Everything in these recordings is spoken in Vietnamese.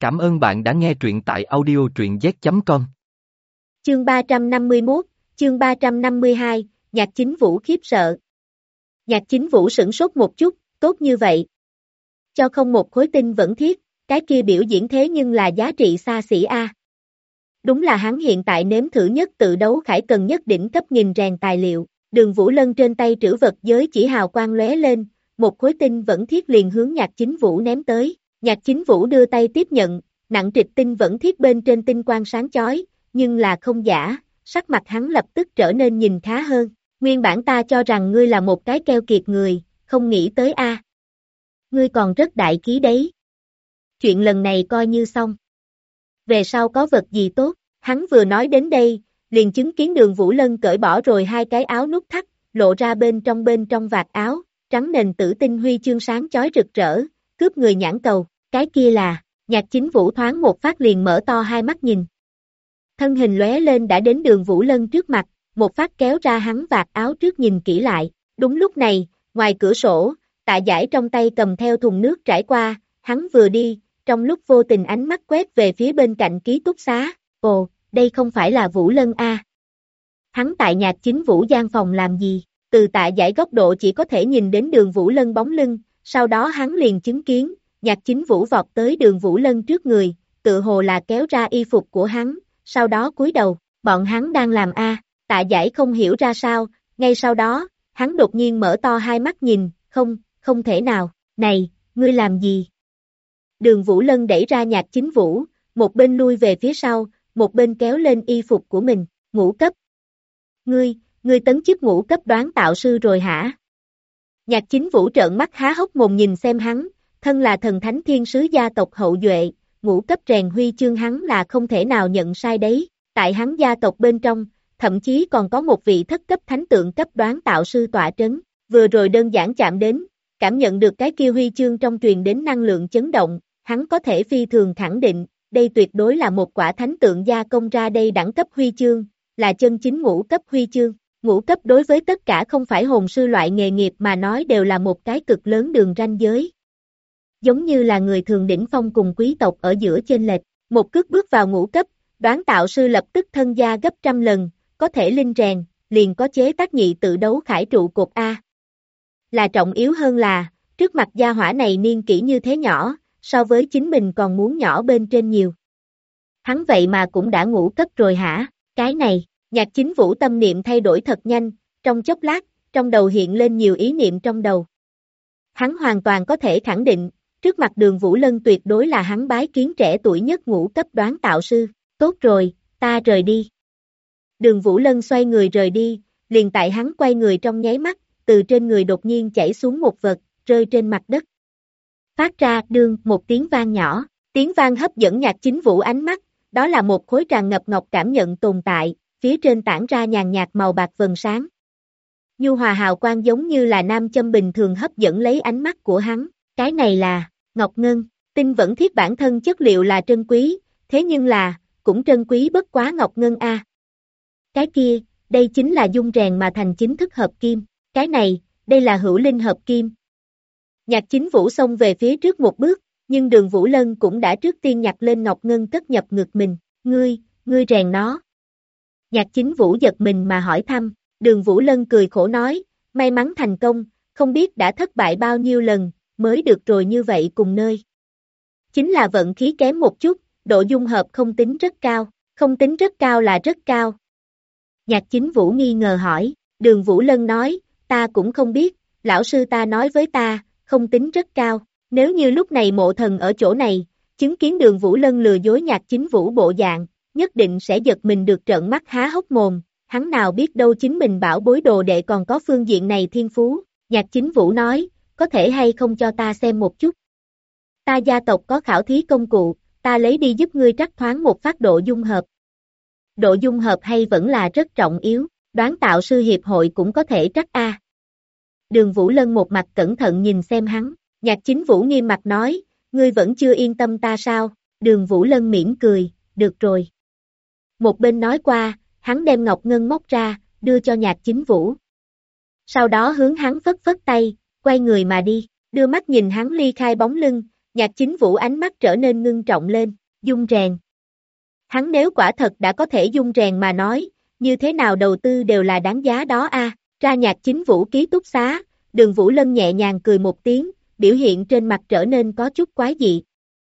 Cảm ơn bạn đã nghe truyện tại audio truyện z.com. Chương 351, chương 352, Nhạc Chính Vũ khiếp sợ. Nhạc Chính Vũ sửng sốt một chút, tốt như vậy. Cho không một khối tinh vẫn thiết, cái kia biểu diễn thế nhưng là giá trị xa xỉ a. Đúng là hắn hiện tại nếm thử nhất tự đấu khải cần nhất đỉnh cấp nghìn rèn tài liệu. Đường Vũ Lân trên tay trữ vật giới chỉ hào quang lóe lên, một khối tinh vẫn thiết liền hướng Nhạc Chính Vũ ném tới. Nhạc Chính Vũ đưa tay tiếp nhận, nặng trịch tinh vẫn thiết bên trên tinh quang sáng chói, nhưng là không giả, sắc mặt hắn lập tức trở nên nhìn khá hơn. Nguyên bản ta cho rằng ngươi là một cái keo kiệt người, không nghĩ tới a. Ngươi còn rất đại khí đấy. Chuyện lần này coi như xong. Về sau có vật gì tốt, hắn vừa nói đến đây, liền chứng kiến Đường Vũ Lân cởi bỏ rồi hai cái áo nút thắt, lộ ra bên trong vạt áo, trắng nền tử tinh huy chương sáng chói rực rỡ, cướp người nhãn cầu, cái kia là, Nhạc Chính Vũ thoáng một phát liền mở to hai mắt nhìn. Thân hình lóe lên đã đến Đường Vũ Lân trước mặt, một phát kéo ra hắn vạt áo trước nhìn kỹ lại, đúng lúc này, ngoài cửa sổ, Tạ Giải trong tay cầm theo thùng nước trải qua, hắn vừa đi, trong lúc vô tình ánh mắt quét về phía bên cạnh ký túc xá, ồ, đây không phải là Vũ Lân a. Hắn tại Nhạc Chính Vũ gian phòng làm gì, từ Tạ Giải góc độ chỉ có thể nhìn đến Đường Vũ Lân bóng lưng, sau đó hắn liền chứng kiến, Nhạc Chính Vũ vọt tới Đường Vũ Lân trước người, tự hồ là kéo ra y phục của hắn, sau đó cúi đầu, bọn hắn đang làm a. Tạ Giải không hiểu ra sao, ngay sau đó, hắn đột nhiên mở to hai mắt nhìn, không thể nào, này, ngươi làm gì? Đường Vũ Lân đẩy ra Nhạc Chính Vũ, một bên lui về phía sau, một bên kéo lên y phục của mình, ngũ cấp. Ngươi tấn chức ngũ cấp đoán tạo sư rồi hả? Nhạc Chính Vũ trợn mắt há hốc mồm nhìn xem hắn, thân là thần thánh thiên sứ gia tộc hậu duệ, ngũ cấp rèn huy chương hắn là không thể nào nhận sai đấy, tại hắn gia tộc bên trong, thậm chí còn có một vị thất cấp thánh tượng cấp đoán tạo sư tọa trấn, vừa rồi đơn giản chạm đến, cảm nhận được cái kia huy chương trong truyền đến năng lượng chấn động, hắn có thể phi thường khẳng định, đây tuyệt đối là một quả thánh tượng gia công ra đây đẳng cấp huy chương, là chân chính ngũ cấp huy chương. Ngũ cấp đối với tất cả không phải hồn sư loại nghề nghiệp mà nói đều là một cái cực lớn đường ranh giới. Giống như là người thường đỉnh phong cùng quý tộc ở giữa chênh lệch, một cước bước vào ngũ cấp, đoán tạo sư lập tức thân gia gấp trăm lần, có thể linh rèn, liền có chế tác nhị tự đấu khải trụ cột A. Là trọng yếu hơn là, trước mặt gia hỏa này niên kỷ như thế nhỏ, so với chính mình còn muốn nhỏ bên trên nhiều. Hắn vậy mà cũng đã ngũ cấp rồi hả, cái này. Nhạc Chính Vũ tâm niệm thay đổi thật nhanh, trong chốc lát, trong đầu hiện lên nhiều ý niệm trong đầu. Hắn hoàn toàn có thể khẳng định, trước mặt Đường Vũ Lân tuyệt đối là hắn bái kiến trẻ tuổi nhất ngũ cấp đoán tạo sư, tốt rồi, ta rời đi. Đường Vũ Lân xoay người rời đi, liền tại hắn quay người trong nháy mắt, từ trên người đột nhiên chảy xuống một vật, rơi trên mặt đất. Phát ra đương một tiếng vang nhỏ, tiếng vang hấp dẫn Nhạc Chính Vũ ánh mắt, đó là một khối tràn ngập ngọc cảm nhận tồn tại. Phía trên tản ra nhàn nhạt màu bạc vầng sáng. Nhu hòa hào quang giống như là nam châm bình thường hấp dẫn lấy ánh mắt của hắn, cái này là, ngọc ngân, tinh vẫn thiết bản thân chất liệu là trân quý, thế nhưng là, cũng trân quý bất quá ngọc ngân a. Cái kia, đây chính là dung rèn mà thành chính thức hợp kim, cái này, đây là hữu linh hợp kim. Nhạc Chính Vũ xông về phía trước một bước, nhưng Đường Vũ Lân cũng đã trước tiên nhặt lên ngọc ngân cất nhập ngực mình, ngươi rèn nó. Nhạc Chính Vũ giật mình mà hỏi thăm, Đường Vũ Lân cười khổ nói, may mắn thành công, không biết đã thất bại bao nhiêu lần, mới được rồi như vậy cùng nơi. Chính là vận khí kém một chút, độ dung hợp không tính rất cao, không tính rất cao là rất cao. Nhạc Chính Vũ nghi ngờ hỏi, Đường Vũ Lân nói, ta cũng không biết, lão sư ta nói với ta, không tính rất cao, nếu như lúc này Mộ Thần ở chỗ này, chứng kiến Đường Vũ Lân lừa dối Nhạc Chính Vũ bộ dạng, nhất định sẽ giật mình được trợn mắt há hốc mồm, hắn nào biết đâu chính mình bảo bối đồ đệ còn có phương diện này thiên phú, Nhạc Chính Vũ nói, có thể hay không cho ta xem một chút. Ta gia tộc có khảo thí công cụ, ta lấy đi giúp ngươi trắc thoáng một phát độ dung hợp. Độ dung hợp hay vẫn là rất trọng yếu, đoán tạo sư hiệp hội cũng có thể trắc A. Đường Vũ Lân một mặt cẩn thận nhìn xem hắn, Nhạc Chính Vũ nghiêm mặt nói, ngươi vẫn chưa yên tâm ta sao, Đường Vũ Lân mỉm cười, được rồi. Một bên nói qua, hắn đem ngọc ngân móc ra, đưa cho Nhạc Chính Vũ. Sau đó hướng hắn phất phất tay, quay người mà đi, đưa mắt nhìn hắn ly khai bóng lưng, Nhạc Chính Vũ ánh mắt trở nên ngưng trọng lên, dung rèn. Hắn nếu quả thật đã có thể dung rèn mà nói, như thế nào đầu tư đều là đáng giá đó a. Ra Nhạc Chính Vũ ký túc xá, Đường Vũ Lân nhẹ nhàng cười một tiếng, biểu hiện trên mặt trở nên có chút quái dị.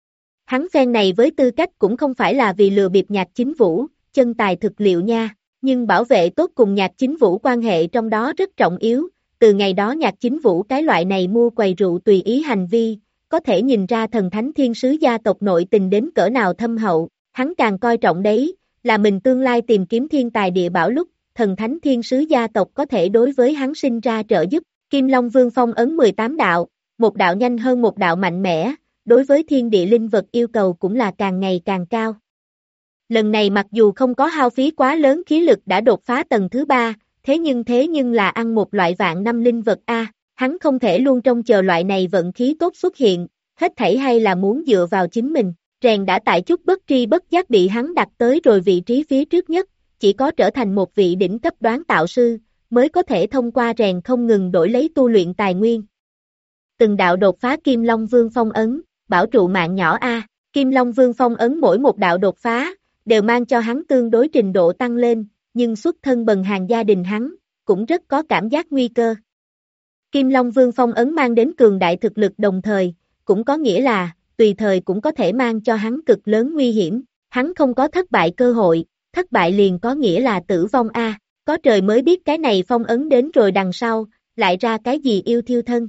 Hắn phen này với tư cách cũng không phải là vì lừa bịp Nhạc Chính Vũ, chân tài thực liệu nha, nhưng bảo vệ tốt cùng Nhạc Chính Vũ quan hệ trong đó rất trọng yếu, từ ngày đó Nhạc Chính Vũ cái loại này mua quầy rượu tùy ý hành vi, có thể nhìn ra thần thánh thiên sứ gia tộc nội tình đến cỡ nào thâm hậu, hắn càng coi trọng đấy, là mình tương lai tìm kiếm thiên tài địa bảo lúc, thần thánh thiên sứ gia tộc có thể đối với hắn sinh ra trợ giúp. Kim Long Vương phong ấn 18 đạo, một đạo nhanh hơn một đạo mạnh mẽ, đối với thiên địa linh vật yêu cầu cũng là càng ngày càng cao. Lần này mặc dù không có hao phí quá lớn khí lực đã đột phá tầng thứ 3, thế nhưng là ăn một loại vạn năm linh vật a, hắn không thể luôn trông chờ loại này vận khí tốt xuất hiện, hết thảy hay là muốn dựa vào chính mình. Rèn đã tại chút bất tri bất giác bị hắn đặt tới rồi vị trí phía trước nhất, chỉ có trở thành một vị đỉnh cấp đoán tạo sư, mới có thể thông qua rèn không ngừng đổi lấy tu luyện tài nguyên. Từng đạo đột phá Kim Long Vương phong ấn, bảo trụ mạng nhỏ a, Kim Long Vương phong ấn mỗi một đạo đột phá, đều mang cho hắn tương đối trình độ tăng lên, nhưng xuất thân bần hàng gia đình hắn, cũng rất có cảm giác nguy cơ. Kim Long Vương phong ấn mang đến cường đại thực lực đồng thời, cũng có nghĩa là, tùy thời cũng có thể mang cho hắn cực lớn nguy hiểm, hắn không có thất bại cơ hội, thất bại liền có nghĩa là tử vong a, có trời mới biết cái này phong ấn đến rồi đằng sau, lại ra cái gì yêu thiêu thân.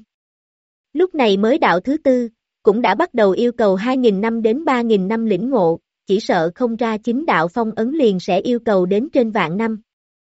Lúc này mới đạo thứ 4, cũng đã bắt đầu yêu cầu 2.000 năm đến 3.000 năm lĩnh ngộ, chỉ sợ không ra chính đạo phong ấn liền sẽ yêu cầu đến trên vạn năm.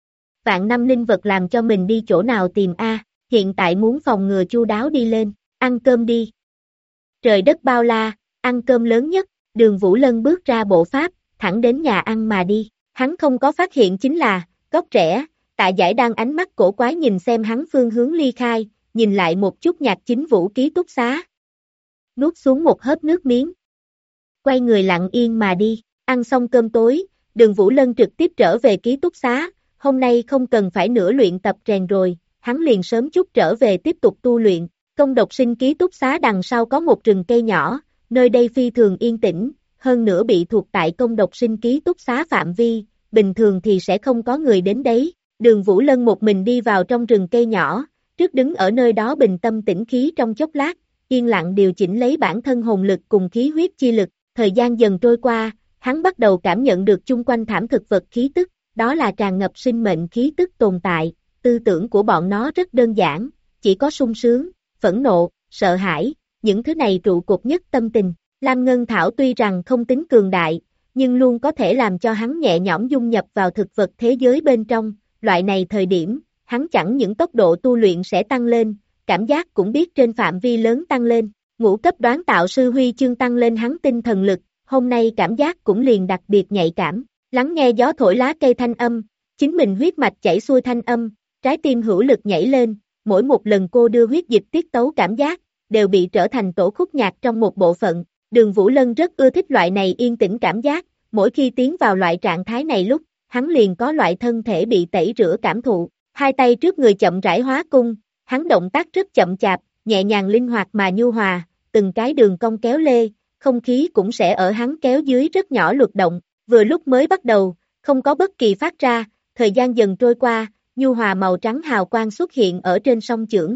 Vạn năm linh vật làm cho mình đi chỗ nào tìm a, hiện tại muốn phòng ngừa chu đáo đi lên, ăn cơm đi. Trời đất bao la, ăn cơm lớn nhất, Đường Vũ Lân bước ra bộ pháp, thẳng đến nhà ăn mà đi, hắn không có phát hiện chính là, góc rẽ, Tạ Giải đang ánh mắt cổ quái nhìn xem hắn phương hướng ly khai, nhìn lại một chút Nhạc Chính Vũ ký túc xá. Nuốt xuống một hớp nước miếng. Quay người lặng yên mà đi, ăn xong cơm tối, Đường Vũ Lân trực tiếp trở về ký túc xá, hôm nay không cần phải nữa luyện tập rèn rồi, hắn liền sớm chút trở về tiếp tục tu luyện. Công độc sinh ký túc xá đằng sau có một rừng cây nhỏ, nơi đây phi thường yên tĩnh, hơn nữa bị thuộc tại công độc sinh ký túc xá phạm vi, bình thường thì sẽ không có người đến đấy. Đường Vũ Lân một mình đi vào trong rừng cây nhỏ, trước đứng ở nơi đó bình tâm tĩnh khí trong chốc lát, yên lặng điều chỉnh lấy bản thân hồn lực cùng khí huyết chi lực, thời gian dần trôi qua, hắn bắt đầu cảm nhận được chung quanh thảm thực vật khí tức, đó là tràn ngập sinh mệnh khí tức tồn tại, tư tưởng của bọn nó rất đơn giản, chỉ có sung sướng, phẫn nộ, sợ hãi, những thứ này trụ cột nhất tâm tình. Lam Ngân Thảo tuy rằng không tính cường đại, nhưng luôn có thể làm cho hắn nhẹ nhõm dung nhập vào thực vật thế giới bên trong, loại này thời điểm, hắn chẳng những tốc độ tu luyện sẽ tăng lên, cảm giác cũng biết trên phạm vi lớn tăng lên, ngũ cấp đoán tạo sư huy chương tăng lên hắn tinh thần lực, hôm nay cảm giác cũng liền đặc biệt nhạy cảm, lắng nghe gió thổi lá cây thanh âm, chính mình huyết mạch chảy xuôi thanh âm, trái tim hữu lực nhảy lên, mỗi một lần cô đưa huyết dịch tiết tấu cảm giác, đều bị trở thành tổ khúc nhạc trong một bộ phận. Đường Vũ Lân rất ưa thích loại này yên tĩnh cảm giác, mỗi khi tiến vào loại trạng thái này lúc, hắn liền có loại thân thể bị tẩy rửa cảm thụ, hai tay trước người chậm rãi hóa cung, hắn động tác rất chậm chạp, nhẹ nhàng linh hoạt mà nhu hòa, từng cái đường cong kéo lê, không khí cũng sẽ ở hắn kéo dưới rất nhỏ luật động, vừa lúc mới bắt đầu, không có bất kỳ phát ra, thời gian dần trôi qua, nhu hòa màu trắng hào quang xuất hiện ở trên song chưởng.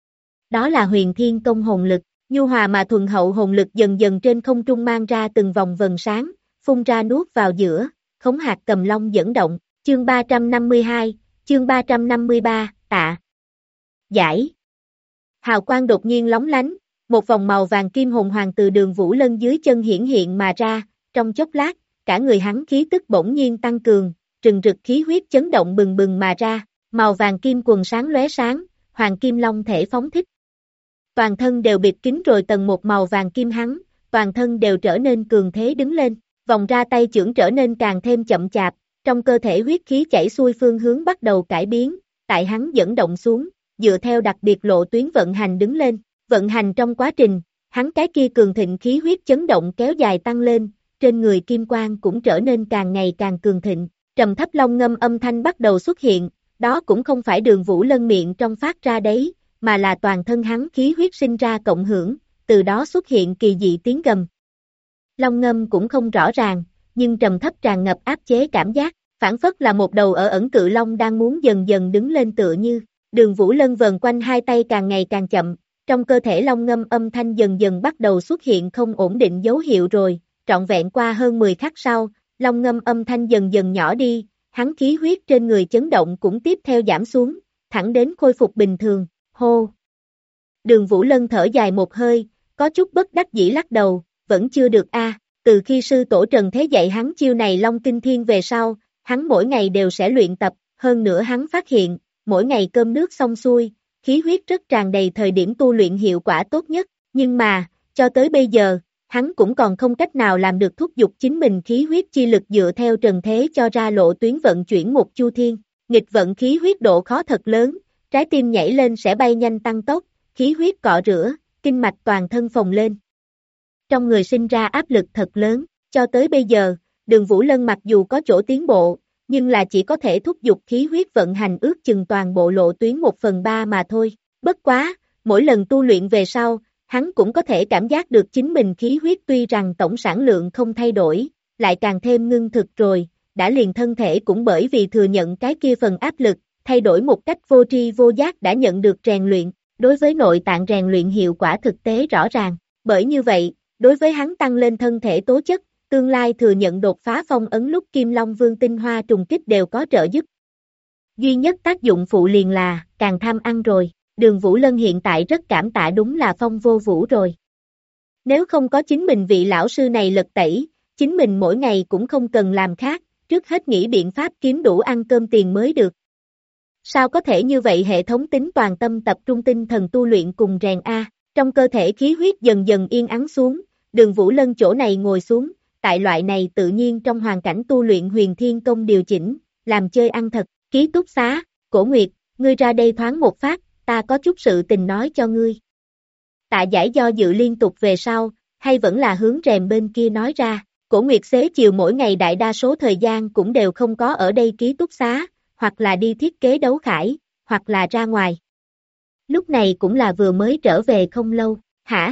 Đó là Huyền Thiên Công hồn lực, nhu hòa mà thuần hậu hồn lực dần dần trên không trung mang ra từng vòng vần sáng, phun ra nuốt vào giữa, khống hạt cầm long dẫn động, chương 352, chương 353, Tạ Giải. Hào quang đột nhiên lóng lánh, một vòng màu vàng kim hồn hoàng từ Đường Vũ Lân dưới chân hiển hiện mà ra, trong chốc lát, cả người hắn khí tức bỗng nhiên tăng cường, rừng rực khí huyết chấn động bừng bừng mà ra, màu vàng kim quần sáng lóe sáng, hoàng kim long thể phóng thích. Toàn thân đều bịt kín rồi tầng một màu vàng kim hắn, toàn thân đều trở nên cường thế đứng lên, vòng ra tay chưởng trở nên càng thêm chậm chạp, trong cơ thể huyết khí chảy xuôi phương hướng bắt đầu cải biến, tại hắn dẫn động xuống, dựa theo đặc biệt lộ tuyến vận hành đứng lên, vận hành trong quá trình, hắn cái kia cường thịnh khí huyết chấn động kéo dài tăng lên, trên người kim quang cũng trở nên càng ngày càng cường thịnh, trầm thấp long ngâm âm thanh bắt đầu xuất hiện, đó cũng không phải Đường Vũ Lân miệng trong phát ra đấy, mà là toàn thân hắn khí huyết sinh ra cộng hưởng, từ đó xuất hiện kỳ dị tiếng gầm. Long ngâm cũng không rõ ràng, nhưng trầm thấp tràn ngập áp chế cảm giác, phảng phất là một đầu ở ẩn cự long đang muốn dần dần đứng lên tựa như. Đường Vũ Lân vần quanh hai tay càng ngày càng chậm, trong cơ thể long ngâm âm thanh dần dần bắt đầu xuất hiện không ổn định dấu hiệu rồi, trọn vẹn qua hơn 10 khắc sau, long ngâm âm thanh dần dần nhỏ đi, hắn khí huyết trên người chấn động cũng tiếp theo giảm xuống, thẳng đến khôi phục bình thường, hô. Đường Vũ Lân thở dài một hơi, có chút bất đắc dĩ lắc đầu, vẫn chưa được từ khi sư tổ Trần Thế dạy hắn chiêu này Long Kinh Thiên về sau, hắn mỗi ngày đều sẽ luyện tập, hơn nữa hắn phát hiện, mỗi ngày cơm nước xong xuôi, khí huyết rất tràn đầy thời điểm tu luyện hiệu quả tốt nhất, nhưng mà, cho tới bây giờ, hắn cũng còn không cách nào làm được thúc giục chính mình khí huyết chi lực dựa theo Trần Thế cho ra lộ tuyến vận chuyển một chu thiên, nghịch vận khí huyết độ khó thật lớn, trái tim nhảy lên sẽ bay nhanh tăng tốc, khí huyết cọ rửa, kinh mạch toàn thân phồng lên. Trong người sinh ra áp lực thật lớn, cho tới bây giờ, Đường Vũ Lân mặc dù có chỗ tiến bộ, nhưng là chỉ có thể thúc giục khí huyết vận hành ước chừng toàn bộ lộ tuyến 1/3 mà thôi. Bất quá, mỗi lần tu luyện về sau, hắn cũng có thể cảm giác được chính mình khí huyết tuy rằng tổng sản lượng không thay đổi, lại càng thêm ngưng thực rồi, đã liền thân thể cũng bởi vì thừa nhận cái kia phần áp lực, thay đổi một cách vô tri vô giác đã nhận được rèn luyện, đối với nội tạng rèn luyện hiệu quả thực tế rõ ràng. Bởi như vậy, đối với hắn tăng lên thân thể tố chất, tương lai thừa nhận đột phá phong ấn lúc Kim Long Vương tinh hoa trùng kích đều có trợ giúp. Duy nhất tác dụng phụ liền là, càng tham ăn rồi, Đường Vũ Lân hiện tại rất cảm tạ đúng là Phong Vô Vũ rồi. Nếu không có chính mình vị lão sư này lật tẩy, chính mình mỗi ngày cũng không cần làm khác, trước hết nghĩ biện pháp kiếm đủ ăn cơm tiền mới được. Sao có thể như vậy hệ thống tính toàn tâm tập trung tinh thần tu luyện cùng rèn trong cơ thể khí huyết dần dần yên ắng xuống, Đường Vũ Lân chỗ này ngồi xuống, tại loại này tự nhiên trong hoàn cảnh tu luyện Huyền Thiên Công điều chỉnh, làm chơi ăn thật, ký túc xá, Cổ Nguyệt, ngươi ra đây thoáng một phát, ta có chút sự tình nói cho ngươi. Tạ Giải do dự liên tục về sau, hay vẫn là hướng rèm bên kia nói ra, Cổ Nguyệt xế chiều mỗi ngày đại đa số thời gian cũng đều không có ở đây ký túc xá, hoặc là đi thiết kế đấu khải, hoặc là ra ngoài. Lúc này cũng là vừa mới trở về không lâu, hả?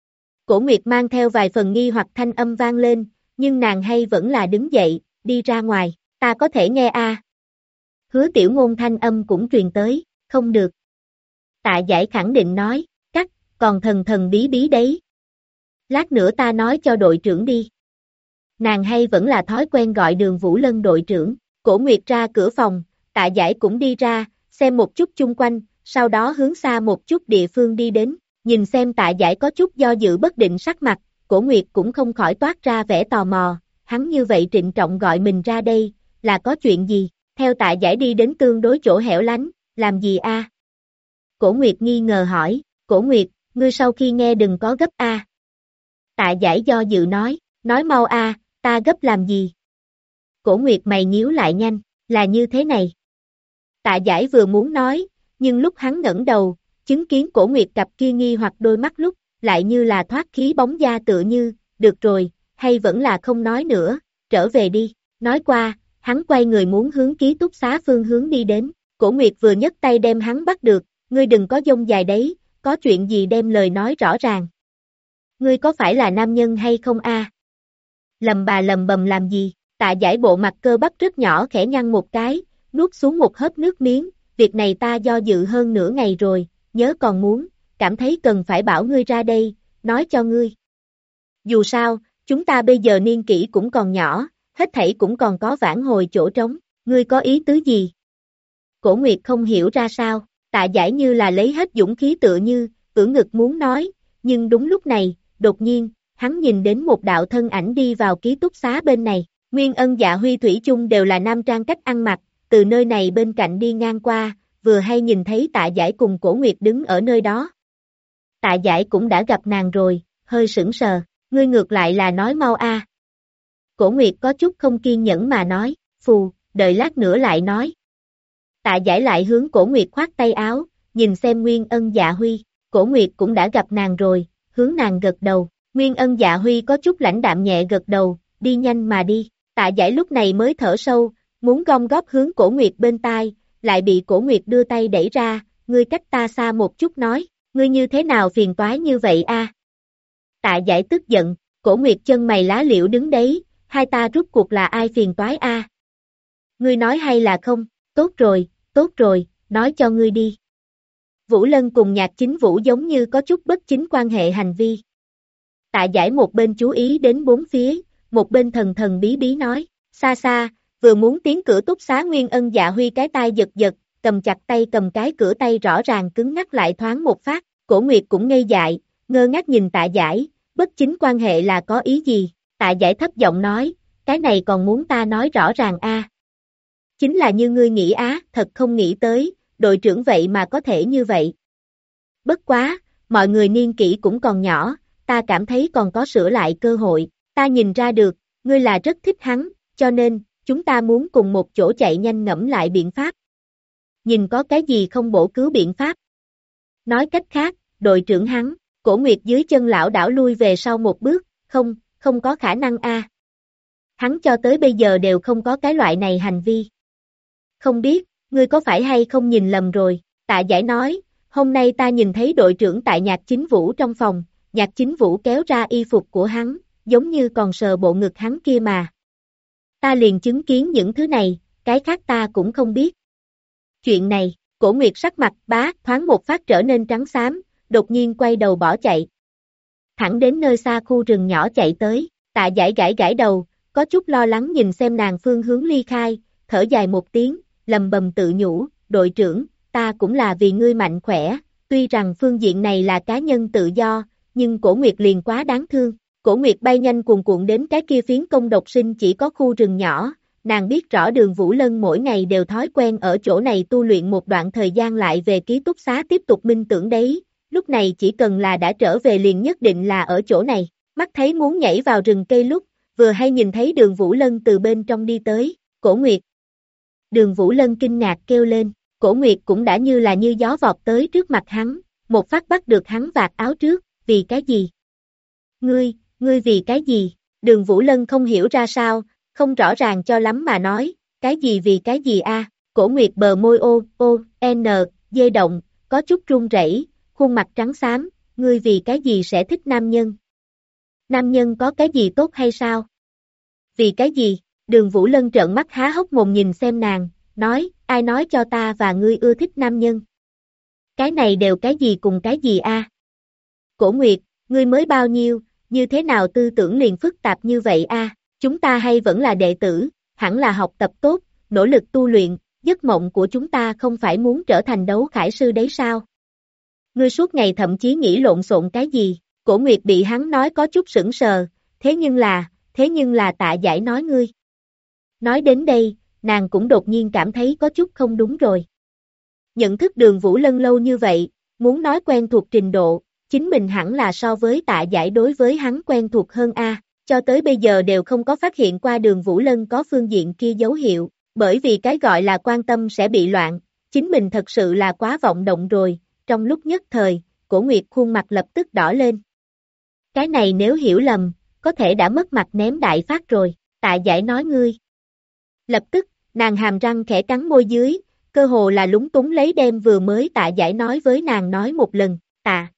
Cổ Nguyệt mang theo vài phần nghi hoặc thanh âm vang lên, nhưng nàng hay vẫn là đứng dậy, đi ra ngoài, ta có thể nghe Hứa Tiểu Ngôn thanh âm cũng truyền tới, không được. Tạ Giải khẳng định nói, cắt, còn thần thần bí bí đấy. Lát nữa ta nói cho đội trưởng đi. Nàng hay vẫn là thói quen gọi Đường Vũ Lân đội trưởng, Cổ Nguyệt ra cửa phòng, Tạ Giải cũng đi ra, xem một chút chung quanh, sau đó hướng xa một chút địa phương đi đến, nhìn xem Tạ Giải có chút do dự bất định sắc mặt, Cổ Nguyệt cũng không khỏi toát ra vẻ tò mò, hắn như vậy trịnh trọng gọi mình ra đây, là có chuyện gì, theo Tạ Giải đi đến tương đối chỗ hẻo lánh, làm gì Cổ Nguyệt nghi ngờ hỏi, Cổ Nguyệt, ngươi sau khi nghe đừng có gấp Tạ Giải do dự nói mau ta gấp làm gì? Cổ Nguyệt mày nhíu lại nhanh, là như thế này. Tạ Giải vừa muốn nói, nhưng lúc hắn ngẩng đầu, chứng kiến Cổ Nguyệt cặp kia nghi hoặc đôi mắt lúc, lại như là thoát khí bóng da tựa như, được rồi, hay vẫn là không nói nữa, trở về đi, nói qua, hắn quay người muốn hướng ký túc xá phương hướng đi đến, Cổ Nguyệt vừa nhấc tay đem hắn bắt được, ngươi đừng có dông dài đấy, có chuyện gì đem lời nói rõ ràng. Ngươi có phải là nam nhân hay không Lầm bà lầm bầm làm gì, Tạ Giải bộ mặt cơ bắp rất nhỏ khẽ nhăn một cái, nuốt xuống một hớp nước miếng, việc này ta do dự hơn nửa ngày rồi, nhớ còn muốn, cảm thấy cần phải bảo ngươi ra đây, nói cho ngươi. Dù sao, chúng ta bây giờ niên kỷ cũng còn nhỏ, hết thảy cũng còn có vãn hồi chỗ trống, ngươi có ý tứ gì? Cổ Nguyệt không hiểu ra sao, Tạ Giải như là lấy hết dũng khí tựa như, ưỡn ngực muốn nói, nhưng đúng lúc này, đột nhiên, hắn nhìn đến một đạo thân ảnh đi vào ký túc xá bên này, Nguyên Ân Dạ Huy thủy chung đều là nam trang cách ăn mặc, từ nơi này bên cạnh đi ngang qua, vừa hay nhìn thấy Tạ Giải cùng Cổ Nguyệt đứng ở nơi đó. Tạ Giải cũng đã gặp nàng rồi, hơi sững sờ, ngươi ngược lại là nói mau Cổ Nguyệt có chút không kiên nhẫn mà nói, phù, đợi lát nữa lại nói. Tạ Giải lại hướng Cổ Nguyệt khoát tay áo, nhìn xem Nguyên Ân Dạ Huy, Cổ Nguyệt cũng đã gặp nàng rồi, hướng nàng gật đầu, Nguyên Ân Dạ Huy có chút lãnh đạm nhẹ gật đầu, đi nhanh mà đi, Tạ Giải lúc này mới thở sâu, muốn gom góp hướng Cổ Nguyệt bên tai, lại bị Cổ Nguyệt đưa tay đẩy ra, ngươi cách ta xa một chút nói, ngươi như thế nào phiền toái như vậy Tạ Giải tức giận, Cổ Nguyệt chân mày lá liễu đứng đấy, hai ta rút cuộc là ai phiền toái a? Ngươi nói hay là không? Tốt rồi, nói cho ngươi đi. Vũ Lân cùng Nhạc Chính Vũ giống như có chút bất chính quan hệ hành vi. Tạ Giải một bên chú ý đến bốn phía, một bên thần thần bí bí nói, xa xa, vừa muốn tiến cửa túc xá Nguyên Ân Dạ Huy cái tai giật giật, cầm chặt tay cầm cái cửa tay rõ ràng cứng ngắc lại thoáng một phát, Cổ Nguyệt cũng ngây dại, ngơ ngác nhìn Tạ Giải, bất chính quan hệ là có ý gì? Tạ Giải thấp giọng nói, cái này còn muốn ta nói rõ ràng a? Chính là như ngươi nghĩ á, thật không nghĩ tới, đội trưởng vậy mà có thể như vậy. Bất quá, mọi người niên kỷ cũng còn nhỏ, ta cảm thấy còn có sửa lại cơ hội, ta nhìn ra được, ngươi là rất thích hắn, cho nên, chúng ta muốn cùng một chỗ chạy nhanh ngẫm lại biện pháp. Nhìn có cái gì không bổ cứu biện pháp. Nói cách khác, đội trưởng hắn, Cổ Nguyệt dưới chân lão đảo lui về sau một bước, không có khả năng a. Hắn cho tới bây giờ đều không có cái loại này hành vi. Không biết, ngươi có phải hay không nhìn lầm rồi, Tạ Giải nói, hôm nay ta nhìn thấy đội trưởng tại Nhạc Chính Vũ trong phòng, Nhạc Chính Vũ kéo ra y phục của hắn, giống như còn sờ bộ ngực hắn kia mà. Ta liền chứng kiến những thứ này, cái khác ta cũng không biết. Chuyện này, Cổ Nguyệt sắc mặt thoáng một phát trở nên trắng xám, đột nhiên quay đầu bỏ chạy. Thẳng đến nơi xa khu rừng nhỏ chạy tới, Tạ Giải gãi đầu, có chút lo lắng nhìn xem nàng phương hướng ly khai, thở dài một tiếng, lầm bầm tự nhủ, đội trưởng, ta cũng là vì ngươi mạnh khỏe, tuy rằng phương diện này là cá nhân tự do, nhưng Cổ Nguyệt liền quá đáng thương. Cổ Nguyệt bay nhanh cuồn cuộn đến cái kia phiến công độc sinh chỉ có khu rừng nhỏ, nàng biết rõ Đường Vũ Lân mỗi ngày đều thói quen ở chỗ này tu luyện một đoạn thời gian lại về ký túc xá tiếp tục minh tưởng đấy, lúc này chỉ cần là đã trở về liền nhất định là ở chỗ này, mắt thấy muốn nhảy vào rừng cây lúc, vừa hay nhìn thấy Đường Vũ Lân từ bên trong đi tới, Cổ Nguyệt. Đường Vũ Lân kinh ngạc kêu lên, Cổ Nguyệt cũng đã như là như gió vọt tới trước mặt hắn, một phát bắt được hắn vạt áo trước, vì cái gì? Ngươi vì cái gì? Đường Vũ Lân không hiểu ra sao, không rõ ràng cho lắm mà nói, cái gì vì cái gì a? Cổ Nguyệt bờ môi dê động, có chút run rẩy, khuôn mặt trắng xám, ngươi vì cái gì sẽ thích nam nhân? Nam nhân có cái gì tốt hay sao? Vì cái gì? Đường Vũ Lân trợn mắt há hốc mồm nhìn xem nàng, nói, ai nói cho ta và ngươi ưa thích nam nhân? Cái này đều cái gì cùng cái gì a? Cổ Nguyệt, ngươi mới bao nhiêu, như thế nào tư tưởng liền phức tạp như vậy a? Chúng ta hay vẫn là đệ tử, hẳn là học tập tốt, nỗ lực tu luyện, giấc mộng của chúng ta không phải muốn trở thành đấu khải sư đấy sao? Ngươi suốt ngày thậm chí nghĩ lộn xộn cái gì? Cổ Nguyệt bị hắn nói có chút sững sờ, thế nhưng là Tạ Giải nói ngươi. Nói đến đây, nàng cũng đột nhiên cảm thấy có chút không đúng rồi. Nhận thức Đường Vũ Lân lâu như vậy, muốn nói quen thuộc trình độ, chính mình hẳn là so với Tạ Giải đối với hắn quen thuộc hơn a. Cho tới bây giờ đều không có phát hiện qua Đường Vũ Lân có phương diện kia dấu hiệu, bởi vì cái gọi là quan tâm sẽ bị loạn, chính mình thật sự là quá vọng động rồi, trong lúc nhất thời, Cổ Nguyệt khuôn mặt lập tức đỏ lên. Cái này nếu hiểu lầm, có thể đã mất mặt ném đại phát rồi, Tạ Giải nói ngươi. Lập tức, nàng hàm răng khẽ cắn môi dưới, cơ hồ là lúng túng lấy đem vừa mới Tạ Giải nói với nàng nói một lần, Tạ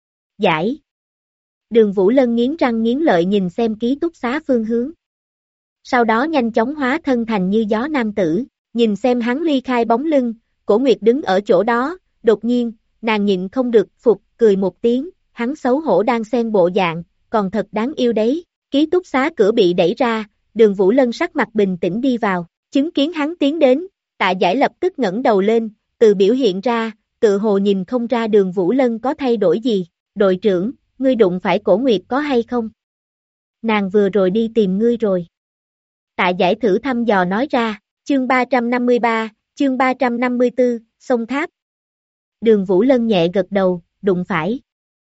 Giải. Đường Vũ Lân nghiến răng nghiến lợi nhìn xem ký túc xá phương hướng. Sau đó nhanh chóng hóa thân thành như gió nam tử, nhìn xem hắn ly khai bóng lưng, Cổ Nguyệt đứng ở chỗ đó, đột nhiên, nàng nhịn không được, cười một tiếng, hắn xấu hổ đang xen bộ dạng, còn thật đáng yêu đấy. Ký túc xá cửa bị đẩy ra, Đường Vũ Lân sắc mặt bình tĩnh đi vào, chứng kiến hắn tiến đến, Tạ Giải lập tức ngẩng đầu lên, từ biểu hiện ra, tự hồ nhìn không ra Đường Vũ Lân có thay đổi gì, đội trưởng, ngươi đụng phải Cổ Nguyệt có hay không? Nàng vừa rồi đi tìm ngươi rồi. Tạ Giải thử thăm dò nói ra, chương 353, chương 354, sông tháp. Đường Vũ Lân nhẹ gật đầu, đụng phải.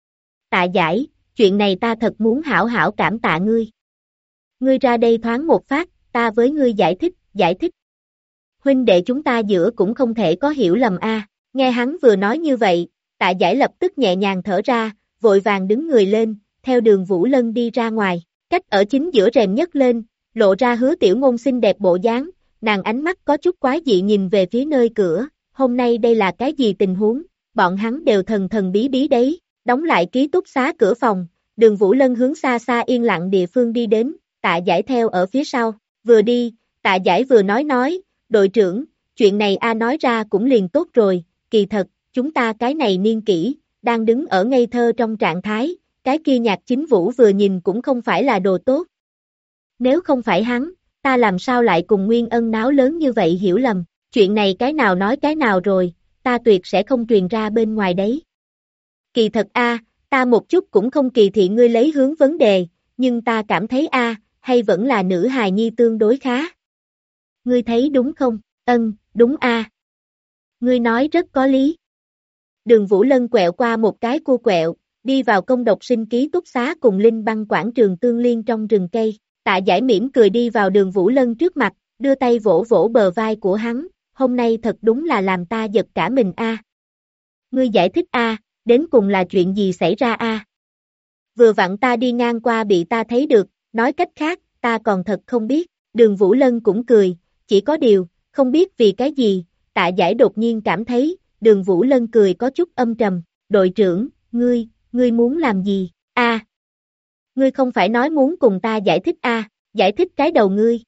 Tạ Giải, chuyện này ta thật muốn hảo hảo cảm tạ ngươi. Ngươi ra đây thoáng một phát, ta với ngươi giải thích. Huynh đệ chúng ta giữa cũng không thể có hiểu lầm a. Nghe hắn vừa nói như vậy, Tạ Giải lập tức nhẹ nhàng thở ra, vội vàng đứng người lên, theo Đường Vũ Lân đi ra ngoài, cách ở chính giữa rèm nhấc lên, lộ ra Hứa Tiểu Ngôn xinh đẹp bộ dáng, nàng ánh mắt có chút quái dị nhìn về phía nơi cửa, hôm nay đây là cái gì tình huống, bọn hắn đều thần thần bí bí đấy, đóng lại ký túc xá cửa phòng, Đường Vũ Lân hướng xa xa yên lặng địa phương đi đến, Tạ Giải theo ở phía sau, vừa đi, Tạ Giải vừa nói, đội trưởng, chuyện này nói ra cũng liền tốt rồi, kỳ thật, chúng ta cái này niên kỷ, đang đứng ở ngây thơ trong trạng thái, cái kia Nhạc Chính Vũ vừa nhìn cũng không phải là đồ tốt. Nếu không phải hắn, ta làm sao lại cùng Nguyên Ân náo lớn như vậy hiểu lầm, chuyện này cái nào nói cái nào rồi, ta tuyệt sẽ không truyền ra bên ngoài đấy. Kỳ thật ta một chút cũng không kỳ thị ngươi lấy hướng vấn đề, nhưng ta cảm thấy hay vẫn là nữ hài nhi tương đối khá. Ngươi thấy đúng không? Đúng Ngươi nói rất có lý. Đường Vũ Lân quẹo qua một cái cua quẹo, đi vào công độc sinh ký túc xá cùng Linh Băng quảng trường tương liên trong rừng cây. Tạ Giải mỉm cười đi vào Đường Vũ Lân trước mặt, đưa tay vỗ vỗ bờ vai của hắn, hôm nay thật đúng là làm ta giật cả mình Ngươi giải thích đến cùng là chuyện gì xảy ra Vừa vặn ta đi ngang qua bị ta thấy được, nói cách khác, ta còn thật không biết. Đường Vũ Lân cũng cười, chỉ có điều, không biết vì cái gì, Tạ Giải đột nhiên cảm thấy, Đường Vũ Lân cười có chút âm trầm, đội trưởng, ngươi muốn làm gì, ngươi không phải nói muốn cùng ta giải thích giải thích cái đầu ngươi,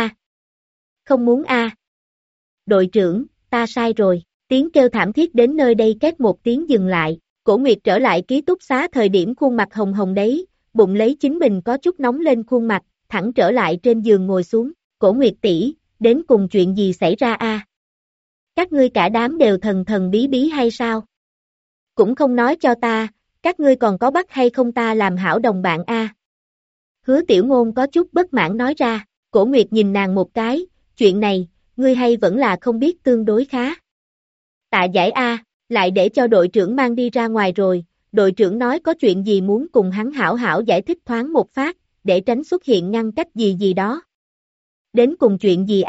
không muốn đội trưởng, ta sai rồi, tiếng kêu thảm thiết đến nơi đây két một tiếng dừng lại, Cổ Nguyệt trở lại ký túc xá thời điểm khuôn mặt hồng hồng đấy, bụng lấy chính mình có chút nóng lên khuôn mặt, thẳng trở lại trên giường ngồi xuống, Cổ Nguyệt tỷ, đến cùng chuyện gì xảy ra Các ngươi cả đám đều thần thần bí bí hay sao? Cũng không nói cho ta, các ngươi còn có bắt hay không ta làm hảo đồng bạn Hứa Tiểu Ngôn có chút bất mãn nói ra, Cổ Nguyệt nhìn nàng một cái, chuyện này, ngươi hay vẫn là không biết tương đối khá. Tạ Giải lại để cho đội trưởng mang đi ra ngoài rồi, đội trưởng nói có chuyện gì muốn cùng hắn hảo hảo giải thích thoáng một phát, để tránh xuất hiện ngăn cách gì đó. Đến cùng chuyện gì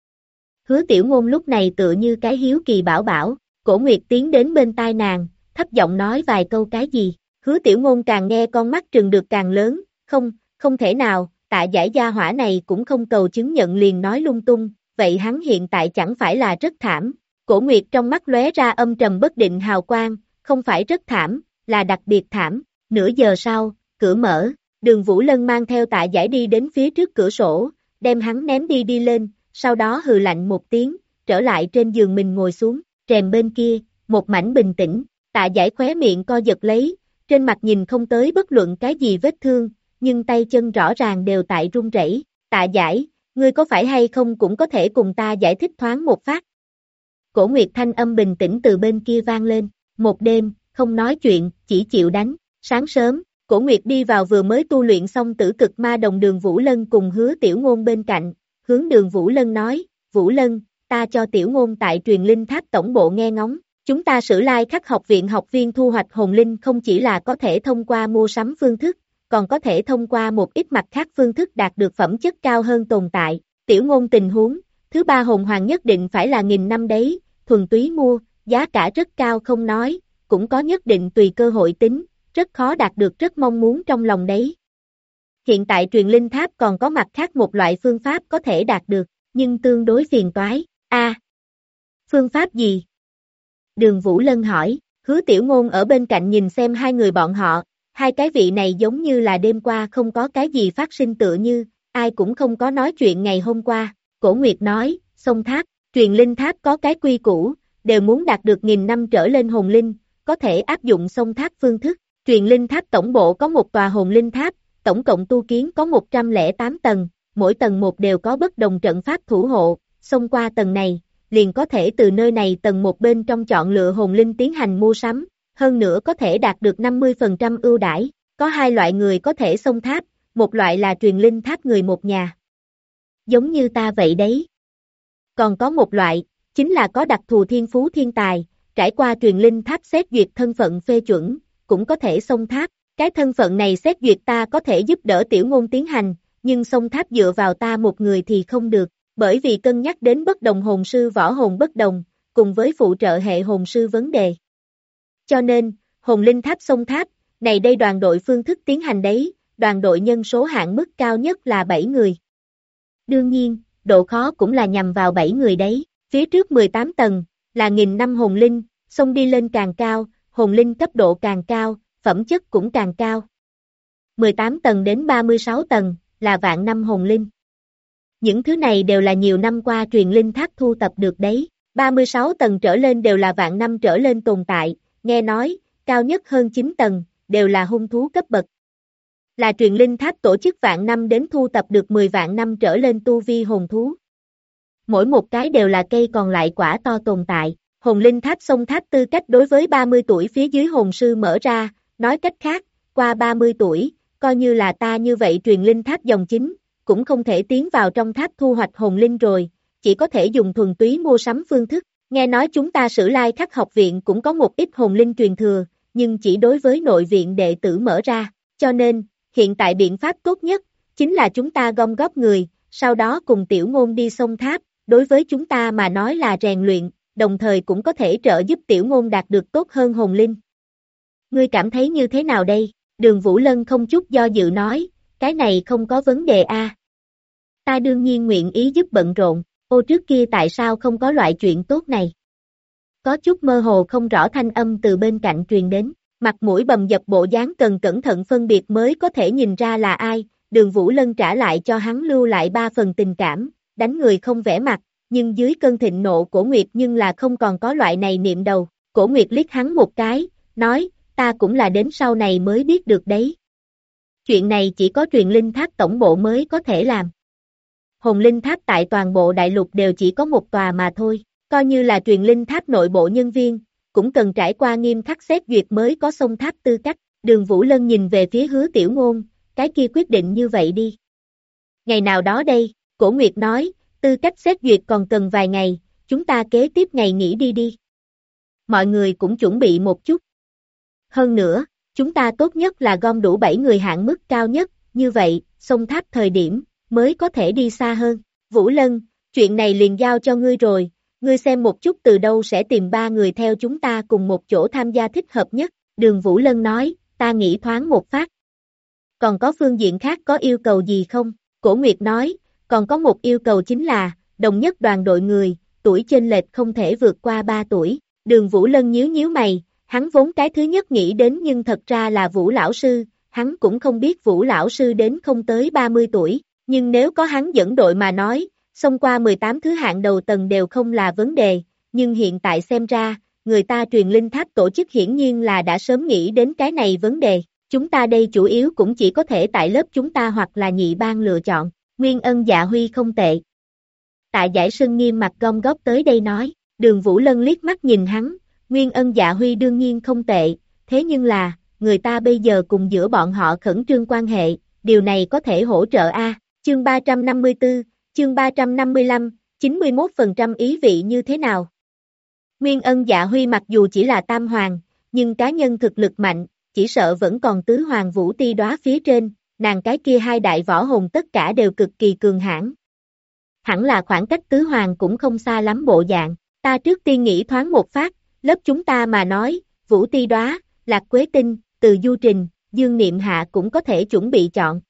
Hứa Tiểu Ngôn lúc này tựa như cái hiếu kỳ bảo bảo, Cổ Nguyệt tiến đến bên tai nàng, thấp giọng nói vài câu cái gì, Hứa Tiểu Ngôn càng nghe con mắt trừng được càng lớn, không thể nào, Tạ Giải gia hỏa này cũng không cầu chứng nhận liền nói lung tung, vậy hắn hiện tại chẳng phải là rất thảm. Cổ Nguyệt trong mắt lóe ra âm trầm bất định hào quang, không phải rất thảm, là đặc biệt thảm. Nửa giờ sau, cửa mở, Đường Vũ Lân mang theo Tạ Giải đi đến phía trước cửa sổ, đem hắn ném đi lên, sau đó hừ lạnh một tiếng, trở lại trên giường mình ngồi xuống, rèm bên kia, một mảnh bình tĩnh, Tạ Giải khóe miệng co giật lấy, trên mặt nhìn không tới bất luận cái gì vết thương, nhưng tay chân rõ ràng đều tại run rẩy. Tạ Giải, ngươi có phải hay không cũng có thể cùng ta giải thích thoáng một phát. Cổ Nguyệt thanh âm bình tĩnh từ bên kia vang lên, một đêm, không nói chuyện, chỉ chịu đánh, sáng sớm, Cổ Nguyệt đi vào vừa mới tu luyện xong tử cực ma đồng Đường Vũ Lân cùng Hứa Tiểu Ngôn bên cạnh, hướng Đường Vũ Lân nói, Vũ Lân, ta cho Tiểu Ngôn tại truyền linh tháp tổng bộ nghe ngóng, chúng ta Sử Lai Khắc học viện học viên thu hoạch hồn linh không chỉ là có thể thông qua mua sắm phương thức, còn có thể thông qua một ít mặt khác phương thức đạt được phẩm chất cao hơn tồn tại, Tiểu Ngôn tình huống. Thứ ba hồn hoàng nhất định phải là 1000 năm đấy, thuần túy mua, giá cả rất cao không nói, cũng có nhất định tùy cơ hội tính, rất khó đạt được rất mong muốn trong lòng đấy. Hiện tại truyền linh tháp còn có mặt khác một loại phương pháp có thể đạt được, nhưng tương đối phiền toái. Phương pháp gì? Đường Vũ Lân hỏi, Hứa Tiểu Ngôn ở bên cạnh nhìn xem hai người bọn họ, hai cái vị này giống như là đêm qua không có cái gì phát sinh tựa như, ai cũng không có nói chuyện ngày hôm qua. Cổ Nguyệt nói, sông tháp, truyền linh tháp có cái quy củ, đều muốn đạt được 1000 năm trở lên hồn linh, có thể áp dụng sông tháp phương thức. Truyền linh tháp tổng bộ có một tòa hồn linh tháp, tổng cộng tu kiến có 108 tầng, mỗi tầng một đều có bất đồng trận pháp thủ hộ, xông qua tầng này, liền có thể từ nơi này tầng một bên trong chọn lựa hồn linh tiến hành mua sắm, hơn nữa có thể đạt được 50% ưu đãi. Có hai loại người có thể xông tháp, một loại là truyền linh tháp người một nhà. Giống như ta vậy đấy. Còn có một loại, chính là có đặc thù thiên phú thiên tài, trải qua truyền linh tháp xét duyệt thân phận phê chuẩn, cũng có thể xông tháp. Cái thân phận này xét duyệt ta có thể giúp đỡ Tiểu Ngôn tiến hành, nhưng xông tháp dựa vào ta một người thì không được, bởi vì cân nhắc đến bất đồng hồn sư võ hồn bất đồng, cùng với phụ trợ hệ hồn sư vấn đề. Cho nên, hồn linh tháp xông tháp, này đây đoàn đội phương thức tiến hành đấy, đoàn đội nhân số hạn mức cao nhất là 7 người. Đương nhiên, độ khó cũng là nhằm vào 7 người đấy, phía trước 18 tầng, là 1000 năm hồn linh, xông đi lên càng cao, hồn linh cấp độ càng cao, phẩm chất cũng càng cao. 18 tầng đến 36 tầng, là vạn năm hồn linh. Những thứ này đều là nhiều năm qua truyền linh tháp thu tập được đấy. 36 tầng trở lên đều là vạn năm trở lên tồn tại, nghe nói, cao nhất hơn 9 tầng, đều là hung thú cấp bậc. Là truyền linh tháp tổ chức vạn năm đến thu tập được 10 vạn năm trở lên tu vi hồn thú. Mỗi một cái đều là cây còn lại quả to tồn tại. Hồn linh tháp sông tháp tư cách đối với 30 tuổi phía dưới hồn sư mở ra, nói cách khác, qua 30 tuổi, coi như là ta như vậy truyền linh tháp dòng chính, cũng không thể tiến vào trong tháp thu hoạch hồn linh rồi, chỉ có thể dùng thuần túy mua sắm phương thức. Nghe nói chúng ta Sử Lai Khắc học viện cũng có một ít hồn linh truyền thừa, nhưng chỉ đối với nội viện đệ tử mở ra, cho nên, hiện tại biện pháp tốt nhất, chính là chúng ta gom góp người, sau đó cùng Tiểu Ngôn đi sông tháp, đối với chúng ta mà nói là rèn luyện, đồng thời cũng có thể trợ giúp Tiểu Ngôn đạt được tốt hơn hồn linh. Ngươi cảm thấy như thế nào đây? Đường Vũ Lân không chút do dự nói, cái này không có vấn đề a. Ta đương nhiên nguyện ý giúp bận rộn, ô trước kia tại sao không có loại chuyện tốt này? Có chút mơ hồ không rõ thanh âm từ bên cạnh truyền đến, mặt mũi bầm dập bộ dáng cần cẩn thận phân biệt mới có thể nhìn ra là ai, Đường Vũ Lân trả lại cho hắn lưu lại 3 phần tình cảm, đánh người không vẽ mặt, nhưng dưới cơn thịnh nộ Cổ Nguyệt nhưng là không còn có loại này niệm đầu, Cổ Nguyệt liếc hắn một cái, nói, ta cũng là đến sau này mới biết được đấy. Chuyện này chỉ có truyền linh tháp tổng bộ mới có thể làm. Hồn linh tháp tại toàn bộ đại lục đều chỉ có một tòa mà thôi, coi như là truyền linh tháp nội bộ nhân viên, cũng cần trải qua nghiêm khắc xét duyệt mới có sông tháp tư cách. Đường Vũ Lân nhìn về phía Hứa Tiểu Ngôn, cái kia quyết định như vậy đi. Ngày nào đó đây, Cổ Nguyệt nói, tư cách xét duyệt còn cần vài ngày, chúng ta kế tiếp ngày nghỉ đi. Mọi người cũng chuẩn bị một chút. Hơn nữa, chúng ta tốt nhất là gom đủ 7 người hạn mức cao nhất, như vậy, sông tháp thời điểm, mới có thể đi xa hơn. Vũ Lân, chuyện này liền giao cho ngươi rồi, ngươi xem một chút từ đâu sẽ tìm 3 người theo chúng ta cùng một chỗ tham gia thích hợp nhất. Đường Vũ Lân nói, ta nghĩ thoáng một phát. Còn có phương diện khác có yêu cầu gì không? Cổ Nguyệt nói, còn có một yêu cầu chính là, đồng nhất đoàn đội người, tuổi chênh lệch không thể vượt qua 3 tuổi. Đường Vũ Lân nhíu mày, hắn vốn cái thứ nhất nghĩ đến nhưng thật ra là Vũ lão sư, hắn cũng không biết Vũ lão sư đến không tới 30 tuổi, nhưng nếu có hắn dẫn đội mà nói, xông qua 18 thứ hạng đầu tầng đều không là vấn đề, nhưng hiện tại xem ra, người ta truyền linh tháp tổ chức hiển nhiên là đã sớm nghĩ đến cái này vấn đề, chúng ta đây chủ yếu cũng chỉ có thể tại lớp chúng ta hoặc là nhị ban lựa chọn, Nguyên Ân Dạ Huy không tệ. Tạ Giải Sưng nghiêm mặt gom góp tới đây nói, Đường Vũ Lân liếc mắt nhìn hắn, Nguyên Ân Dạ Huy đương nhiên không tệ, thế nhưng là, người ta bây giờ cùng giữa bọn họ khẩn trương quan hệ, điều này có thể hỗ trợ a. Chương 354, chương 355, 91% ý vị như thế nào? Nguyên Ân Dạ Huy mặc dù chỉ là tam hoàng, nhưng cá nhân thực lực mạnh, chỉ sợ vẫn còn tứ hoàng Vũ Ti Đóa phía trên, nàng cái kia 2 đại võ hồn tất cả đều cực kỳ cường hãn. Hẳn là khoảng cách tứ hoàng cũng không xa lắm bộ dạng, ta trước tiên nghĩ thoáng một phát, lớp chúng ta mà nói, Vũ Ti Đóa, Lạc Quế Tinh, Từ Du Trình, Dương Niệm Hạ cũng có thể chuẩn bị chọn.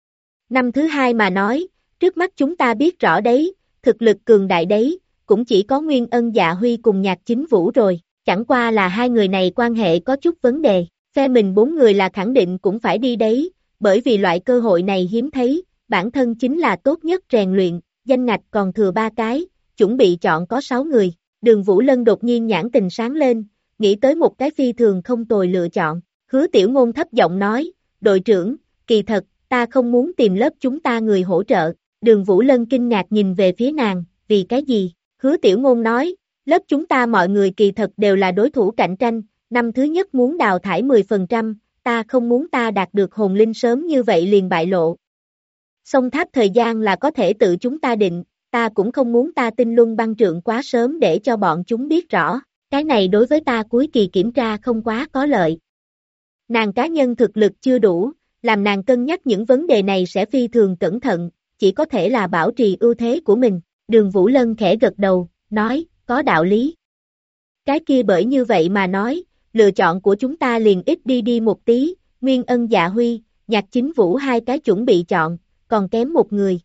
Năm thứ 2 mà nói, trước mắt chúng ta biết rõ đấy, thực lực cường đại đấy, cũng chỉ có Nguyên Ân Dạ Huy cùng Nhạc Chính Vũ rồi, chẳng qua là 2 người này quan hệ có chút vấn đề, phe mình 4 người là khẳng định cũng phải đi đấy, bởi vì loại cơ hội này hiếm thấy, bản thân chính là tốt nhất rèn luyện, danh ngạch còn thừa 3 cái, chuẩn bị chọn có 6 người. Đường Vũ Lân đột nhiên nhãn tình sáng lên, nghĩ tới một cái phi thường không tồi lựa chọn. Hứa Tiểu Ngôn thấp giọng nói, đội trưởng, kỳ thật, ta không muốn tìm lớp chúng ta người hỗ trợ. Đường Vũ Lân kinh ngạc nhìn về phía nàng, vì cái gì? Hứa Tiểu Ngôn nói, lớp chúng ta mọi người kỳ thật đều là đối thủ cạnh tranh, năm thứ nhất muốn đào thải 10%, ta không muốn ta đạt được hồn linh sớm như vậy liền bại lộ. Sông tháp thời gian là có thể tự chúng ta định, ta cũng không muốn ta tinh luân băng trượng quá sớm để cho bọn chúng biết rõ, cái này đối với ta cuối kỳ kiểm tra không quá có lợi. Nàng cá nhân thực lực chưa đủ, làm nàng cân nhắc những vấn đề này sẽ phi thường cẩn thận, chỉ có thể là bảo trì ưu thế của mình. Đường Vũ Lân khẽ gật đầu, nói, có đạo lý. Cái kia bởi như vậy mà nói, lựa chọn của chúng ta liền ít đi một tí, Nguyên Ân Dạ Huy, Nhạc Chính Vũ 2 cái chuẩn bị chọn, còn kém một người.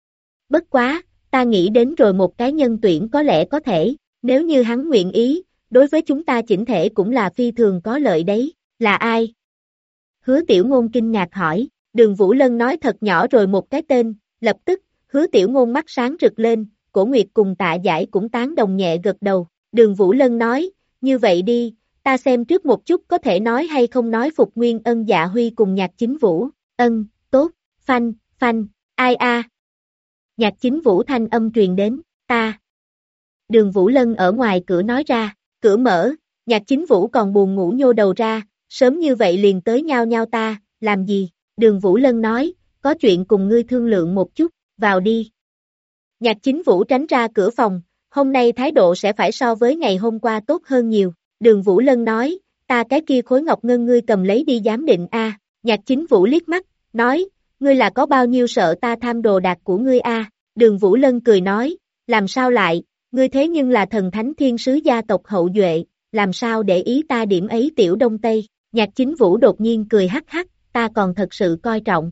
Bất quá, ta nghĩ đến rồi một cái nhân tuyển có lẽ có thể, nếu như hắn nguyện ý, đối với chúng ta chỉnh thể cũng là phi thường có lợi đấy, là ai? Hứa Tiểu Ngôn kinh ngạc hỏi, Đường Vũ Lân nói thật nhỏ rồi một cái tên, lập tức, Hứa Tiểu Ngôn mắt sáng rực lên, Cổ Nguyệt cùng Tạ Giải cũng tán đồng nhẹ gật đầu. Đường Vũ Lân nói, như vậy đi, ta xem trước một chút có thể nói hay không nói Phục Nguyên Ân Dạ Huy cùng Nhạc Chính Vũ. Ân, tốt, phanh, phanh, ai a. Nhạc Chính Vũ thanh âm truyền đến, ta. Đường Vũ Lân ở ngoài cửa nói ra, cửa mở, Nhạc Chính Vũ còn buồn ngủ nhô đầu ra, sớm như vậy liền tới nhao nhao ta, làm gì? Đường Vũ Lân nói, có chuyện cùng ngươi thương lượng một chút, vào đi. Nhạc Chính Vũ tránh ra cửa phòng, hôm nay thái độ sẽ phải so với ngày hôm qua tốt hơn nhiều. Đường Vũ Lân nói, ta cái kia khối ngọc ngân ngươi cầm lấy đi giám định a. Nhạc Chính Vũ liếc mắt, nói, ngươi là có bao nhiêu sợ ta tham đồ đạc của ngươi a? Đường Vũ Lân cười nói, làm sao lại, ngươi thế nhưng là thần thánh thiên sứ gia tộc hậu duệ, làm sao để ý ta điểm ấy tiểu đông tây? Nhạc Chính Vũ đột nhiên cười hắc hắc, ta còn thật sự coi trọng.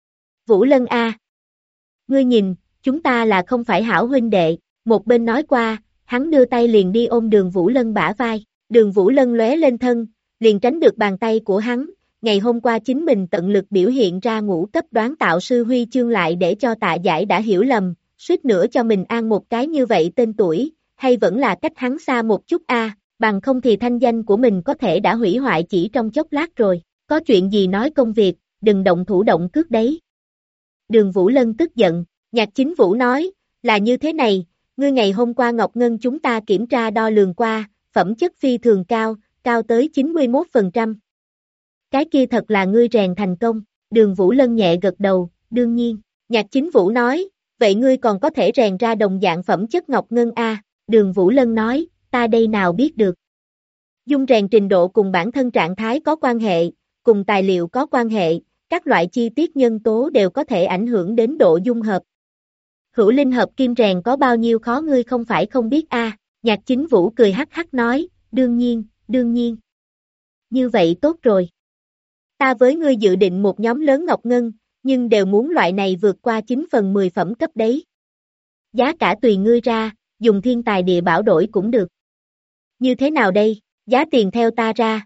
Vũ Lân a, ngươi nhìn, chúng ta là không phải hảo huynh đệ, một bên nói qua, hắn đưa tay liền đi ôm Đường Vũ Lân bả vai, Đường Vũ Lân lóe lên thân, liền tránh được bàn tay của hắn, ngày hôm qua chính mình tận lực biểu hiện ra ngũ cấp đoán tạo sư huy chương lại để cho Tạ Giải đã hiểu lầm, suýt nữa cho mình an một cái như vậy tên tuổi, hay vẫn là cách hắn xa một chút a, bằng không thì thanh danh của mình có thể đã hủy hoại chỉ trong chốc lát rồi, có chuyện gì nói công việc, đừng động thủ động cước đấy. Đường Vũ Lân tức giận, Nhạc Chính Vũ nói, là như thế này, ngươi ngày hôm qua Ngọc Ngân chúng ta kiểm tra đo lường qua, phẩm chất phi thường cao, cao tới 91%. Cái kia thật là ngươi rèn thành công, Đường Vũ Lân nhẹ gật đầu, đương nhiên, Nhạc Chính Vũ nói, vậy ngươi còn có thể rèn ra đồng dạng phẩm chất Ngọc Ngân a? Đường Vũ Lân nói, ta đây nào biết được. Dung rèn trình độ cùng bản thân trạng thái có quan hệ, cùng tài liệu có quan hệ, các loại chi tiết nhân tố đều có thể ảnh hưởng đến độ dung hợp. Hữu linh hợp kim rèn có bao nhiêu khó ngươi không phải không biết a? Nhạc Chính Vũ cười hắc hắc nói, đương nhiên, đương nhiên. Như vậy tốt rồi. Ta với ngươi dự định một nhóm lớn Ngọc Ngân, nhưng đều muốn loại này vượt qua 9/10 phẩm cấp đấy. Giá cả tùy ngươi ra, dùng thiên tài địa bảo đổi cũng được. Như thế nào đây, giá tiền theo ta ra.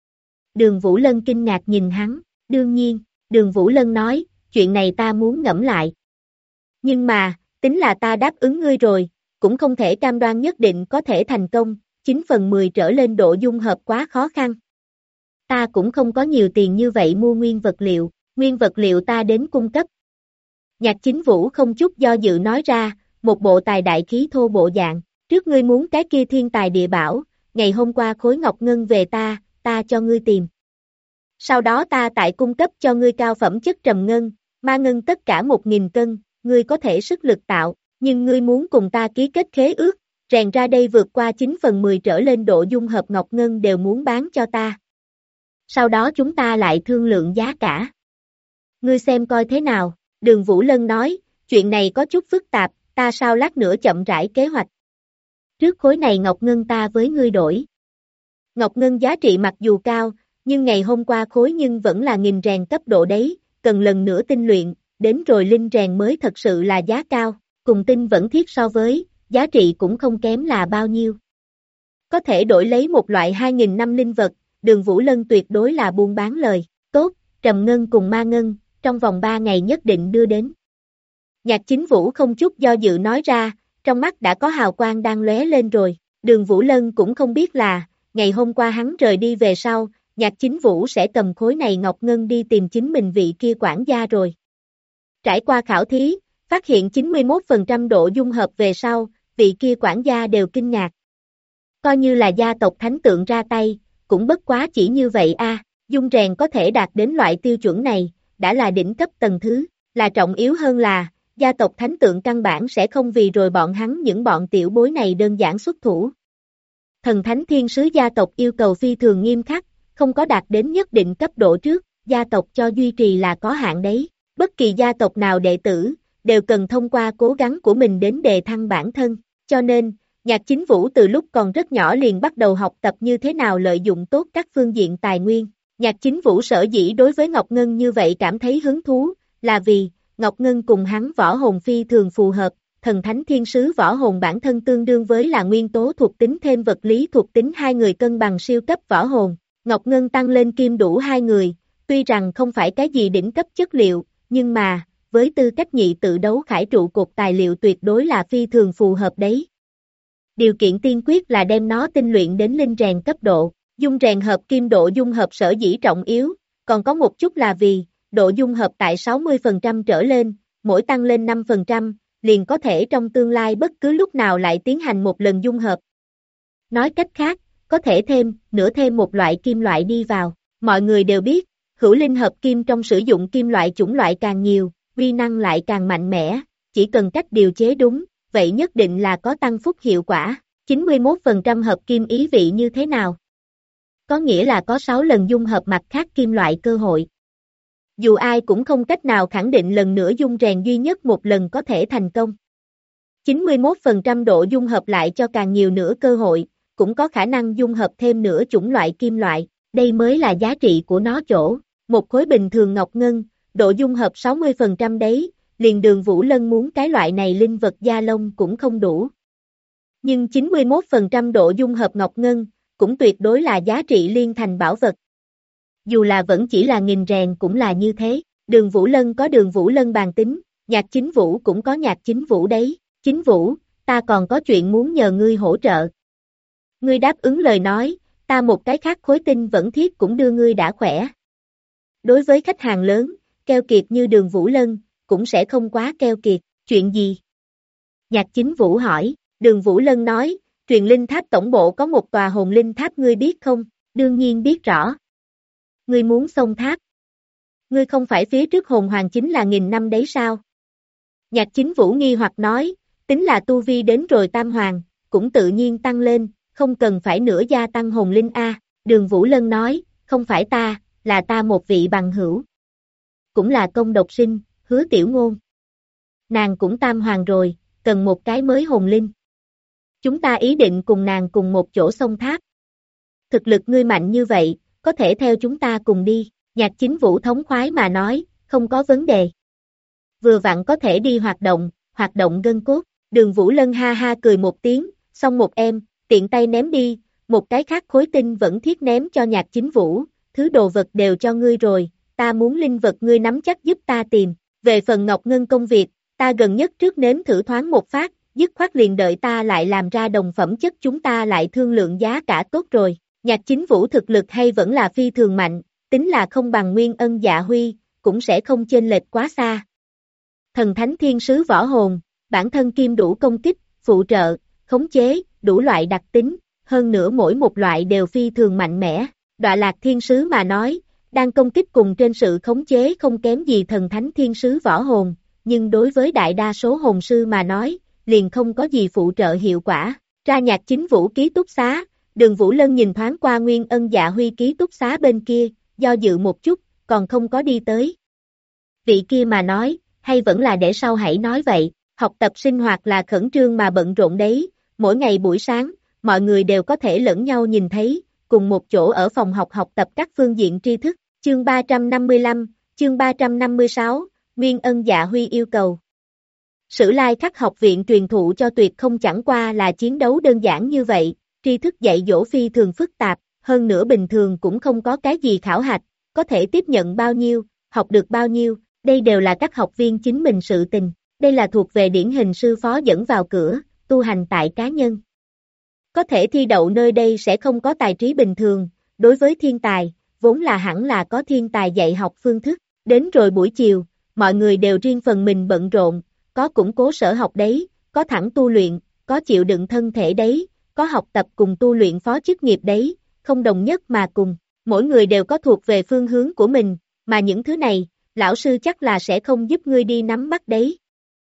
Đường Vũ Lân kinh ngạc nhìn hắn, đương nhiên, Đường Vũ Lân nói, chuyện này ta muốn ngẫm lại. Nhưng mà, tính là ta đáp ứng ngươi rồi, cũng không thể cam đoan nhất định có thể thành công, 9/10 trở lên độ dung hợp quá khó khăn. Ta cũng không có nhiều tiền như vậy mua nguyên vật liệu ta đến cung cấp. Nhạc Chính Vũ không chút do dự nói ra, một bộ tài đại khí thô bộ dạng, trước ngươi muốn cái kia thiên tài địa bảo, ngày hôm qua khối ngọc ngân về ta cho ngươi tìm. Sau đó ta tại cung cấp cho ngươi cao phẩm chất trầm ngân, ma ngân tất cả 1000 cân, ngươi có thể sức lực tạo, nhưng ngươi muốn cùng ta ký kết khế ước, rèn ra đây vượt qua 9/10 trở lên độ dung hợp ngọc ngân đều muốn bán cho ta. Sau đó chúng ta lại thương lượng giá cả. Ngươi xem coi thế nào, Đường Vũ Lân nói, chuyện này có chút phức tạp, ta sao lát nữa chậm rãi kế hoạch. Trước khối này ngọc ngân ta với ngươi đổi. Ngọc ngân giá trị mặc dù cao, nhưng ngày hôm qua khối nhưng vẫn là nghìn rèn cấp độ đấy, cần lần nữa tinh luyện, đến rồi linh rèn mới thật sự là giá cao, cùng tinh vẫn thiết so với, giá trị cũng không kém là bao nhiêu. Có thể đổi lấy một loại 2000 năm linh vật, Đường Vũ Lân tuyệt đối là buôn bán lời, tốt, trầm ngân cùng ma ngân, trong vòng 3 ngày nhất định đưa đến. Nhạc Chính Vũ không chút do dự nói ra, trong mắt đã có hào quang đang lóe lên rồi, Đường Vũ Lân cũng không biết là, ngày hôm qua hắn rời đi về sau, Nhạc Chính Vũ sẽ cầm khối này ngọc ngân đi tìm chính mình vị kia quản gia rồi. Trải qua khảo thí, phát hiện 91% độ dung hợp về sau, vị kia quản gia đều kinh ngạc. Coi như là gia tộc thánh tượng ra tay, cũng bất quá chỉ như vậy a, dung rèn có thể đạt đến loại tiêu chuẩn này, đã là đỉnh cấp tầng thứ, là trọng yếu hơn là, gia tộc thánh tượng căn bản sẽ không vì rồi bọn hắn những bọn tiểu bối này đơn giản xuất thủ. Thần thánh thiên sứ gia tộc yêu cầu phi thường nghiêm khắc, không có đạt đến nhất định cấp độ trước, gia tộc cho duy trì là có hạn đấy, bất kỳ gia tộc nào đệ tử, đều cần thông qua cố gắng của mình đến đề thăng bản thân, cho nên, Nhạc Chính Vũ từ lúc còn rất nhỏ liền bắt đầu học tập như thế nào lợi dụng tốt các phương diện tài nguyên. Nhạc Chính Vũ sở dĩ đối với Ngọc Ngân như vậy cảm thấy hứng thú, là vì, Ngọc Ngân cùng hắn võ hồn phi thường phù hợp, thần thánh thiên sứ võ hồn bản thân tương đương với là nguyên tố thuộc tính thêm vật lý thuộc tính hai người cân bằng siêu cấp võ hồn. Ngọc Ngân tăng lên kim đủ hai người, Tuy rằng không phải cái gì đỉnh cấp chất liệu, nhưng mà, với tư cách nhị tự đấu khải trụ cột tài liệu tuyệt đối là phi thường phù hợp đấy. Điều kiện tiên quyết là đem nó tinh luyện đến linh rèn cấp độ, dung rèn hợp kim độ dung hợp sở dĩ trọng yếu, còn có một chút là vì, độ dung hợp tại 60% trở lên, mỗi tăng lên 5%, liền có thể trong tương lai bất cứ lúc nào lại tiến hành một lần dung hợp. Nói cách khác, có thể thêm một loại kim loại đi vào. Mọi người đều biết, hữu linh hợp kim trong sử dụng kim loại chủng loại càng nhiều, uy năng lại càng mạnh mẽ, chỉ cần cách điều chế đúng, vậy nhất định là có tăng phúc hiệu quả. 91% hợp kim ý vị như thế nào? Có nghĩa là có 6 lần dung hợp mặt khác kim loại cơ hội. Dù ai cũng không cách nào khẳng định lần nữa dung rèn duy nhất một lần có thể thành công. 91% độ dung hợp lại cho càng nhiều nữa cơ hội, cũng có khả năng dung hợp thêm nữa chủng loại kim loại, đây mới là giá trị của nó chỗ. Một khối bình thường ngọc ngân, độ dung hợp 60% đấy, liền Đường Vũ Lân muốn cái loại này linh vật da lông cũng không đủ. Nhưng 91% độ dung hợp ngọc ngân, cũng tuyệt đối là giá trị liên thành bảo vật. Dù là vẫn chỉ là nghìn rèn cũng là như thế, Đường Vũ Lân có Đường Vũ Lân bàn tính, Nhạc Chính Vũ cũng có Nhạc Chính Vũ đấy, Chính Vũ, ta còn có chuyện muốn nhờ ngươi hỗ trợ. Ngươi đáp ứng lời nói, ta một cái khác khối tinh vẫn thiết cũng đưa ngươi đã khỏe. Đối với khách hàng lớn, keo kiệt như Đường Vũ Lân, cũng sẽ không quá keo kiệt, chuyện gì? Nhạc Chính Vũ hỏi, Đường Vũ Lân nói, truyền linh tháp tổng bộ có một tòa hồn linh tháp ngươi biết không? Đương nhiên biết rõ. Ngươi muốn xông tháp. Ngươi không phải phía trước hồn hoàng chính là 1000 năm đấy sao? Nhạc Chính Vũ nghi hoặc nói, tính là tu vi đến rồi tam hoàng, cũng tự nhiên tăng lên, không cần phải nữa gia tăng hồn linh A. Đường Vũ Lân nói, không phải ta, là ta một vị bằng hữu. Cũng là công độc sinh, Hứa Tiểu Ngôn. Nàng cũng tam hoàng rồi, cần một cái mới hồn linh. Chúng ta ý định cùng nàng cùng một chỗ xông tháp. Thực lực ngươi mạnh như vậy, có thể theo chúng ta cùng đi. Nhạc Chính Vũ thống khoái mà nói, không có vấn đề. Vừa vặn có thể đi hoạt động gân cốt. Đường Vũ Lân ha ha cười một tiếng, xong một em, tiện tay ném đi, một cái khác khối tinh vẫn thiết ném cho Nhạc Chính Vũ, thứ đồ vật đều cho ngươi rồi, ta muốn linh vật ngươi nắm chắc giúp ta tìm. Về phần Ngọc Ngân công việc, ta gần nhất trước nếm thử thoáng một phát, dứt khoát liền đợi ta lại làm ra đồng phẩm chất chúng ta lại thương lượng giá cả tốt rồi. Nhạc Chính Vũ thực lực hay vẫn là phi thường mạnh, tính là không bằng Nguyên Ân Dạ Huy, cũng sẽ không chênh lệch quá xa. Thần Thánh Thiên Sứ võ hồn, bản thân kim đủ công kích, phụ trợ, khống chế, đủ loại đặc tính, hơn nữa mỗi một loại đều phi thường mạnh mẽ. Đọa Lạc Thiên Sứ mà nói, đang công kích cùng trên sự khống chế không kém gì Thần Thánh Thiên Sứ võ hồn, nhưng đối với đại đa số hồn sư mà nói, liền không có gì phụ trợ hiệu quả. Ra Nhạc Chính Vũ ký túc xá, Đường Vũ Lân nhìn thoáng qua Nguyên Ân Dạ Huy ký túc xá bên kia, do dự một chút, còn không có đi tới. Vị kia mà nói, hay vẫn là để sau hãy nói vậy, học tập sinh hoạt là khẩn trương mà bận rộn đấy, mỗi ngày buổi sáng, mọi người đều có thể lẫn nhau nhìn thấy, cùng một chỗ ở phòng học tập các phương diện tri thức. Chương 355, chương 356, Nguyên Ân Dạ Huy yêu cầu. Sử Lai Khắc học viện truyền thụ cho tuyệt không chẳng qua là chiến đấu đơn giản như vậy, tri thức dạy dỗ phi thường phức tạp, hơn nữa bình thường cũng không có cái gì khảo hạch, có thể tiếp nhận bao nhiêu, học được bao nhiêu, đây đều là các học viên chính mình sự tình, đây là thuộc về điển hình sư phó dẫn vào cửa, tu hành tại cá nhân. Có thể thi đậu nơi đây sẽ không có tài trí bình thường, đối với thiên tài, vốn là hẳn là có thiên tài dạy học phương thức, đến rồi buổi chiều, mọi người đều riêng phần mình bận rộn, có củng cố sở học đấy, có thẳng tu luyện, có chịu đựng thân thể đấy, có học tập cùng tu luyện phó chức nghiệp đấy, không đồng nhất mà cùng, mỗi người đều có thuộc về phương hướng của mình, mà những thứ này, lão sư chắc là sẽ không giúp ngươi đi nắm bắt đấy.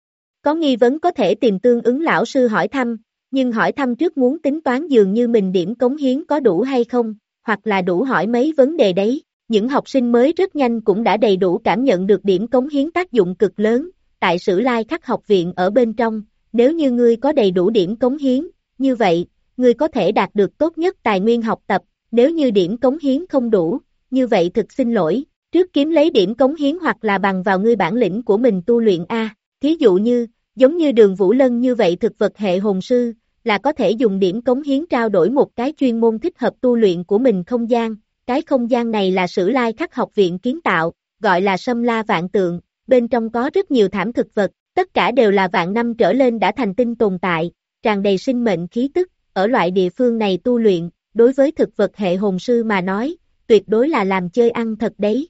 Có nghi vấn có thể tìm tương ứng lão sư hỏi thăm, nhưng hỏi thăm trước muốn tính toán dường như mình điểm cống hiến có đủ hay không, hoặc là đủ hỏi mấy vấn đề đấy. Những học sinh mới rất nhanh cũng đã đầy đủ cảm nhận được điểm cống hiến tác dụng cực lớn, tại Sử Lai Khắc học viện ở bên trong, nếu như ngươi có đầy đủ điểm cống hiến, như vậy, ngươi có thể đạt được tốt nhất tài nguyên học tập, nếu như điểm cống hiến không đủ, như vậy thực xin lỗi, trước kiếm lấy điểm cống hiến hoặc là bằng vào ngươi bản lĩnh của mình tu luyện A, thí dụ như, giống như Đường Vũ Lân như vậy thực vật hệ hồn sư, là có thể dùng điểm cống hiến trao đổi một cái chuyên môn thích hợp tu luyện của mình không gian, cái không gian này là Sử Lai Khắc học viện kiến tạo, gọi là Sâm La Vạn Tượng, bên trong có rất nhiều thảm thực vật, tất cả đều là vạn năm trở lên đã thành tinh tồn tại, tràn đầy sinh mệnh khí tức, ở loại địa phương này tu luyện, đối với thực vật hệ hồn sư mà nói, tuyệt đối là làm chơi ăn thật đấy.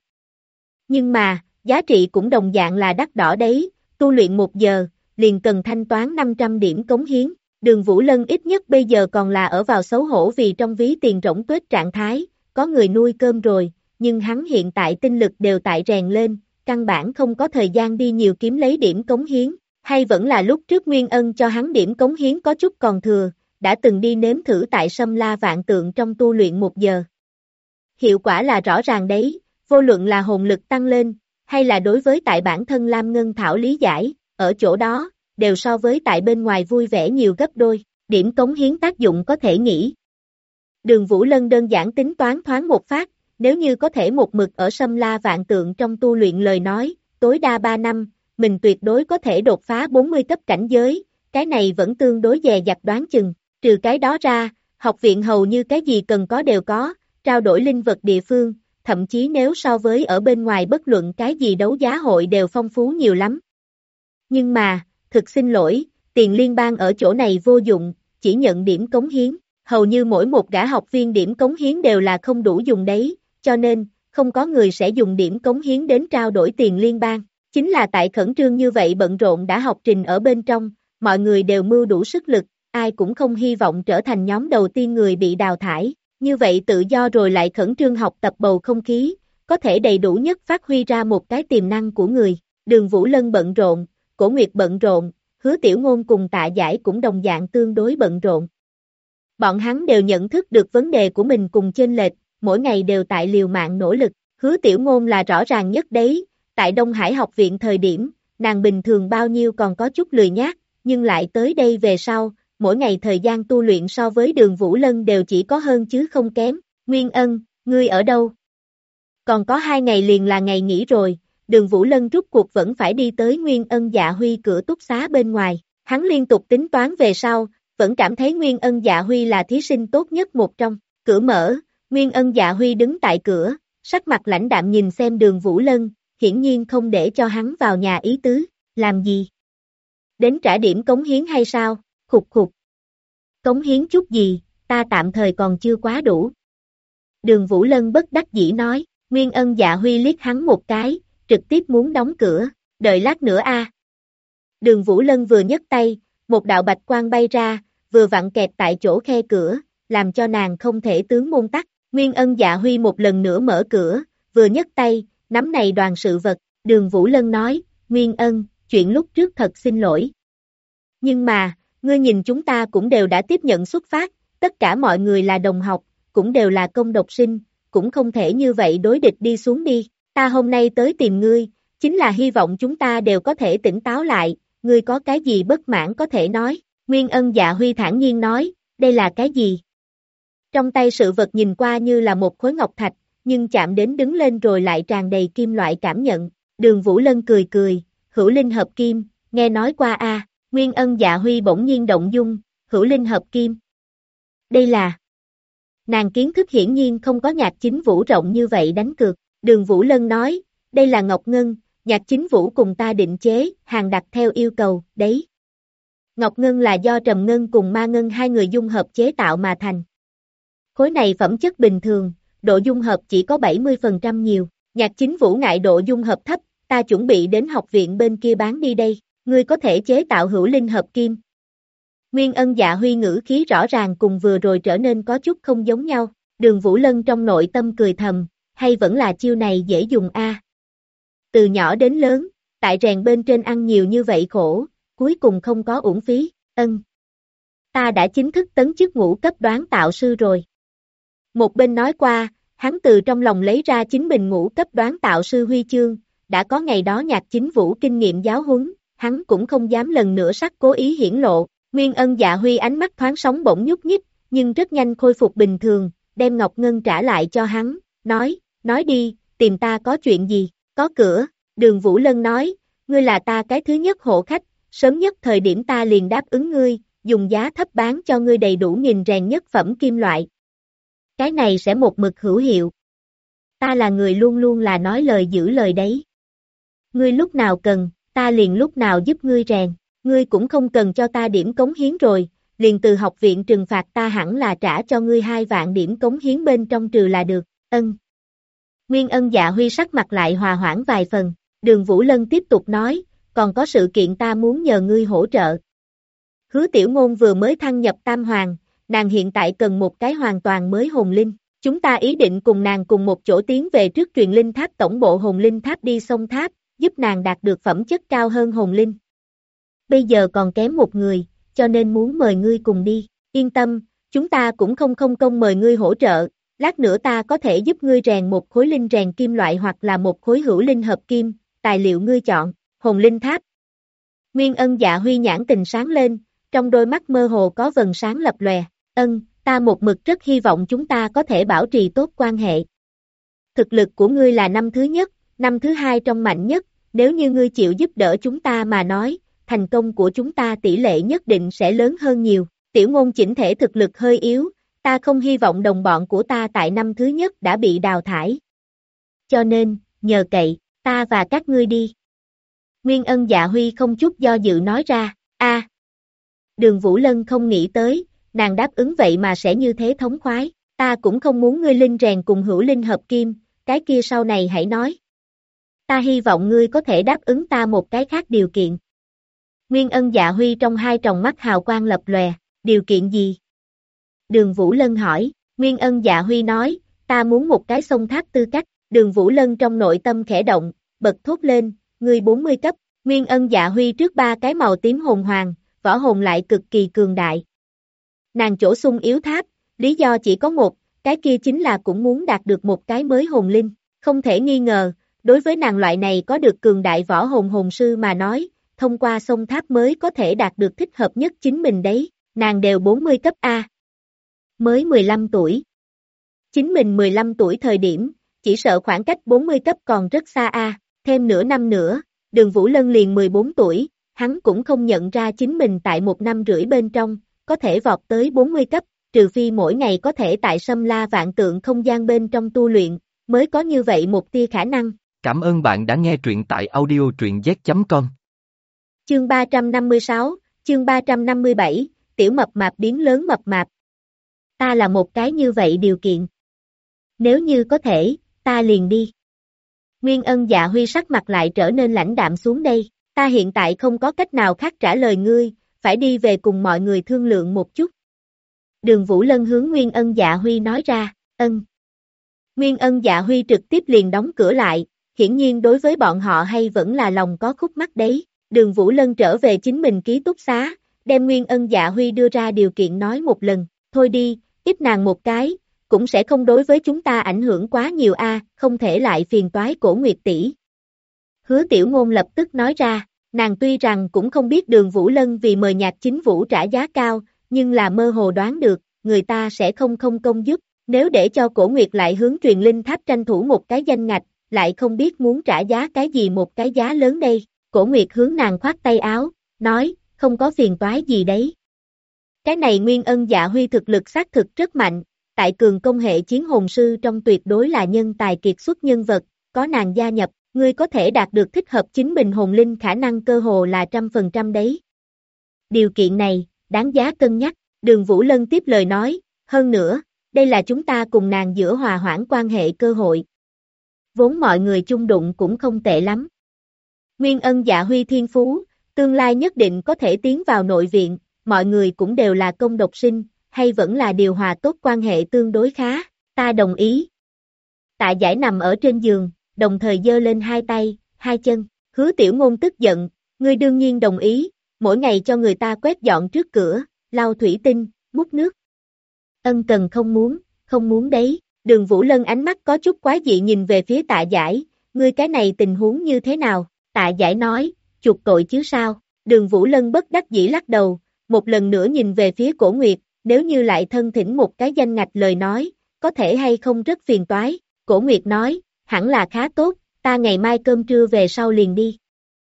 Nhưng mà, giá trị cũng đồng dạng là đắt đỏ đấy, tu luyện 1 giờ, liền cần thanh toán 500 điểm cống hiến. Đường Vũ Lân ít nhất bây giờ còn là ở vào xấu hổ vì trong ví tiền rỗng tuếch trạng thái, có người nuôi cơm rồi, nhưng hắn hiện tại tinh lực đều tại rèn lên, căn bản không có thời gian đi nhiều kiếm lấy điểm cống hiến, hay vẫn là lúc trước Nguyên Ân cho hắn điểm cống hiến có chút còn thừa, đã từng đi nếm thử tại Sâm La Vạn Tượng trong tu luyện 1 giờ. Hiệu quả là rõ ràng đấy, vô luận là hồn lực tăng lên, hay là đối với tại bản thân Lam Ngân Thảo lý giải, ở chỗ đó, đều so với tại bên ngoài vui vẻ nhiều gấp đôi, điểm cống hiến tác dụng có thể nghĩ. Đường Vũ Lân đơn giản tính toán thoáng một phát, nếu như có thể một mực ở Sâm La Vạn Tượng trong tu luyện lời nói, tối đa 3 năm, mình tuyệt đối có thể đột phá 40 cấp cảnh giới, cái này vẫn tương đối dè dặt đoán chừng, trừ cái đó ra, học viện hầu như cái gì cần có đều có, trao đổi linh vật địa phương, thậm chí nếu so với ở bên ngoài bất luận cái gì đấu giá hội đều phong phú nhiều lắm. Nhưng mà, thực xin lỗi, tiền liên bang ở chỗ này vô dụng, chỉ nhận điểm cống hiến, hầu như mỗi một gã học viên điểm cống hiến đều là không đủ dùng đấy, cho nên, không có người sẽ dùng điểm cống hiến đến trao đổi tiền liên bang. Chính là tại khẩn trương như vậy bận rộn đã học trình ở bên trong, mọi người đều mưu đủ sức lực, ai cũng không hy vọng trở thành nhóm đầu tiên người bị đào thải, như vậy tự do rồi lại khẩn trương học tập bầu không khí, có thể đầy đủ nhất phát huy ra một cái tiềm năng của người. Đường Vũ Lân bận rộn, Cổ Nguyệt bận rộn, Hứa Tiểu Ngôn cùng Tạ Giải cũng đồng dạng tương đối bận rộn. Bọn hắn đều nhận thức được vấn đề của mình cùng chênh lệch, mỗi ngày đều tại liều mạng nỗ lực, Hứa Tiểu Ngôn là rõ ràng nhất đấy, tại Đông Hải học viện thời điểm, nàng bình thường bao nhiêu còn có chút lười nhác, nhưng lại tới đây về sau, mỗi ngày thời gian tu luyện so với Đường Vũ Lân đều chỉ có hơn chứ không kém. Nguyên Ân, ngươi ở đâu? Còn có 2 ngày liền là ngày nghỉ rồi, Đường Vũ Lân rút cuộc vẫn phải đi tới Nguyên Ân Dạ Huy cửa túc xá bên ngoài, hắn liên tục tính toán về sau, vẫn cảm thấy Nguyên Ân Dạ Huy là thí sinh tốt nhất một trong. Cửa mở, Nguyên Ân Dạ Huy đứng tại cửa, sắc mặt lãnh đạm nhìn xem Đường Vũ Lân, hiển nhiên không để cho hắn vào nhà ý tứ, làm gì? Đến trả điểm cống hiến hay sao? Khục khục. Cống hiến chút gì, ta tạm thời còn chưa quá đủ. Đường Vũ Lân bất đắc dĩ nói, Nguyên Ân Dạ Huy liếc hắn một cái, trực tiếp muốn đóng cửa, đợi lát nữa a. Đường Vũ Lân vừa nhấc tay, một đạo bạch quang bay ra, vừa vặn kẹt tại chỗ khe cửa, làm cho nàng không thể tướng môn tắt. Nguyên Ân Dạ Huy một lần nữa mở cửa, vừa nhấc tay, nắm này đoàn sự vật, Đường Vũ Lân nói, Nguyên Ân, chuyện lúc trước thật xin lỗi. Nhưng mà, ngươi nhìn chúng ta cũng đều đã tiếp nhận xuất phát, tất cả mọi người là đồng học, cũng đều là công độc sinh, cũng không thể như vậy đối địch đi xuống đi, ta hôm nay tới tìm ngươi, chính là hy vọng chúng ta đều có thể tỉnh táo lại, ngươi có cái gì bất mãn có thể nói. Nguyên Ân Dạ Huy thản nhiên nói, đây là cái gì? Trong tay sự vật nhìn qua như là một khối ngọc thạch, nhưng chạm đến đứng lên rồi lại tràn đầy kim loại cảm nhận. Đường Vũ Lân cười cười, hữu linh hợp kim, nghe nói qua a. Nguyên Ân Dạ Huy bỗng nhiên động dung, hữu linh hợp kim. Đây là... Nàng kiến thức hiển nhiên không có Nhạc Chính Vũ rộng như vậy đánh cược. Đường Vũ Lân nói, đây là Ngọc Ngân, Nhạc Chính Vũ cùng ta định chế, hàng đặt theo yêu cầu, đấy. Ngọc Ngân là do Trầm Ngân cùng Ma Ngân 2 người dung hợp chế tạo mà thành. Khối này phẩm chất bình thường, độ dung hợp chỉ có 70% nhiều, Nhạc Chính Vũ ngại độ dung hợp thấp, ta chuẩn bị đến học viện bên kia bán đi đây, ngươi có thể chế tạo hữu linh hợp kim. Nguyên Ân Dạ Huy ngữ khí rõ ràng cùng vừa rồi trở nên có chút không giống nhau, Đường Vũ Lân trong nội tâm cười thầm, hay vẫn là chiêu này dễ dùng a. Từ nhỏ đến lớn, tại rèn bên trên ăn nhiều như vậy khổ, cuối cùng không có uổng phí, ta đã chính thức tấn chức ngũ cấp đoán tạo sư rồi. Một bên nói qua, hắn từ trong lòng lấy ra chính mình ngũ cấp đoán tạo sư huy chương, đã có ngày đó Nhạc Chính Vũ kinh nghiệm giáo huấn, hắn cũng không dám lần nữa sắc cố ý hiển lộ. Nguyên Ân Dạ Huy ánh mắt thoáng sóng bỗng nhúc nhích, nhưng rất nhanh khôi phục bình thường, đem Ngọc Ngân trả lại cho hắn, nói đi, tìm ta có chuyện gì, có cửa. Đường Vũ Lân nói, ngươi là ta cái thứ nhất hộ khách, sớm nhất thời điểm ta liền đáp ứng ngươi, dùng giá thấp bán cho ngươi đầy đủ nghìn rèn nhất phẩm kim loại. Cái này sẽ một mực hữu hiệu. Ta là người luôn luôn là nói lời giữ lời đấy. Ngươi lúc nào cần, ta liền lúc nào giúp ngươi rèn, ngươi cũng không cần cho ta điểm cống hiến rồi, liền từ học viện trừng phạt ta hẳn là trả cho ngươi 2 vạn điểm cống hiến bên trong trừ là được, ân. Nguyên Ân Dạ Huy sắc mặt lại hòa hoãn vài phần, Đường Vũ Lân tiếp tục nói, còn có sự kiện ta muốn nhờ ngươi hỗ trợ. Hứa Tiểu Ngôn vừa mới thăng nhập Tam Hoàng, nàng hiện tại cần một cái hoàn toàn mới hồn linh. Chúng ta ý định cùng nàng cùng một chỗ tiến về trước truyền linh tháp tổng bộ hồn linh tháp đi sông tháp, giúp nàng đạt được phẩm chất cao hơn hồn linh. Bây giờ còn kém một người, cho nên muốn mời ngươi cùng đi. Yên tâm, chúng ta cũng không công mời ngươi hỗ trợ, lát nữa ta có thể giúp ngươi rèn một khối linh rèn kim loại hoặc là một khối hữu linh hợp kim, tài liệu ngươi chọn, hồn linh tháp. Nguyên Ân Dạ Huy nhãn tình sáng lên, trong đôi mắt mơ hồ có vầng sáng lập lòe, ta một mực rất hy vọng chúng ta có thể bảo trì tốt quan hệ. Thực lực của ngươi là năm thứ nhất, năm thứ hai trong mạnh nhất, nếu như ngươi chịu giúp đỡ chúng ta mà nói, thành công của chúng ta tỷ lệ nhất định sẽ lớn hơn nhiều. Tiểu Ngôn chỉnh thể thực lực hơi yếu, ta không hy vọng đồng bọn của ta tại năm thứ nhất đã bị đào thải. Cho nên, nhờ cậy, ta và các ngươi đi. Nguyên Ân Dạ Huy không chút do dự nói ra, Đường Vũ Lân không nghĩ tới, nàng đáp ứng vậy mà sẽ như thế thống khoái, ta cũng không muốn ngươi linh rèn cùng hữu linh hợp kim, cái kia sau này hãy nói. Ta hy vọng ngươi có thể đáp ứng ta một cái khác điều kiện. Nguyên Ân Dạ Huy trong hai tròng mắt hào quang lập lòe, điều kiện gì? Đường Vũ Lân hỏi, Nguyên Ân Dạ Huy nói, ta muốn một cái sông tháp tư cách, Đường Vũ Lân trong nội tâm khẽ động, bật thốt lên, ngươi 40 cấp, Nguyên Ân Dạ Huy trước 3 cái màu tím hồn hoàng, võ hồn lại cực kỳ cường đại. Nàng chỗ sung yếu tháp, lý do chỉ có một, cái kia chính là cũng muốn đạt được một cái mới hồn linh, không thể nghi ngờ, đối với nàng loại này có được cường đại võ hồn hồn sư mà nói, thông qua sông tháp mới có thể đạt được thích hợp nhất chính mình đấy, nàng đều 40 cấp A. Mới 15 tuổi. Chính mình 15 tuổi thời điểm, chỉ sợ khoảng cách 40 cấp còn rất xa A, thêm nửa năm nữa, Đường Vũ Lân liền 14 tuổi, hắn cũng không nhận ra chính mình tại 1 năm rưỡi bên trong, có thể vọt tới 40 cấp, trừ phi mỗi ngày có thể tại Sâm La Vạn Tượng không gian bên trong tu luyện, mới có như vậy một tia khả năng. Cảm ơn bạn đã nghe truyện tại audio truyện z.com. Chương 356, chương 357, tiểu mập mạp biến lớn mập mạp. Ta là một cái như vậy điều kiện. Nếu như có thể, ta liền đi. Nguyên Ân Dạ Huy sắc mặt lại trở nên lãnh đạm xuống đây, ta hiện tại không có cách nào khác trả lời ngươi, phải đi về cùng mọi người thương lượng một chút. Đường Vũ Lân hướng Nguyên Ân Dạ Huy nói ra, Nguyên Ân Dạ Huy trực tiếp liền đóng cửa lại, hiển nhiên đối với bọn họ hay vẫn là lòng có khúc mắc đấy. Đường Vũ Lân trở về chính mình ký túc xá, đem Nguyên Ân Dạ Huy đưa ra điều kiện nói một lần, thôi đi, ít nàng một cái, cũng sẽ không đối với chúng ta ảnh hưởng quá nhiều không thể lại phiền toái Cổ Nguyệt tỷ. Hứa Tiểu Ngôn lập tức nói ra, nàng tuy rằng cũng không biết Đường Vũ Lân vì mời Nhạc Chính Vũ trả giá cao, nhưng là mơ hồ đoán được, người ta sẽ không công giúp, nếu để cho Cổ Nguyệt lại hướng truyền linh tháp tranh thủ một cái danh ngạch, lại không biết muốn trả giá cái gì một cái giá lớn đây. Cổ Nguyệt hướng nàng khoát tay áo, nói, không có phiền toái gì đấy. Cái này Nguyên Ân Dạ Huy thực lực xác thực rất mạnh, tại cường công hệ chiến hồn sư trong tuyệt đối là nhân tài kiệt xuất nhân vật, có nàng gia nhập, ngươi có thể đạt được thích hợp chính mình hồn linh khả năng cơ hồ là 100% đấy. Điều kiện này, đáng giá cân nhắc, Đường Vũ Lân tiếp lời nói, hơn nữa, đây là chúng ta cùng nàng giữa hòa hoãn quan hệ cơ hội. Vốn mọi người chung đụng cũng không tệ lắm. Nguyên Ân Dạ Huy thiên phú, tương lai nhất định có thể tiến vào nội viện, mọi người cũng đều là công độc sinh, hay vẫn là điều hòa tốt quan hệ tương đối khá, ta đồng ý. Tạ Giải nằm ở trên giường, đồng thời giơ lên hai tay, hai chân, Hứa Tiểu Ngôn tức giận, ngươi đương nhiên đồng ý, mỗi ngày cho người ta quét dọn trước cửa, lau thủy tinh, múc nước. Ân Cần không muốn đấy, Đường Vũ Lân ánh mắt có chút quái dị nhìn về phía Tạ Giải, ngươi cái này tình huống như thế nào? Tạ Giải nói, chuộc tội chứ sao? Đường Vũ Lân bất đắc dĩ lắc đầu, một lần nữa nhìn về phía Cổ Nguyệt, nếu như lại thân thỉnh một cái danh ngạch lời nói, có thể hay không rất phiền toái. Cổ Nguyệt nói, hẳn là khá tốt, ta ngày mai cơm trưa về sau liền đi.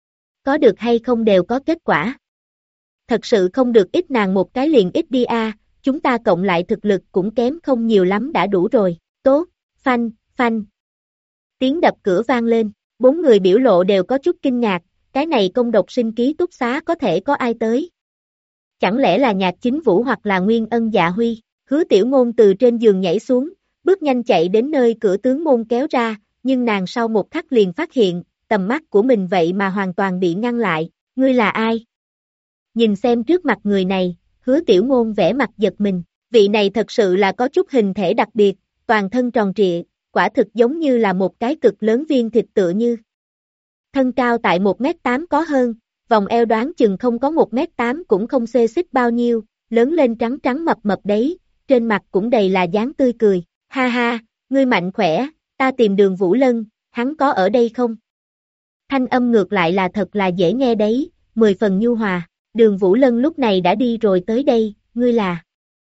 Có được hay không đều có kết quả. Thật sự không được ít nàng một cái liền ít đi chúng ta cộng lại thực lực cũng kém không nhiều lắm đã đủ rồi. Tốt, phanh. Tiếng đập cửa vang lên, 4 người biểu lộ đều có chút kinh ngạc, cái này công độc sinh ký túc xá có thể có ai tới? Chẳng lẽ là Nhạc Chính Vũ hoặc là Nguyên Ân Dạ Huy? Hứa Tiểu Ngôn từ trên giường nhảy xuống, bước nhanh chạy đến nơi cửa tướng môn kéo ra, nhưng nàng sau một khắc liền phát hiện, tầm mắt của mình vậy mà hoàn toàn bị ngăn lại, ngươi là ai? Nhìn xem trước mặt người này, Hứa Tiểu Ngôn vẻ mặt giật mình, vị này thật sự là có chút hình thể đặc biệt, toàn thân tròn trịa, quả thực giống như là một cái cực lớn viên thịt tựa như. Thân cao tại 1m8 có hơn, vòng eo đoán chừng không có 1m8 cũng không xê xích bao nhiêu, lớn lên trắng trắng mập mập đấy, trên mặt cũng đầy là dáng tươi cười, ha ha, ngươi mạnh khỏe, ta tìm Đường Vũ Lân, hắn có ở đây không? Thanh âm ngược lại là thật là dễ nghe đấy, 10 phần nhu hòa, Đường Vũ Lân lúc này đã đi rồi tới đây, ngươi là.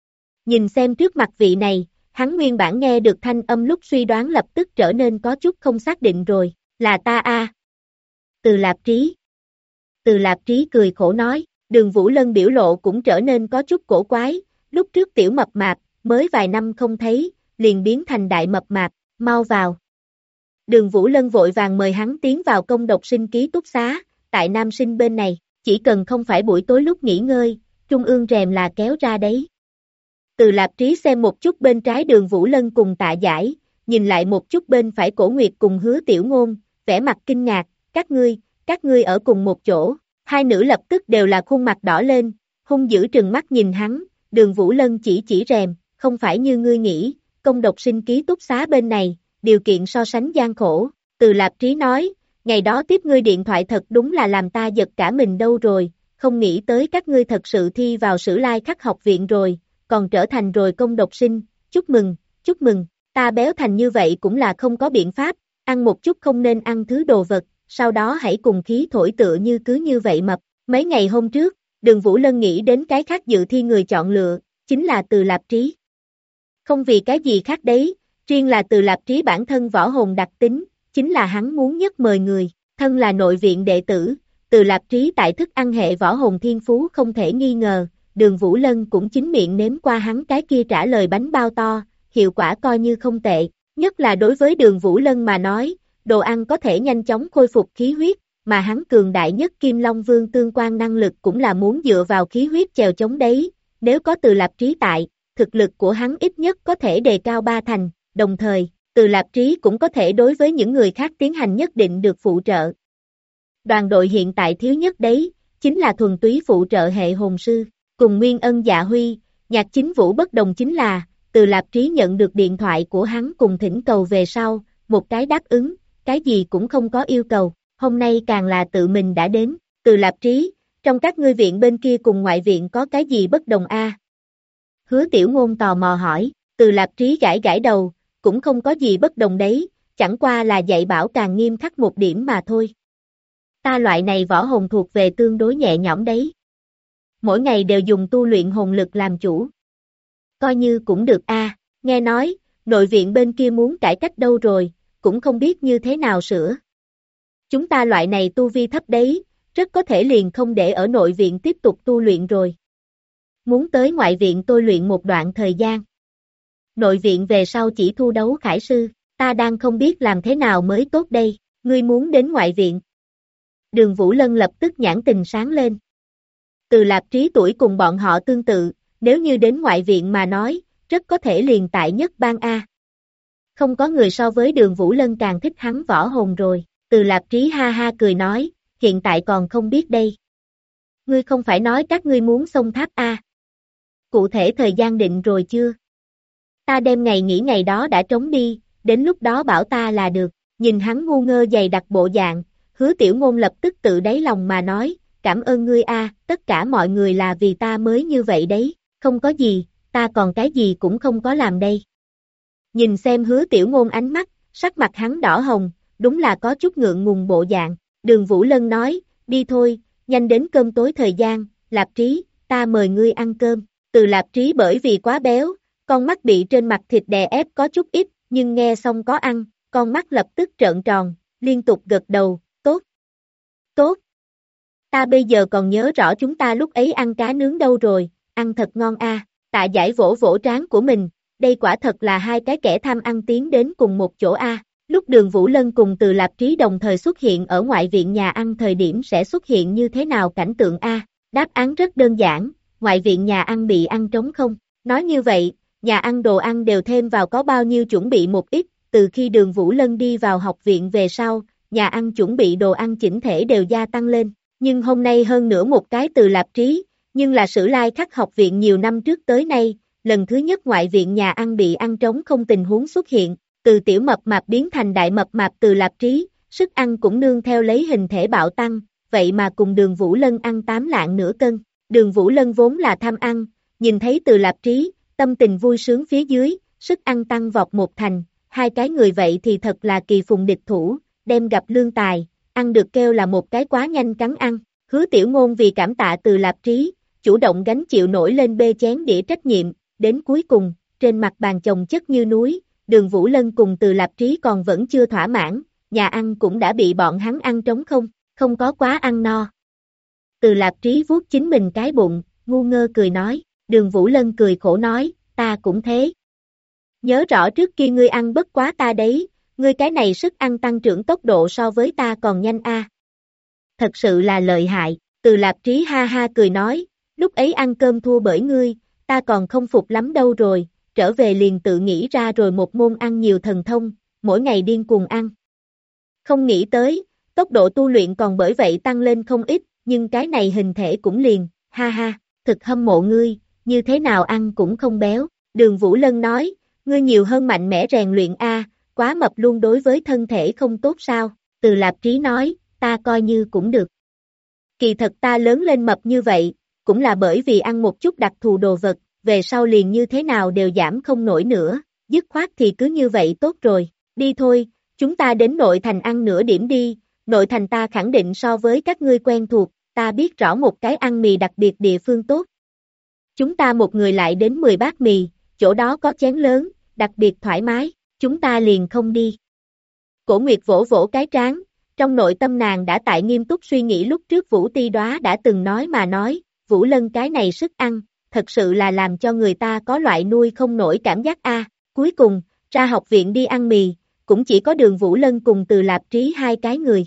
Nhìn xem trước mặt vị này, hắn nguyên bản nghe được thanh âm lúc suy đoán lập tức trở nên có chút không xác định rồi, là ta a. Từ Lạp Trí. Từ Lạp Trí cười khổ nói, Đường Vũ Lân biểu lộ cũng trở nên có chút cổ quái, lúc trước tiểu mập mạp, mới vài năm không thấy, liền biến thành đại mập mạp, mau vào. Đường Vũ Lân vội vàng mời hắn tiến vào công độc sinh ký túc xá, tại nam sinh bên này, chỉ cần không phải buổi tối lúc nghỉ ngơi, trung ương rèm là kéo ra đấy. Từ Lạp Trí xem một chút bên trái Đường Vũ Lân cùng Tạ Giải, nhìn lại một chút bên phải Cổ Nguyệt cùng Hứa Tiểu Ngôn, vẻ mặt kinh ngạc, các ngươi ở cùng một chỗ, hai nữ lập tức đều là khuôn mặt đỏ lên, hung dữ trừng mắt nhìn hắn, Đường Vũ Lân chỉ rèm, không phải như ngươi nghĩ, công độc sinh ký túc xá bên này, điều kiện so sánh gian khổ, Từ Lạp Trí nói, ngày đó tiếp ngươi điện thoại thật đúng là làm ta giật cả mình đâu rồi, không nghĩ tới các ngươi thật sự thi vào Sử Lai Khắc học viện rồi, còn trở thành rồi công độc sinh, chúc mừng, ta béo thành như vậy cũng là không có biện pháp, ăn một chút không nên ăn thứ đồ vật, sau đó hãy cùng khí thổi tựa như cứ như vậy mập. Mấy ngày hôm trước, Đường Vũ Lân nghĩ đến cái khác dự thi người chọn lựa, chính là Từ Lạp Trí. Không vì cái gì khác đấy, riêng là Từ Lạp Trí bản thân võ hồn đặc tính, chính là hắn muốn nhất mời người, thân là nội viện đệ tử, Từ Lạp Trí tại thức ăn hệ võ hồn thiên phú không thể nghi ngờ, Đường Vũ Lân cũng chính miệng nếm qua hắn cái kia trả lời bánh bao to, hiệu quả coi như không tệ, nhất là đối với Đường Vũ Lân mà nói, đồ ăn có thể nhanh chóng khôi phục khí huyết, mà hắn cường đại nhất Kim Long Vương tương quan năng lực cũng là muốn dựa vào khí huyết chèo chống đấy, nếu có Từ Lạp Trí tại, thực lực của hắn ít nhất có thể đề cao 3 thành, đồng thời, Từ Lạp Trí cũng có thể đối với những người khác tiến hành nhất định được phụ trợ. Đoàn đội hiện tại thiếu nhất đấy, chính là thuần túy phụ trợ hệ hồn sư, cùng Nguyên Ân Dạ Huy, Nhạc Chính Vũ bất đồng chính là, Từ Lạp Trí nhận được điện thoại của hắn cùng thỉnh cầu về sau, một cái đáp ứng, cái gì cũng không có yêu cầu, hôm nay càng là tự mình đã đến, Từ Lạp Trí, trong các ngươi viện bên kia cùng ngoại viện có cái gì bất đồng a? Hứa Tiểu Ngôn tò mò hỏi, Từ Lạp Trí gãi đầu, cũng không có gì bất đồng đấy, chẳng qua là dạy bảo càng nghiêm khắc một điểm mà thôi. Ta loại này võ hồn thuộc về tương đối nhẹ nhõm đấy. Mỗi ngày đều dùng tu luyện hồn lực làm chủ. Coi như cũng được a. Nghe nói, nội viện bên kia muốn cải cách đâu rồi, cũng không biết như thế nào sửa. Chúng ta loại này tu vi thấp đấy, rất có thể liền không để ở nội viện tiếp tục tu luyện rồi. Muốn tới ngoại viện tôi luyện một đoạn thời gian. Nội viện về sau chỉ thu đấu khải sư, ta đang không biết làm thế nào mới tốt đây, ngươi muốn đến ngoại viện. Đường Vũ Lân lập tức nhãn tình sáng lên. Từ Lạp Trí tuổi cùng bọn họ tương tự, nếu như đến ngoại viện mà nói, rất có thể liền tại nhất bang A. Không có người so với Đường Vũ Lân càng thích hắn võ hồn rồi, Từ Lạp Trí ha ha cười nói, hiện tại còn không biết đây. Ngươi không phải nói các ngươi muốn xông tháp A. Cụ thể thời gian định rồi chưa? Ta đem ngày nghỉ ngày đó đã trống đi, đến lúc đó bảo ta là được, nhìn hắn ngu ngơ dày đặc bộ dạng, Hứa Tiểu Ngôn lập tức tự đáy lòng mà nói, cảm ơn ngươi a, tất cả mọi người là vì ta mới như vậy đấy, không có gì, ta còn cái gì cũng không có làm đây. Nhìn xem Hứa Tiểu Ngôn ánh mắt, sắc mặt hắn đỏ hồng, đúng là có chút ngượng ngùng bộ dạng, Đường Vũ Lân nói, đi thôi, nhanh đến cơm tối thời gian, Lạp Trí, ta mời ngươi ăn cơm, Từ Lạp Trí bởi vì quá béo, con mắt bị trên mặt thịt đè ép có chút ít, nhưng nghe xong có ăn, con mắt lập tức trợn tròn, liên tục gật đầu, tốt. Ta bây giờ còn nhớ rõ chúng ta lúc ấy ăn cá nướng đâu rồi, ăn thật ngon a. Tạ Giải vỗ vỗ trán của mình, đây quả thật là hai cái kẻ tham ăn tiến đến cùng một chỗ a. Lúc Đường Vũ Lân cùng Từ Lạp Trí đồng thời xuất hiện ở ngoại viện nhà ăn thời điểm sẽ xuất hiện như thế nào cảnh tượng A? Đáp án rất đơn giản, ngoại viện nhà ăn bị ăn trống không. Nói như vậy, nhà ăn đồ ăn đều thêm vào có bao nhiêu chuẩn bị một ít, từ khi Đường Vũ Lân đi vào học viện về sau, nhà ăn chuẩn bị đồ ăn chỉnh thể đều gia tăng lên. Nhưng hôm nay hơn nữa một cái Từ Lạp Trí, nhưng là Sử Lai Khắc học viện nhiều năm trước tới nay, lần thứ nhất ngoại viện nhà ăn bị ăn trống không tình huống xuất hiện, từ tiểu mập mạp biến thành đại mập mạp Từ Lạp Trí, sức ăn cũng nương theo lấy hình thể bạo tăng, vậy mà cùng Đường Vũ Lân ăn 8 lạng nửa cân. Đường Vũ Lân vốn là tham ăn, nhìn thấy Từ Lạp Trí, tâm tình vui sướng phía dưới, sức ăn tăng vọt một thành, hai cái người vậy thì thật là kỳ phùng địch thủ, đem gặp lương tài, ăn được kêu là một cái quá nhanh cắn ăn. Hứa Tiểu Ngôn vì cảm tạ Từ Lạp Trí, chủ động gánh chịu nổi lên bê chén đĩa trách nhiệm, đến cuối cùng, trên mặt bàn chồng chất như núi, Đường Vũ Lân cùng Từ Lạp Trí còn vẫn chưa thỏa mãn, nhà ăn cũng đã bị bọn hắn ăn trống không, không có quá ăn no. Từ Lạp Trí vuốt chính mình cái bụng, ngu ngơ cười nói, Đường Vũ Lân cười khổ nói, ta cũng thế. Nhớ rõ trước kia ngươi ăn bất quá ta đấy, ngươi cái này sức ăn tăng trưởng tốc độ so với ta còn nhanh a. Thật sự là lợi hại, Từ Lạp Trí ha ha cười nói, lúc ấy ăn cơm thua bởi ngươi, ta còn không phục lắm đâu rồi, trở về liền tự nghĩ ra rồi một môn ăn nhiều thần thông, mỗi ngày điên cuồng ăn. Không nghĩ tới, tốc độ tu luyện còn bởi vậy tăng lên không ít, nhưng cái này hình thể cũng liền, ha ha, thực hâm mộ ngươi, như thế nào ăn cũng không béo. Đường Vũ Lân nói, ngươi nhiều hơn mạnh mẽ rèn luyện a, quá mập luôn đối với thân thể không tốt sao? Từ Lạp Trí nói, ta coi như cũng được. Kỳ thật ta lớn lên mập như vậy, cũng là bởi vì ăn một chút đặc thù đồ vật, về sau liền như thế nào đều giảm không nổi nữa, dứt khoát thì cứ như vậy tốt rồi, đi thôi, chúng ta đến nội thành ăn nửa điểm đi, nội thành ta khẳng định so với các ngươi quen thuộc, ta biết rõ một cái ăn mì đặc biệt địa phương tốt. Chúng ta một người lại đến 10 bát mì, chỗ đó có chén lớn, đặc biệt thoải mái, chúng ta liền không đi. Cổ Nguyệt vỗ vỗ cái trán, trong nội tâm nàng đã tại nghiêm túc suy nghĩ lúc trước Vũ Ti Đóa đã từng nói mà nói, Vũ Lân cái này sức ăn, thật sự là làm cho người ta có loại nuôi không nổi cảm giác a. Cuối cùng, ra học viện đi ăn mì, cũng chỉ có Đường Vũ Lân cùng Từ Lạp Trí hai cái người.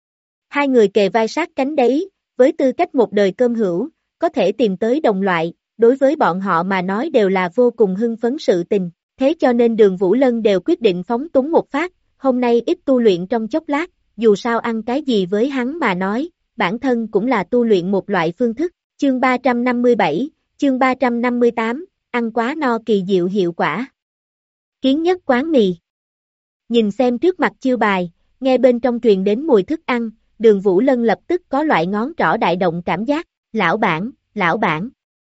Hai người kề vai sát cánh đấy, với tư cách một đời cơm hữu, có thể tìm tới đồng loại, đối với bọn họ mà nói đều là vô cùng hưng phấn sự tình, thế cho nên Đường Vũ Lân đều quyết định phóng túng một phát, hôm nay ít tu luyện trong chốc lát, dù sao ăn cái gì với hắn mà nói, bản thân cũng là tu luyện một loại phương thức. Chương 357, chương 358, ăn quá no kỳ diệu hiệu quả. Kiến nhất quán mì. Nhìn xem trước mặt chiêu bài, nghe bên trong truyền đến mùi thức ăn, Đường Vũ Lân lập tức có loại ngón trỏ đại động cảm giác, lão bản, lão bản.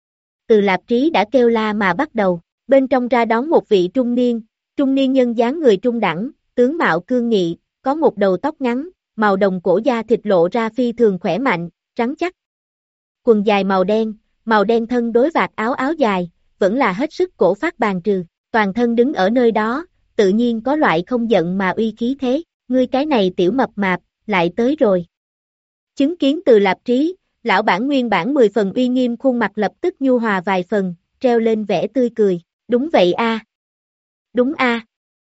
Từ Lạp Trí đã kêu la mà bắt đầu, bên trong ra đón một vị trung niên nhân dáng người trung đẳng, tướng mạo cương nghị, có một đầu tóc ngắn, màu đồng cổ da thịt lộ ra phi thường khỏe mạnh, trắng chắc. Quần dài màu đen thân đối vạt áo dài, vẫn là hết sức cổ phát bàn trừ, toàn thân đứng ở nơi đó, tự nhiên có loại không giận mà uy khí thế, ngươi cái này tiểu mập mạp, lại tới rồi. Chứng kiến Từ Lạp Trí, lão bản nguyên bản 10 phần uy nghiêm khuôn mặt lập tức nhu hòa vài phần, treo lên vẻ tươi cười, đúng vậy a. Đúng a.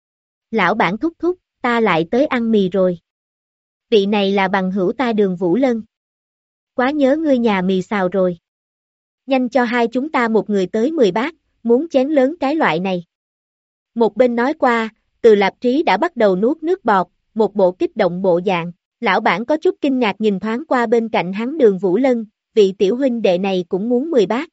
Lão bản thúc thúc, ta lại tới ăn mì rồi. Vị này là bằng hữu ta Đường Vũ Lân. Quá nhớ ngươi nhà mì xào rồi. Nhanh cho hai chúng ta một người tới 10 bát, muốn chén lớn cái loại này. Một bên nói qua, Từ Lạp Trí đã bắt đầu nuốt nước bọt, một bộ kích động bộ dạng. Lão bản có chút kinh ngạc nhìn thoáng qua bên cạnh hắn Đường Vũ Lân, vị tiểu huynh đệ này cũng muốn 10 bát,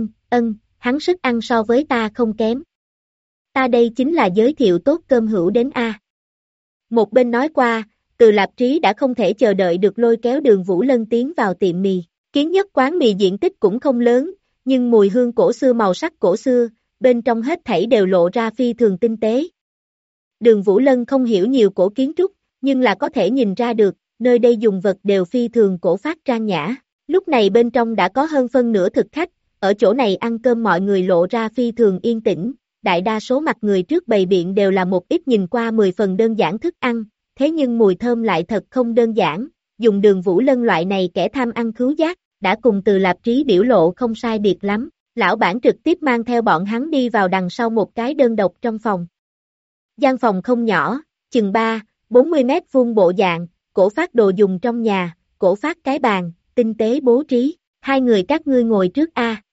hắn sức ăn so với ta không kém. Ta đây chính là giới thiệu tốt cơm hữu đến a. Một bên nói qua, Từ Lạp Trí đã không thể chờ đợi được lôi kéo Đường Vũ Lân tiến vào tiệm mì. Kiến nhất quán mì diện tích cũng không lớn, nhưng mùi hương cổ xưa màu sắc cổ xưa, bên trong hết thảy đều lộ ra phi thường tinh tế. Đường Vũ Lân không hiểu nhiều cổ kiến trúc, nhưng là có thể nhìn ra được, nơi đây dùng vật đều phi thường cổ phát trang nhã. Lúc này bên trong đã có hơn phân nửa thực khách, ở chỗ này ăn cơm mọi người lộ ra phi thường yên tĩnh, đại đa số mặt người trước bày biện đều là một ít nhìn qua 10 phần đơn giản thức ăn, thế nhưng mùi thơm lại thật không đơn giản, dùng Đường Vũ Lân loại này kẻ tham ăn khứu giác, đã cùng Từ Lạp Trí biểu lộ không sai biệt lắm, lão bản trực tiếp mang theo bọn hắn đi vào đằng sau một cái đơn độc trong phòng. Gian phòng không nhỏ, chừng 40 mét vuông bộ dạng, cổ phát đồ dùng trong nhà, cổ phát cái bàn, tinh tế bố trí, hai người các ngươi ngồi trước a.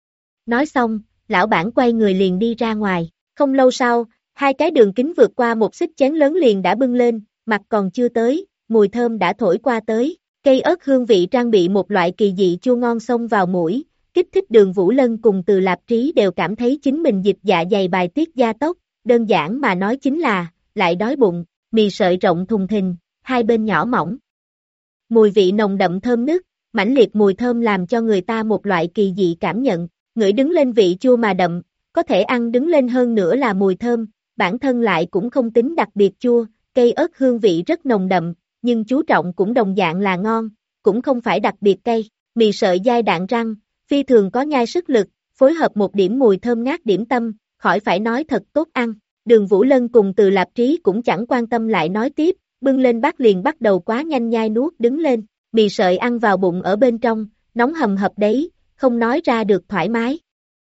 Nói xong, lão bản quay người liền đi ra ngoài, không lâu sau, hai cái đường kính vượt qua một xích chén lớn liền đã bưng lên, mặt còn chưa tới, mùi thơm đã thổi qua tới, cây ớt hương vị trang bị một loại kỳ dị chua ngon xông vào mũi, kích thích Đường Vũ Lân cùng Từ Lạp Trí đều cảm thấy chính mình dịch dạ dày bài tiết gia tốc, đơn giản mà nói chính là, lại đói bụng, mì sợi rộng thùng thình, hai bên nhỏ mỏng. Mùi vị nồng đậm thơm nức, mãnh liệt mùi thơm làm cho người ta một loại kỳ dị cảm nhận, ngửi đứng lên vị chua mà đậm, có thể ăn đứng lên hơn nữa là mùi thơm, bản thân lại cũng không tính đặc biệt chua, cây ớt hương vị rất nồng đậm, nhưng chú trọng cũng đồng dạng là ngon, cũng không phải đặc biệt cay, mì sợi dai đạn răng, phi thường có nhai sức lực, phối hợp một điểm mùi thơm ngát điểm tâm, khỏi phải nói thật tốt ăn. Đường Vũ Lân cùng Từ Lạp Trí cũng chẳng quan tâm lại nói tiếp, bưng lên bát liền bắt đầu quá nhanh nhai nuốt đứng lên, mì sợi ăn vào bụng ở bên trong, nóng hầm hập đấy, không nói ra được thoải mái.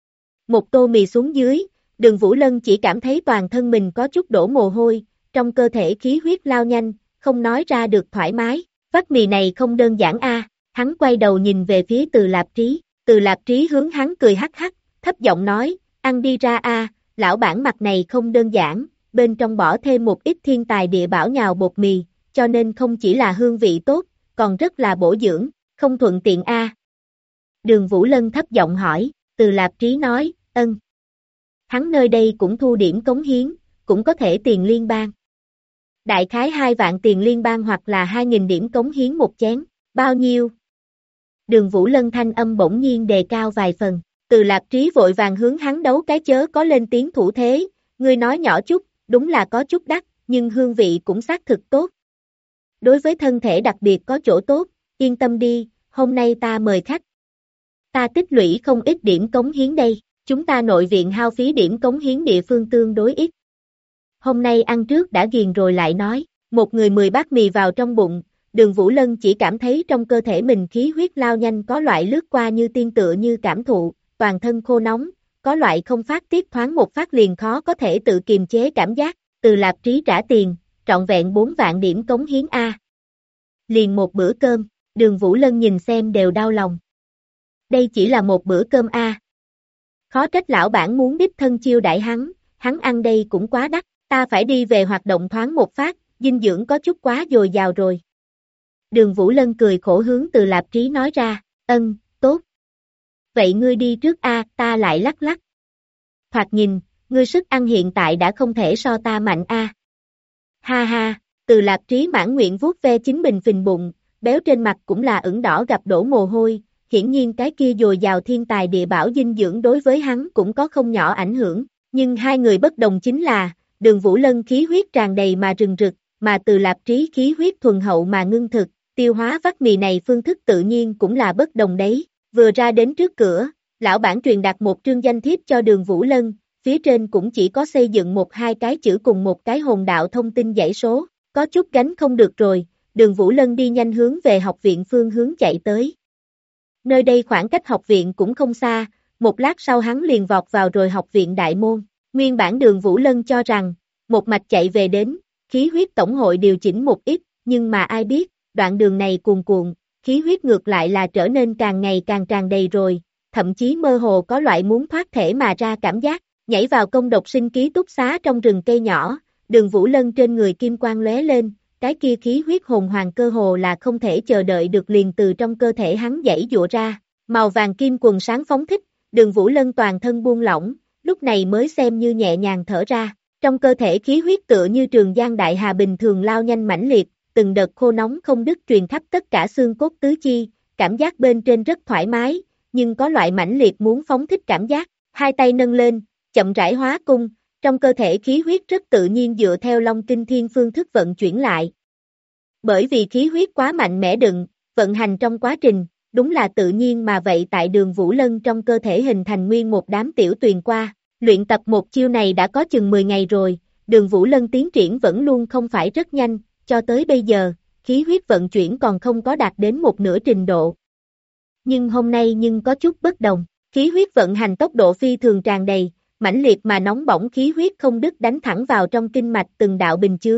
Một tô mì xuống dưới, Đường Vũ Lân chỉ cảm thấy toàn thân mình có chút đổ mồ hôi, trong cơ thể khí huyết lao nhanh, không nói ra được thoải mái, vắt mì này không đơn giản a. Hắn quay đầu nhìn về phía Từ Lạp Trí, Từ Lạp Trí hướng hắn cười hắc hắc, thấp giọng nói, ăn đi ra a, lão bản mặt này không đơn giản, bên trong bỏ thêm một ít thiên tài địa bảo nhào bột mì, cho nên không chỉ là hương vị tốt, còn rất là bổ dưỡng, không thuận tiện a. Đường Vũ Lân thấp giọng hỏi, Từ Lạp Trí nói, ân. Hắn nơi đây cũng thu điểm cống hiến, cũng có thể tiền liên bang. Đại khái 2 vạn tiền liên bang hoặc là 2.000 điểm cống hiến một chén, bao nhiêu? Đường Vũ Lân thanh âm bỗng nhiên đề cao vài phần, Từ Lạp Trí vội vàng hướng hắn đấu cái chớ có lên tiếng thủ thế, ngươi nói nhỏ chút, đúng là có chút đắt, nhưng hương vị cũng xác thực tốt. Đối với thân thể đặc biệt có chỗ tốt, yên tâm đi, hôm nay ta mời khách. Ta tích lũy không ít điểm cống hiến đây, chúng ta nội viện hao phí điểm cống hiến địa phương tương đối ít. Hôm nay ăn trước đã ghiền rồi lại nói, một người 10 bát mì vào trong bụng, Đường Vũ Lân chỉ cảm thấy trong cơ thể mình khí huyết lao nhanh có loại lướt qua như tiên tựa như cảm thụ, toàn thân khô nóng, có loại không phát tiết thoáng một phát liền khó có thể tự kiềm chế cảm giác, Từ Lạp Trí trả tiền, trọn vẹn 4 vạn điểm cống hiến A. Liền một bữa cơm, Đường Vũ Lân nhìn xem đều đau lòng. Đây chỉ là một bữa cơm A. Khó trách lão bản muốn đích thân chiêu đãi hắn ăn đây cũng quá đắt, ta phải đi về hoạt động thoáng một phát, dinh dưỡng có chút quá dồi dào rồi. Đường Vũ Lân cười khổ hướng Từ Lạp Trí nói ra, ân, tốt. Vậy ngươi đi trước a, ta lại lắc lắc. Thoạt nhìn, ngươi sức ăn hiện tại đã không thể so ta mạnh a. Ha ha, Từ Lạp Trí mãn nguyện vuốt ve chính mình phình bụng, béo trên mặt cũng là ửng đỏ gặp đổ mồ hôi, hiển nhiên cái kia dồi dào thiên tài địa bảo dinh dưỡng đối với hắn cũng có không nhỏ ảnh hưởng, nhưng hai người bất đồng chính là, Đường Vũ Lân khí huyết tràn đầy mà rừng rực, mà Từ Lạp Trí khí huyết thuần hậu mà ngưng thực, tiêu hóa vắt mì này phương thức tự nhiên cũng là bất đồng đấy. Vừa ra đến trước cửa, lão bản truyền đặt một trương danh thiếp cho Đường Vũ Lân, phía trên cũng chỉ có xây dựng một hai cái chữ cùng một cái hồn đạo thông tin dãy số, có chút gánh không được rồi, Đường Vũ Lân đi nhanh hướng về học viện phương hướng chạy tới. Nơi đây khoảng cách học viện cũng không xa, một lát sau hắn liền vọt vào rồi học viện đại môn, nguyên bản Đường Vũ Lân cho rằng, một mạch chạy về đến, khí huyết tổng hội điều chỉnh một ít, nhưng mà ai biết, đoạn đường này cuồn cuộn, khí huyết ngược lại là trở nên càng ngày càng tràn đầy rồi, thậm chí mơ hồ có loại muốn thoát thể mà ra cảm giác, nhảy vào công độc sinh ký túc xá trong rừng cây nhỏ, Đường Vũ Lân trên người kim quang lóe lên, cái kia khí huyết hồn hoàng cơ hồ là không thể chờ đợi được liền từ trong cơ thể hắn giãy giụa ra, màu vàng kim quần sáng phóng thích, Đường Vũ Lân toàn thân buông lỏng, lúc này mới xem như nhẹ nhàng thở ra, trong cơ thể khí huyết tựa như trường giang đại hà bình thường lao nhanh mãnh liệt, từng đợt khô nóng không đứt truyền khắp tất cả xương cốt tứ chi, cảm giác bên trên rất thoải mái, nhưng có loại mãnh liệt muốn phóng thích cảm giác, hai tay nâng lên, chậm rãi hóa cung, trong cơ thể khí huyết rất tự nhiên dựa theo Long Kinh Thiên phương thức vận chuyển lại. Bởi vì khí huyết quá mạnh mẽ đựng, vận hành trong quá trình, đúng là tự nhiên mà vậy tại Đường Vũ Lân trong cơ thể hình thành nguyên một đám tiểu tuyền qua, luyện tập một chiêu này đã có chừng 10 ngày rồi, Đường Vũ Lân tiến triển vẫn luôn không phải rất nhanh, cho tới bây giờ, khí huyết vận chuyển còn không có đạt đến một nửa trình độ. Nhưng hôm nay nhưng có chút bất đồng, khí huyết vận hành tốc độ phi thường tràn đầy, mãnh liệt mà nóng bỏng khí huyết không đứt đánh thẳng vào trong kinh mạch từng đạo bình chướng,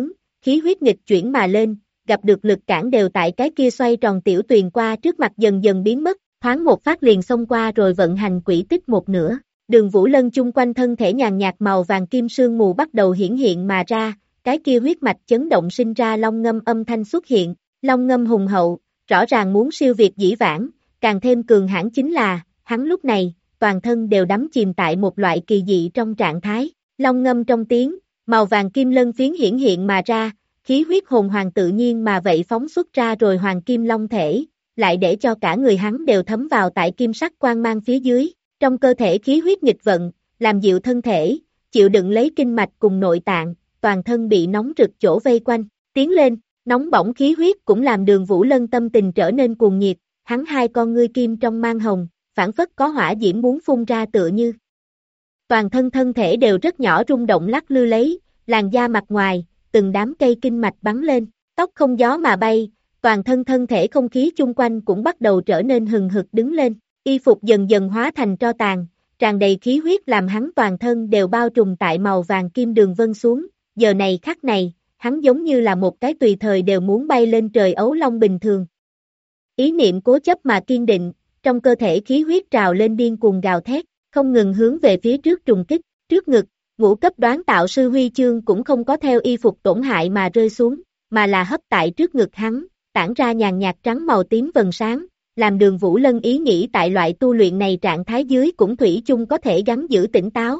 khí huyết nghịch chuyển mà lên, gặp được lực cản đều tại cái kia xoay tròn tiểu tuyền qua trước mặt dần dần biến mất, thoáng một phát liền xông qua rồi vận hành quỹ tích một nửa. Đường Vũ Lân chung quanh thân thể nhàn nhạt màu vàng kim sương mù bắt đầu hiển hiện mà ra, cái kia huyết mạch chấn động sinh ra long ngâm âm thanh xuất hiện, long ngâm hùng hậu, rõ ràng muốn siêu việt dĩ vãng, càng thêm cường hãn chính là, hắn lúc này, toàn thân đều đắm chìm tại một loại kỳ dị trong trạng thái, long ngâm trong tiếng, màu vàng kim lân phiến hiển hiện mà ra, khí huyết hồn hoàng tự nhiên mà vậy phóng xuất ra rồi hoàng kim long thể, lại để cho cả người hắn đều thấm vào tại kim sắc quang mang phía dưới, trong cơ thể khí huyết nghịch vận, làm dịu thân thể, chịu đựng lấy kinh mạch cùng nội tạng, toàn thân bị nóng rực chỗ vây quanh, tiến lên, nóng bỏng khí huyết cũng làm Đường Vũ Lân tâm tình trở nên cuồng nhiệt, hắn hai con ngươi kim trong mang hồng, phảng phất có hỏa diễm muốn phun ra tựa như. Toàn thân thân thể đều rất nhỏ rung động lắc lư lấy, làn da mặt ngoài, từng đám cây kinh mạch bắn lên, tóc không gió mà bay, toàn thân thân thể không khí chung quanh cũng bắt đầu trở nên hừng hực đứng lên, y phục dần dần hóa thành tro tàn, tràn đầy khí huyết làm hắn toàn thân đều bao trùm tại màu vàng kim đường vân xuống, giờ này khắc này, hắn giống như là một cái tùy thời đều muốn bay lên trời ấu long bình thường. Ý niệm cố chấp mà kiên định, trong cơ thể khí huyết trào lên điên cuồng gào thét, không ngừng hướng về phía trước trùng kích, trước ngực, ngũ cấp đoán tạo sư huy chương cũng không có theo y phục tổn hại mà rơi xuống, mà là hấp tại trước ngực hắn, tản ra nhàn nhạt trắng màu tím vầng sáng, làm Đường Vũ Lân ý nghĩ tại loại tu luyện này trạng thái dưới cũng thủy chung có thể gắn giữ tỉnh táo,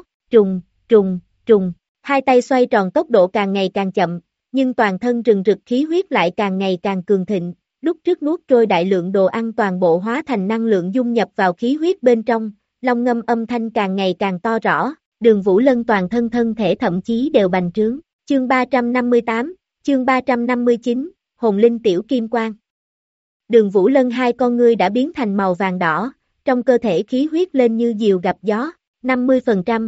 trùng, hai tay xoay tròn tốc độ càng ngày càng chậm, nhưng toàn thân rừng rực khí huyết lại càng ngày càng cường thịnh, lúc trước nuốt trôi đại lượng đồ ăn toàn bộ hóa thành năng lượng dung nhập vào khí huyết bên trong, long ngâm âm thanh càng ngày càng to rõ, Đường Vũ Lân toàn thân thân thể thậm chí đều bành trướng, chương 358, chương 359, hồn linh tiểu kim quang. Đường Vũ Lân hai con ngươi đã biến thành màu vàng đỏ, trong cơ thể khí huyết lên như diều gặp gió, 50%,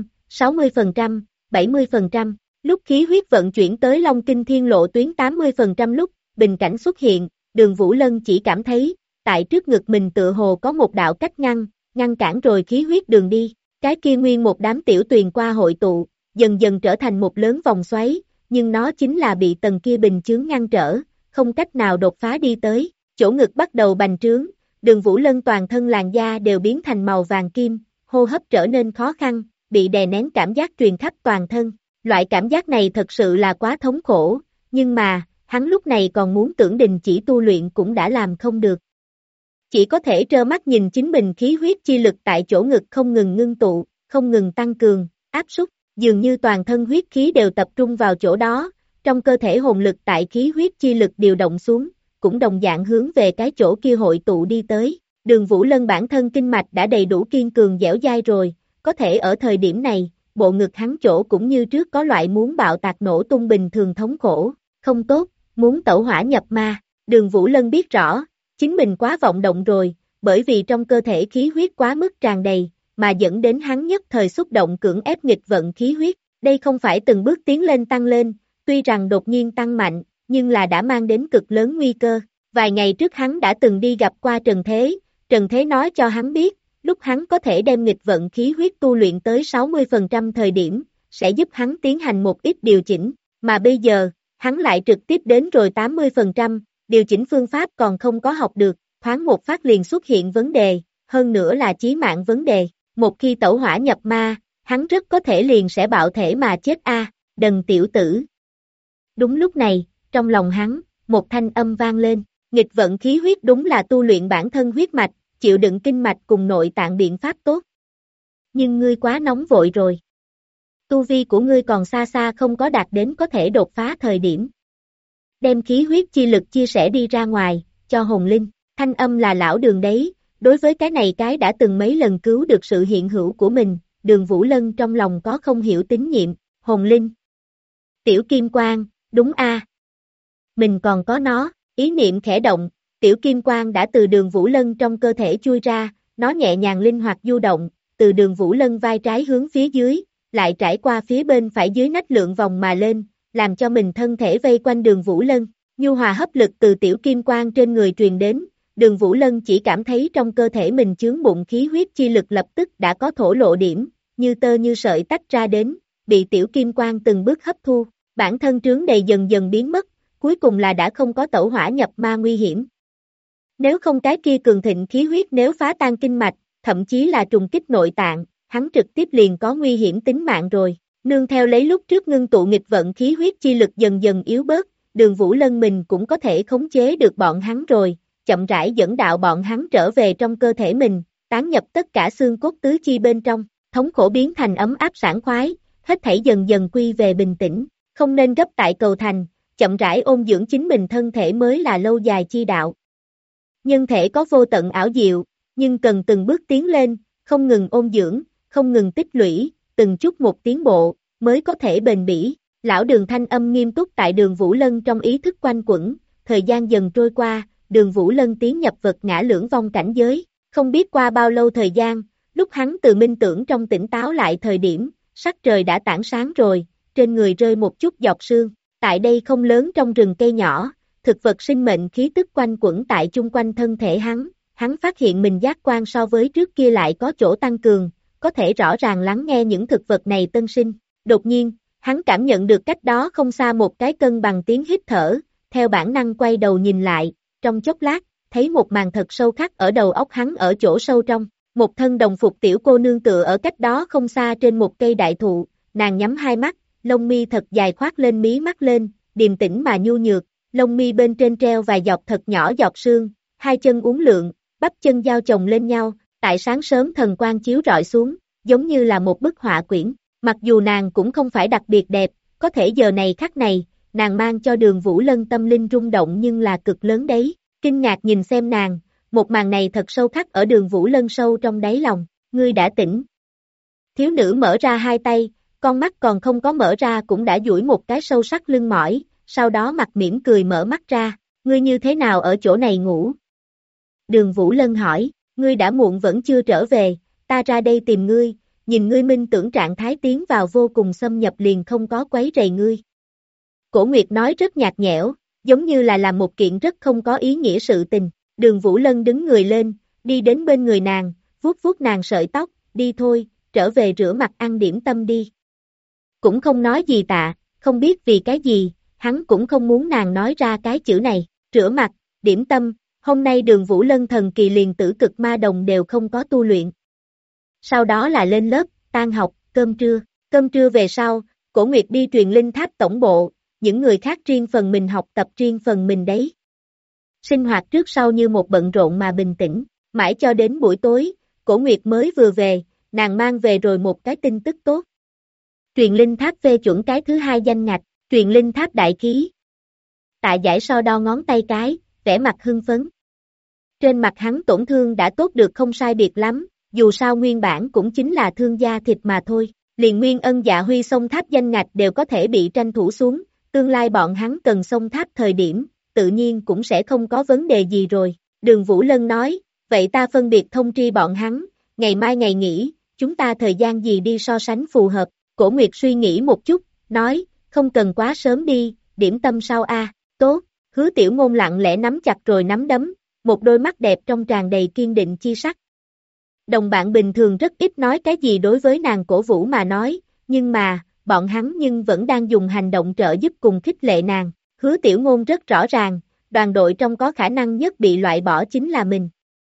60%, 70%, lúc khí huyết vận chuyển tới Long Kinh Thiên Lộ tuyến 80% lúc, bình cảnh xuất hiện, Đường Vũ Lân chỉ cảm thấy, tại trước ngực mình tựa hồ có một đạo cách ngăn cản rồi khí huyết đường đi, cái kia nguyên một đám tiểu tuyền qua hội tụ, dần dần trở thành một lớn vòng xoáy, nhưng nó chính là bị tầng kia bình chướng ngăn trở, không cách nào đột phá đi tới, chỗ ngực bắt đầu bành trướng, Đường Vũ Lân toàn thân làn da đều biến thành màu vàng kim, hô hấp trở nên khó khăn, bị đè nén cảm giác truyền khắp toàn thân, loại cảm giác này thật sự là quá thống khổ, nhưng mà, hắn lúc này còn muốn tưởng đình chỉ tu luyện cũng đã làm không được. Chỉ có thể trơ mắt nhìn chính mình khí huyết chi lực tại chỗ ngực không ngừng ngưng tụ, không ngừng tăng cường, áp súc, dường như toàn thân huyết khí đều tập trung vào chỗ đó, trong cơ thể hồn lực tại khí huyết chi lực điều động xuống, cũng đồng dạng hướng về cái chỗ kia hội tụ đi tới. Đường Vũ Lân bản thân kinh mạch đã đầy đủ kiên cường dẻo dai rồi, có thể ở thời điểm này, bộ ngực hắn chỗ cũng như trước có loại muốn bạo tạc nổ tung bình thường thống khổ, không tốt, muốn tẩu hỏa nhập ma. Đường Vũ Lân biết rõ, chính mình quá vọng động rồi, bởi vì trong cơ thể khí huyết quá mức tràn đầy, mà dẫn đến hắn nhất thời xúc động cưỡng ép nghịch vận khí huyết. Đây không phải từng bước tiến lên tăng lên, tuy rằng đột nhiên tăng mạnh, nhưng là đã mang đến cực lớn nguy cơ. Vài ngày trước hắn đã từng đi gặp qua Trần Thế nói cho hắn biết, lúc hắn có thể đem nghịch vận khí huyết tu luyện tới 60% thời điểm, sẽ giúp hắn tiến hành một ít điều chỉnh, mà bây giờ, hắn lại trực tiếp đến rồi 80%, điều chỉnh phương pháp còn không có học được, thoáng một phát liền xuất hiện vấn đề, hơn nữa là chí mạng vấn đề, một khi tẩu hỏa nhập ma, hắn rất có thể liền sẽ bạo thể mà chết Đần tiểu tử. Đúng lúc này, trong lòng hắn, một thanh âm vang lên, nghịch vận khí huyết đúng là tu luyện bản thân huyết mạch, chịu đựng kinh mạch cùng nội tạng biện pháp tốt. Nhưng ngươi quá nóng vội rồi. Tu vi của ngươi còn xa xa không có đạt đến có thể đột phá thời điểm. Đem khí huyết chi lực chia sẻ đi ra ngoài, cho hồn linh, thanh âm là lão Đường đấy, đối với cái này cái đã từng mấy lần cứu được sự hiện hữu của mình, Đường Vũ Lân trong lòng có không hiểu tín nhiệm, hồn linh. Tiểu Kim Quang, đúng mình còn có nó, ý niệm khẽ động, tiểu kim quang đã từ Đường Vũ Lân trong cơ thể chui ra, nó nhẹ nhàng linh hoạt du động, từ Đường Vũ Lân vai trái hướng phía dưới, lại trải qua phía bên phải dưới nách lượng vòng mà lên, làm cho mình thân thể vây quanh Đường Vũ Lân, nhu hòa hấp lực từ tiểu kim quang trên người truyền đến, Đường Vũ Lân chỉ cảm thấy trong cơ thể mình chướng bụng khí huyết chi lực lập tức đã có thổ lộ điểm, như tơ như sợi tách ra đến, bị tiểu kim quang từng bước hấp thu. bản thân trướng đầy dần dần biến mất, cuối cùng là đã không có tẩu hỏa nhập ma nguy hiểm. Nếu không cái kia cường thịnh khí huyết nếu phá tan kinh mạch, thậm chí là trùng kích nội tạng, hắn trực tiếp liền có nguy hiểm tính mạng rồi. Nương theo lấy lúc trước ngưng tụ nghịch vận khí huyết chi lực dần dần yếu bớt, Đường Vũ Lân mình cũng có thể khống chế được bọn hắn rồi, chậm rãi dẫn đạo bọn hắn trở về trong cơ thể mình, tán nhập tất cả xương cốt tứ chi bên trong, thống khổ biến thành ấm áp sảng khoái, hết thảy dần dần quy về bình tĩnh, không nên gấp tại cầu thành, chậm rãi ôn dưỡng chính mình thân thể mới là lâu dài chi đạo. Nhân thể có vô tận ảo diệu, nhưng cần từng bước tiến lên, không ngừng ôn dưỡng, không ngừng tích lũy, từng chút một tiến bộ, mới có thể bền bỉ. Lão Đường thanh âm nghiêm túc tại Đường Vũ Lân trong ý thức quanh quẩn, thời gian dần trôi qua, Đường Vũ Lân tiến nhập vật ngã lưỡng vong cảnh giới, không biết qua bao lâu thời gian, lúc hắn từ minh tưởng trong tỉnh táo lại thời điểm, sắc trời đã tảng sáng rồi, trên người rơi một chút giọt sương, tại đây không lớn trong rừng cây nhỏ, thực vật sinh mệnh khí tức quanh quẩn tại chung quanh thân thể hắn phát hiện mình giác quan so với trước kia lại có chỗ tăng cường, có thể rõ ràng lắng nghe những thực vật này tân sinh, đột nhiên, hắn cảm nhận được cách đó không xa một cái cân bằng tiếng hít thở, theo bản năng quay đầu nhìn lại, trong chốc lát, thấy một màn thật sâu khắc ở đầu óc hắn ở chỗ sâu trong, một thân đồng phục tiểu cô nương tựa ở cách đó không xa trên một cây đại thụ, nàng nhắm hai mắt, lông mi thật dài khoác lên mí mắt lên, điềm tĩnh mà nhu nhược, lông mi bên trên treo vài giọt thật nhỏ giọt sương, hai chân uốn lượn, bắp chân giao chồng lên nhau, tại sáng sớm thần quang chiếu rọi xuống, giống như là một bức họa quyển. Mặc dù nàng cũng không phải đặc biệt đẹp, có thể giờ này khắc này, nàng mang cho Đường Vũ Lân tâm linh rung động nhưng là cực lớn đấy, kinh ngạc nhìn xem nàng, một màn này thật sâu khắc ở Đường Vũ Lân sâu trong đáy lòng, ngươi đã tỉnh. Thiếu nữ mở ra hai tay, con mắt còn không có mở ra cũng đã duỗi một cái sâu sắc lưng mỏi, sau đó mặt mỉm cười mở mắt ra, ngươi như thế nào ở chỗ này ngủ? Đường Vũ Lân hỏi, ngươi đã muộn vẫn chưa trở về, ta ra đây tìm ngươi. Nhìn ngươi minh tưởng trạng thái tiến vào vô cùng xâm nhập liền không có quấy rầy ngươi. Cổ Nguyệt nói rất nhạt nhẽo, giống như là làm một kiện rất không có ý nghĩa sự tình. Đường Vũ Lân đứng người lên, đi đến bên người nàng, vuốt vuốt nàng sợi tóc, đi thôi, trở về rửa mặt ăn điểm tâm đi. Cũng không nói gì tạ, không biết vì cái gì, hắn cũng không muốn nàng nói ra cái chữ này, rửa mặt, điểm tâm, hôm nay Đường Vũ Lân thần kỳ liền tử cực ma đồng đều không có tu luyện. Sau đó là lên lớp, tan học, cơm trưa về sau, Cổ Nguyệt đi truyền linh tháp tổng bộ, những người khác riêng phần mình học tập riêng phần mình đấy. Sinh hoạt trước sau như một bận rộn mà bình tĩnh, mãi cho đến buổi tối, Cổ Nguyệt mới vừa về, nàng mang về rồi một cái tin tức tốt. Truyền linh tháp phê chuẩn cái thứ hai danh ngạch, truyền linh tháp đại khí. Tạ Giải so đo ngón tay cái, vẻ mặt hưng phấn. Trên mặt hắn tổn thương đã tốt được không sai biệt lắm. Dù sao nguyên bản cũng chính là thương gia thịt mà thôi, liền Nguyên Ân Dạ Huy xông tháp danh ngạch đều có thể bị tranh thủ xuống, tương lai bọn hắn cần xông tháp thời điểm, tự nhiên cũng sẽ không có vấn đề gì rồi. Đường Vũ Lân nói, vậy ta phân biệt thông tri bọn hắn, ngày mai ngày nghỉ, chúng ta thời gian gì đi so sánh phù hợp. Cổ Nguyệt suy nghĩ một chút, nói, không cần quá sớm đi, điểm tâm sau a, tốt. Hứa Tiểu Ngôn lặng lẽ nắm chặt rồi nắm đấm, một đôi mắt đẹp trong tràn đầy kiên định chi sắc. Đồng bạn bình thường rất ít nói cái gì đối với nàng cổ vũ mà nói, nhưng mà, bọn hắn nhưng vẫn đang dùng hành động trợ giúp cùng khích lệ nàng. Hứa Tiểu Ngôn rất rõ ràng, đoàn đội trong có khả năng nhất bị loại bỏ chính là mình.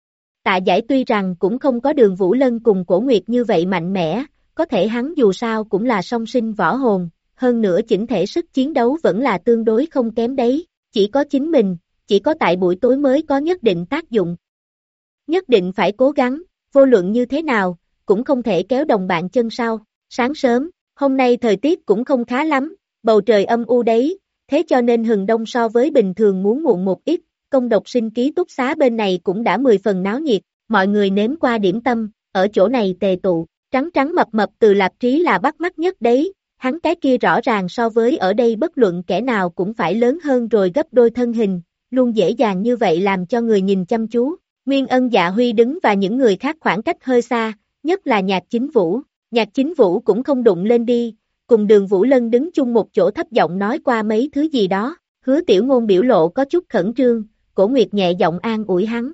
Tạ Giải tuy rằng cũng không có Đường Vũ Lân cùng Cổ Nguyệt như vậy mạnh mẽ, có thể hắn dù sao cũng là song sinh võ hồn, hơn nữa chỉnh thể sức chiến đấu vẫn là tương đối không kém đấy, chỉ có chính mình, chỉ có tại buổi tối mới có nhất định tác dụng. Nhất định phải cố gắng. Vô luận như thế nào, cũng không thể kéo đồng bạn chân sau. Sáng sớm, hôm nay thời tiết cũng không khá lắm, bầu trời âm u đấy, thế cho nên hừng đông so với bình thường muốn muộn một ít, công độc sinh ký túc xá bên này cũng đã 10 phần náo nhiệt, mọi người nếm qua điểm tâm, ở chỗ này tề tụ, trắng trắng mập mập Từ Lạp Trí là bắt mắt nhất đấy, hắn cái kia rõ ràng so với ở đây bất luận kẻ nào cũng phải lớn hơn rồi gấp đôi thân hình, luôn dễ dàng như vậy làm cho người nhìn chăm chú. Nguyên Ân Dạ Huy đứng và những người khác khoảng cách hơi xa, nhất là Nhạc Chính Vũ. Nhạc Chính Vũ cũng không đụng lên đi, cùng Đường Vũ Lân đứng chung một chỗ thấp giọng nói qua mấy thứ gì đó. Hứa Tiểu Ngôn biểu lộ có chút khẩn trương, Cổ Nguyệt nhẹ giọng an ủi hắn.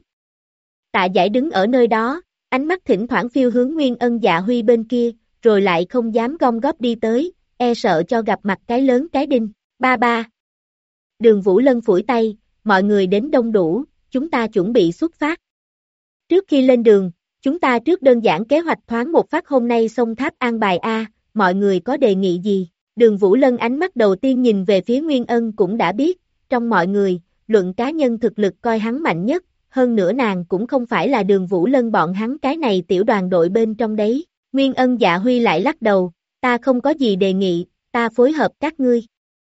Tạ Giải đứng ở nơi đó, ánh mắt thỉnh thoảng phiêu hướng Nguyên Ân Dạ Huy bên kia, rồi lại không dám gom góp đi tới, e sợ cho gặp mặt cái lớn cái đinh. Ba ba. Đường Vũ Lân phủi tay, mọi người đến đông đủ, chúng ta chuẩn bị xuất phát. Trước khi lên đường, chúng ta trước đơn giản kế hoạch thoáng một phát hôm nay sông Tháp an bài A, mọi người có đề nghị gì? Đường Vũ Lân ánh mắt đầu tiên nhìn về phía Nguyên Ân cũng đã biết, trong mọi người, luận cá nhân thực lực coi hắn mạnh nhất, hơn nữa nàng cũng không phải là Đường Vũ Lân bọn hắn cái này tiểu đoàn đội bên trong đấy. Nguyên Ân Dạ Huy lại lắc đầu, ta không có gì đề nghị, ta phối hợp các ngươi.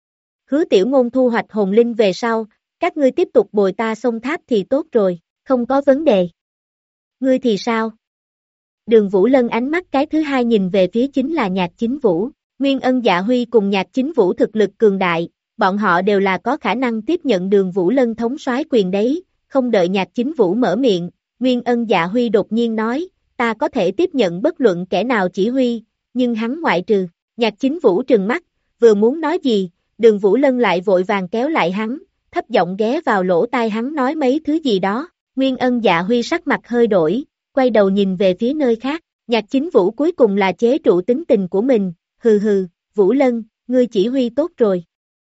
Hứa Tiểu Ngôn thu hoạch hồn linh về sau, các ngươi tiếp tục bồi ta sông Tháp thì tốt rồi, không có vấn đề. Ngươi thì sao? Đường Vũ Lân ánh mắt cái thứ hai nhìn về phía chính là Nhạc Chính Vũ. Nguyên Ân Dạ Huy cùng Nhạc Chính Vũ thực lực cường đại, bọn họ đều là có khả năng tiếp nhận Đường Vũ Lân thống soái quyền đấy, không đợi Nhạc Chính Vũ mở miệng, Nguyên Ân Dạ Huy đột nhiên nói, ta có thể tiếp nhận bất luận kẻ nào chỉ huy, nhưng hắn ngoại trừ. Nhạc Chính Vũ trừng mắt, vừa muốn nói gì, Đường Vũ Lân lại vội vàng kéo lại hắn, thấp giọng ghé vào lỗ tai hắn nói mấy thứ gì đó. Nguyên Ân Dạ Huy sắc mặt hơi đổi, quay đầu nhìn về phía nơi khác, Nhạc Chính Vũ cuối cùng là chế trụ tính tình của mình, hừ hừ, Vũ Lân, ngươi chỉ huy tốt rồi.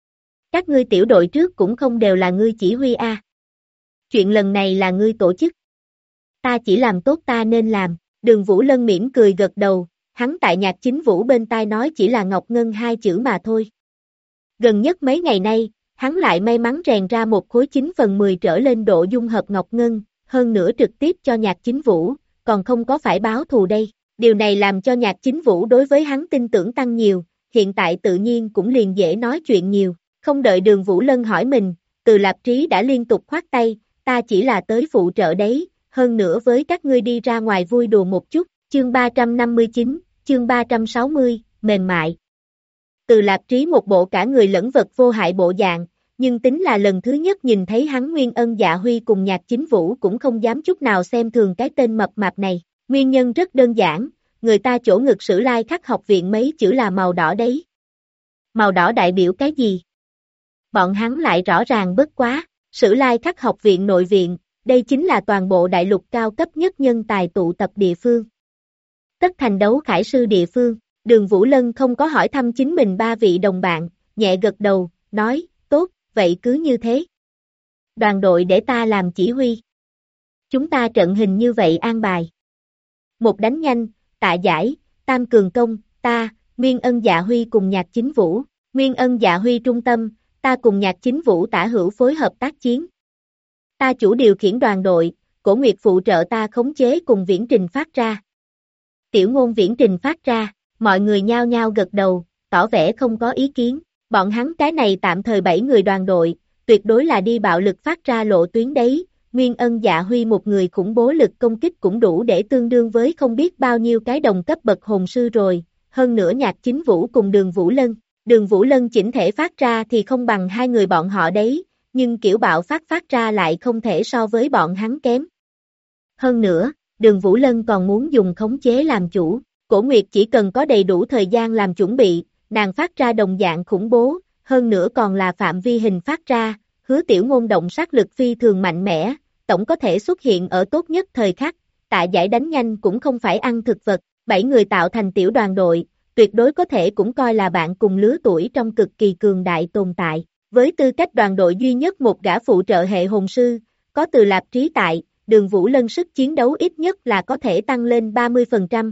Các ngươi tiểu đội trước cũng không đều là ngươi chỉ huy a. Chuyện lần này là ngươi tổ chức. Ta chỉ làm tốt ta nên làm, Đường Vũ Lân mỉm cười gật đầu, hắn tại Nhạc Chính Vũ bên tai nói chỉ là Ngọc Ngân hai chữ mà thôi. Gần nhất mấy ngày nay, hắn lại may mắn rèn ra một khối 9/10 trở lên độ dung hợp Ngọc Ngân, hơn nữa trực tiếp cho Nhạc Chính Vũ, còn không có phải báo thù đây. Điều này làm cho Nhạc Chính Vũ đối với hắn tin tưởng tăng nhiều, hiện tại tự nhiên cũng liền dễ nói chuyện nhiều. Không đợi Đường Vũ Lân hỏi mình, Từ Lạp Trí đã liên tục khoát tay, ta chỉ là tới phụ trợ đấy, hơn nữa với các ngươi đi ra ngoài vui đùa một chút, chương 359, chương 360, mềm mại. Từ Lạp Trí một bộ cả người lẫn vật vô hại bộ dạng, nhưng tính là lần thứ nhất nhìn thấy hắn Nguyên Ân Dạ Huy cùng Nhạc Chính Vũ cũng không dám chút nào xem thường cái tên mập mạp này. Nguyên nhân rất đơn giản, người ta chỗ ngực Sử Lai Khắc học viện mấy chữ là màu đỏ đấy. Màu đỏ đại biểu cái gì? Bọn hắn lại rõ ràng bất quá, Sử Lai Khắc học viện nội viện, đây chính là toàn bộ đại lục cao cấp nhất nhân tài tụ tập địa phương. Tất thành đấu khải sư địa phương, Đường Vũ Lân không có hỏi thăm chính mình ba vị đồng bạn, nhẹ gật đầu, nói, tốt, vậy cứ như thế. Đoàn đội để ta làm chỉ huy. Chúng ta trận hình như vậy an bài. Một đánh nhanh, Tạ Giải, Tam Cường Công, ta, Nguyên Ân Dạ Huy cùng Nhạc Chính Vũ, Nguyên Ân Dạ Huy trung tâm, ta cùng Nhạc Chính Vũ tả hữu phối hợp tác chiến. Ta chủ điều khiển đoàn đội, Cổ Nguyệt phụ trợ ta khống chế cùng viễn trình phát ra. Tiểu Ngôn viễn trình phát ra, mọi người nhao nhao gật đầu, tỏ vẻ không có ý kiến, bọn hắn cái này tạm thời 7 người đoàn đội, tuyệt đối là đi bạo lực phát ra lộ tuyến đấy. Nguyên Ân Dạ Huy một người khủng bố lực công kích cũng đủ để tương đương với không biết bao nhiêu cái đồng cấp bậc hồn sư rồi, hơn nữa Nhạc Chính Vũ cùng Đường Vũ Lân chỉnh thể phát ra thì không bằng hai người bọn họ đấy, nhưng kiểu bạo phát ra lại không thể so với bọn hắn kém. Hơn nữa, Đường Vũ Lân còn muốn dùng khống chế làm chủ, Cổ Nguyệt chỉ cần có đầy đủ thời gian làm chuẩn bị, nàng phát ra đồng dạng khủng bố, hơn nữa còn là phạm vi hình phát ra, Hứa Tiểu Ngôn động sát lực phi thường mạnh mẽ, tổng có thể xuất hiện ở tốt nhất thời khắc, Tạ Giải đánh nhanh cũng không phải ăn thực vật, 7 người tạo thành tiểu đoàn đội, tuyệt đối có thể cũng coi là bạn cùng lứa tuổi trong cực kỳ cường đại tồn tại. Với tư cách đoàn đội duy nhất một gã phụ trợ hệ hồn sư, có Từ Lạp Trí tại, Đường Vũ Lân sức chiến đấu ít nhất là có thể tăng lên 30%.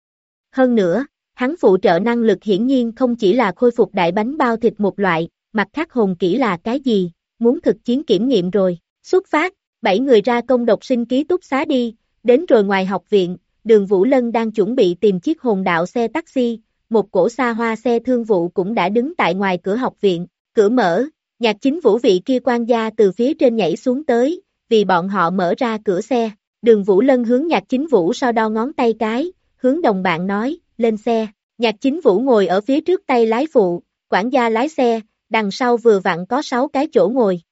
Hơn nữa, hắn phụ trợ năng lực hiển nhiên không chỉ là khôi phục đại bánh bao thịt một loại, mặt khác hồn kỹ là cái gì, muốn thực chiến kiểm nghiệm rồi, xuất phát, 7 người ra công độc sinh ký túc xá đi, đến rồi ngoài học viện, Đường Vũ Lân đang chuẩn bị tìm chiếc hồn đạo xe taxi, một cổ xa hoa xe thương vụ cũng đã đứng tại ngoài cửa học viện, cửa mở, Nhạc Chính Vũ vị kia quan gia từ phía trên nhảy xuống tới, vì bọn họ mở ra cửa xe, Đường Vũ Lân hướng Nhạc Chính Vũ sau đo ngón tay cái, hướng đồng bạn nói, lên xe, Nhạc Chính Vũ ngồi ở phía trước tay lái phụ, quản gia lái xe, đằng sau vừa vặn có 6 cái chỗ ngồi.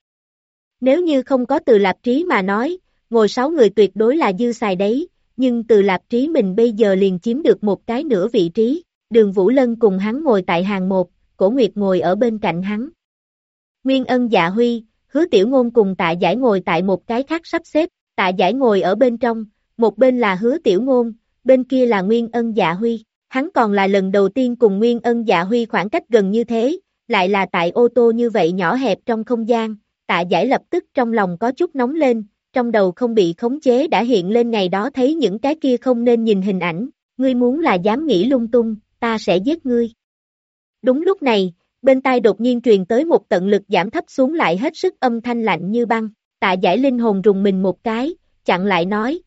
Nếu như không có Từ Lạp Trí mà nói, ngồi 6 người tuyệt đối là dư xài đấy, nhưng Từ Lạp Trí mình bây giờ liền chiếm được một cái nửa vị trí, Đường Vũ Lân cùng hắn ngồi tại hàng 1, Cổ Nguyệt ngồi ở bên cạnh hắn. Nguyên Ân Dạ Huy, Hứa Tiểu Ngôn cùng Tạ Giải ngồi tại một cái khác sắp xếp, Tạ Giải ngồi ở bên trong, một bên là Hứa Tiểu Ngôn, bên kia là Nguyên Ân Dạ Huy. Hắn còn là lần đầu tiên cùng Nguyên Ân Dạ Huy khoảng cách gần như thế, lại là tại ô tô như vậy nhỏ hẹp trong không gian, Tạ Giải lập tức trong lòng có chút nóng lên, trong đầu không bị khống chế đã hiện lên ngày đó thấy những cái kia không nên nhìn hình ảnh, ngươi muốn là dám nghĩ lung tung, ta sẽ giết ngươi. Đúng lúc này, bên tai đột nhiên truyền tới một tận lực giảm thấp xuống lại hết sức âm thanh lạnh như băng, Tạ Giải linh hồn rùng mình một cái, chặn lại nói,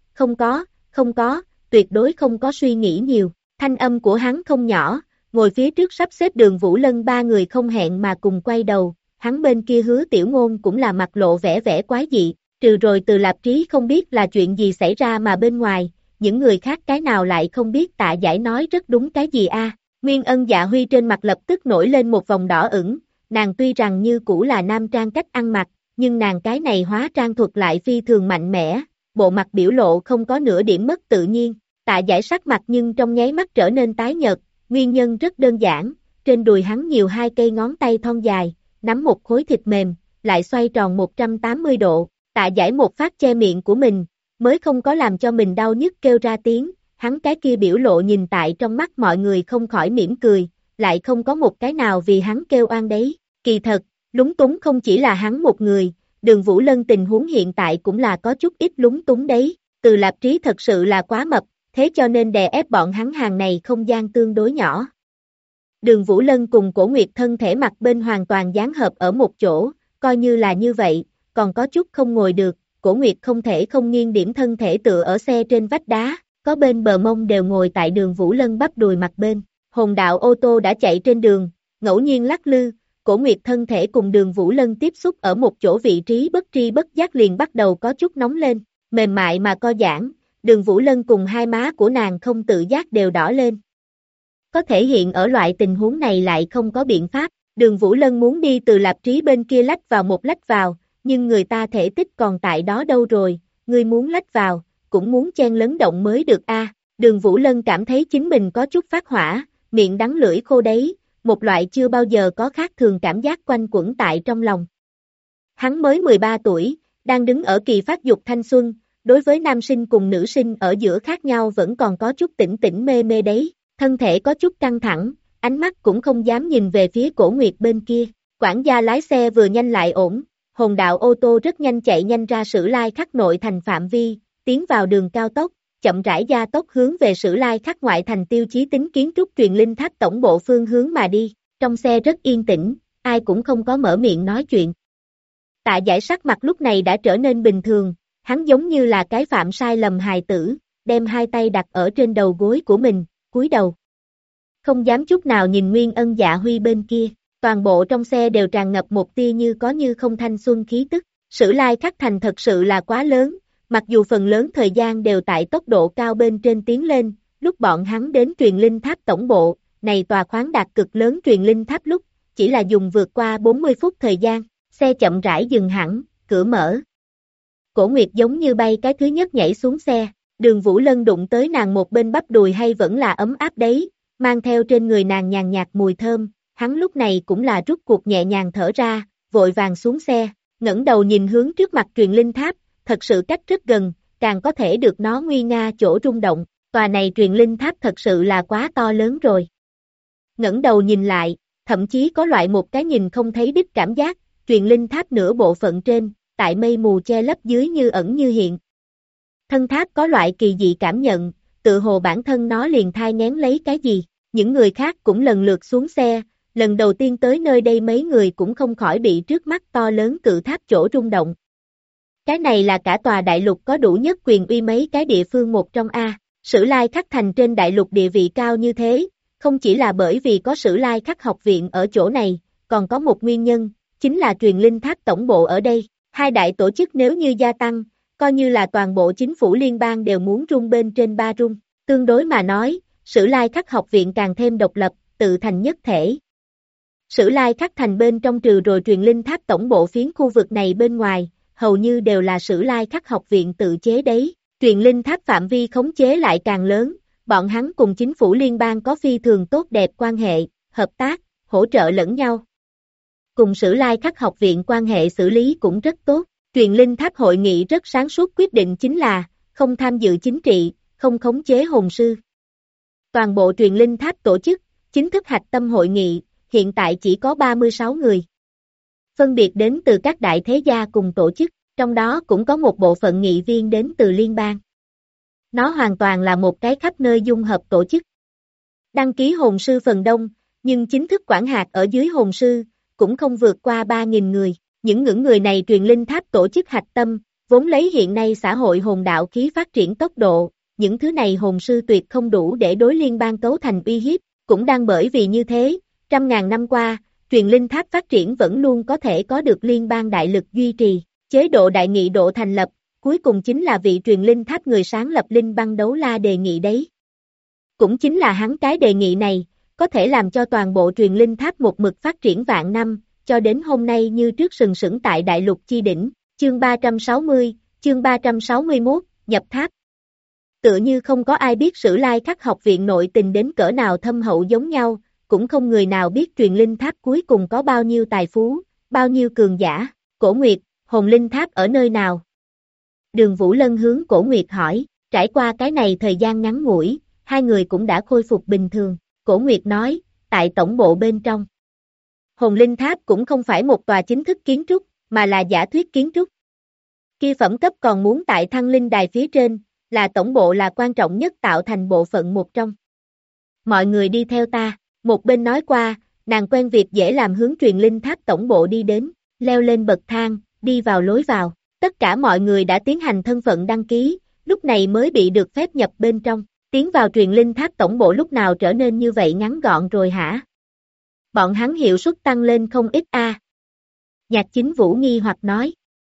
không có, tuyệt đối không có suy nghĩ nhiều, thanh âm của hắn không nhỏ, ngồi phía trước sắp xếp Đường Vũ Lân ba người không hẹn mà cùng quay đầu, hắn bên kia Hứa Tiểu Ngôn cũng là mặt lộ vẻ quái dị, trừ rồi Từ Lạp Trí không biết là chuyện gì xảy ra mà bên ngoài, những người khác cái nào lại không biết Tạ Giải nói rất đúng cái gì a. Nguyên Ân Dạ Huy trên mặt lập tức nổi lên một vòng đỏ ửng, nàng tuy rằng như cũ là nam trang cách ăn mặc, nhưng nàng cái này hóa trang thuật lại phi thường mạnh mẽ, bộ mặt biểu lộ không có nửa điểm mất tự nhiên, Tạ Giải sắc mặt nhưng trong nháy mắt trở nên tái nhợt, nguyên nhân rất đơn giản, trên đùi hắn nhiều hai cây ngón tay thon dài, nắm một khối thịt mềm, lại xoay tròn 180 độ, Tạ Giải một phát che miệng của mình, mới không có làm cho mình đau nhức kêu ra tiếng, hắn cái kia biểu lộ nhìn tại trong mắt mọi người không khỏi mỉm cười, lại không có một cái nào vì hắn kêu oan đấy, kỳ thật, lúng túng không chỉ là hắn một người, Đường Vũ Lân tình huống hiện tại cũng là có chút ít lúng túng đấy, Từ Lạp Trí thật sự là quá mập, thế cho nên đè ép bọn hắn hàng này không gian tương đối nhỏ. Đường Vũ Lân cùng Cổ Nguyệt thân thể mặt bên hoàn toàn dán hợp ở một chỗ, coi như là như vậy, còn có chút không ngồi được, Cổ Nguyệt không thể không nghiêng điểm thân thể tựa ở xe trên vách đá, có bên bờ mông đều ngồi tại Đường Vũ Lân bắp đùi mặt bên, hồn đạo ô tô đã chạy trên đường, ngẫu nhiên lắc lư, Cổ Nguyệt thân thể cùng Đường Vũ Lân tiếp xúc ở một chỗ vị trí bất tri bất giác liền bắt đầu có chút nóng lên, mềm mại mà co giãn, Đường Vũ Lân cùng hai má của nàng không tự giác đều đỏ lên. Có thể hiện ở loại tình huống này lại không có biện pháp, Đường Vũ Lân muốn đi Từ Lạp Trí bên kia lách vào một lách vào, nhưng người ta thể tích còn tại đó đâu rồi, ngươi muốn lách vào, cũng muốn chen lấn động mới được a. Đường Vũ Lân cảm thấy chính mình có chút phát hỏa, miệng đắng lưỡi khô đấy, một loại chưa bao giờ có khác thường cảm giác quanh quẩn tại trong lòng. Hắn mới 13 tuổi, đang đứng ở kỳ phát dục thanh xuân, đối với nam sinh cùng nữ sinh ở giữa khác nhau vẫn còn có chút tỉnh tỉnh mê mê đấy, thân thể có chút căng thẳng, ánh mắt cũng không dám nhìn về phía Cổ Nguyệt bên kia, quản gia lái xe vừa nhanh lại ổn, hồn đạo ô tô rất nhanh chạy nhanh ra Sử Lai Khắc nội thành phạm vi, tiến vào đường cao tốc, chậm rãi gia tốc hướng về Sử Lai Khắc ngoại thành tiêu chí tính kiến trúc truyền linh tháp tổng bộ phương hướng mà đi, trong xe rất yên tĩnh, ai cũng không có mở miệng nói chuyện. Tạ Giải sắc mặt lúc này đã trở nên bình thường, hắn giống như là cái phạm sai lầm hài tử, đem hai tay đặt ở trên đầu gối của mình, cúi đầu. Không dám chút nào nhìn Nguyên Ân Dạ Huy bên kia, toàn bộ trong xe đều tràn ngập một tia như có như không thanh xuân khí tức, Sử Lai Khắc thành thật sự là quá lớn, mặc dù phần lớn thời gian đều tại tốc độ cao bên trên tiến lên, lúc bọn hắn đến truyền linh tháp tổng bộ, này tòa khoáng đạt cực lớn truyền linh tháp lúc, chỉ là dùng vượt qua 40 phút thời gian, xe chậm rãi dừng hẳn, cửa mở. Cổ Nguyệt giống như bay cái thứ nhất nhảy xuống xe, Đường Vũ Lân đụng tới nàng một bên bắp đùi hay vẫn là ấm áp đấy, mang theo trên người nàng nhàn nhạt mùi thơm, hắn lúc này cũng là rút cuộc nhẹ nhàng thở ra, vội vàng xuống xe, ngẩng đầu nhìn hướng trước mặt truyền linh tháp, thật sự cách rất gần, càng có thể được nó nguy nga chỗ rung động, tòa này truyền linh tháp thật sự là quá to lớn rồi. Ngẩng đầu nhìn lại, thậm chí có loại một cái nhìn không thấy đích cảm giác, truyền linh tháp nửa bộ phận trên, tại mây mù che lấp dưới như ẩn như hiện. Thân tháp có loại kỳ dị cảm nhận, tự hồ bản thân nó liền thai nghén lấy cái gì, những người khác cũng lần lượt xuống xe, lần đầu tiên tới nơi đây mấy người cũng không khỏi bị trước mắt to lớn cự tháp chỗ rung động. Cái này là cả tòa đại lục có đủ nhất quyền uy mấy cái địa phương một trong A, Sử Lai Khắc thành trên đại lục địa vị cao như thế, không chỉ là bởi vì có Sử Lai Khắc học viện ở chỗ này, còn có một nguyên nhân, chính là truyền linh tháp tổng bộ ở đây, hai đại tổ chức nếu như gia tăng, coi như là toàn bộ chính phủ liên bang đều muốn rung bên trên ba rung, tương đối mà nói, Sử Lai Khắc học viện càng thêm độc lập, tự thành nhất thể. Sử Lai Khắc thành bên trong trừ rồi truyền linh tháp tổng bộ phiến khu vực này bên ngoài, hầu như đều là Sử Lai Khắc học viện tự chế đấy, truyền linh tháp phạm vi khống chế lại càng lớn, bọn hắn cùng chính phủ liên bang có phi thường tốt đẹp quan hệ, hợp tác, hỗ trợ lẫn nhau. Cùng Sử Lai Khắc học viện quan hệ xử lý cũng rất tốt, truyền linh tháp hội nghị rất sáng suốt quyết định chính là, không tham dự chính trị, không khống chế hồn sư. Toàn bộ truyền linh tháp tổ chức, chính thức hạch tâm hội nghị, hiện tại chỉ có 36 người. Phân biệt đến từ các đại thế gia cùng tổ chức, trong đó cũng có một bộ phận nghị viên đến từ liên bang. Nó hoàn toàn là một cái khắp nơi dung hợp tổ chức. Đăng ký hồn sư phần đông, nhưng chính thức quản hạt ở dưới hồn sư, cũng không vượt qua 3.000 người. Những người này truyền linh tháp tổ chức hạch tâm, vốn lấy hiện nay xã hội hồn đạo khí phát triển tốc độ, những thứ này hồn sư tuyệt không đủ để đối liên bang cấu thành uy hiếp, cũng đang bởi vì như thế, trăm ngàn năm qua, truyền linh tháp phát triển vẫn luôn có thể có được liên bang đại lực duy trì, chế độ đại nghị độ thành lập, cuối cùng chính là vị truyền linh tháp người sáng lập Linh Băng Đấu La đề nghị đấy. Cũng chính là hắn cái đề nghị này, có thể làm cho toàn bộ truyền linh tháp một mực phát triển vạn năm, cho đến hôm nay như trước sừng sững tại đại lục chi đỉnh, chương 360, chương 361, nhập tháp. Tựa như không có ai biết Sử Lai Khắc học viện nội tình đến cỡ nào thâm hậu giống nhau, cũng không người nào biết truyền linh tháp cuối cùng có bao nhiêu tài phú, bao nhiêu cường giả. Cổ Nguyệt, hồn linh tháp ở nơi nào? Đường Vũ Lân hướng Cổ Nguyệt hỏi, trải qua cái này thời gian ngắn ngủi, hai người cũng đã khôi phục bình thường. Cổ Nguyệt nói, tại tổng bộ bên trong. Hồn linh tháp cũng không phải một tòa chính thức kiến trúc, mà là giả thuyết kiến trúc. Kia phẩm cấp còn muốn tại Thăng Linh Đài phía trên, là tổng bộ là quan trọng nhất tạo thành bộ phận một trong. Mọi người đi theo ta, một bên nói qua, nàng quen việc dễ làm hướng truyền linh tháp tổng bộ đi đến, leo lên bậc thang, đi vào lối vào. Tất cả mọi người đã tiến hành thân phận đăng ký, lúc này mới bị được phép nhập bên trong. Tiến vào truyền linh tháp tổng bộ lúc nào trở nên như vậy ngắn gọn rồi hả? Bọn hắn hiệu suất tăng lên không ít a. Nhạc Chính Vũ nghi hoặc nói.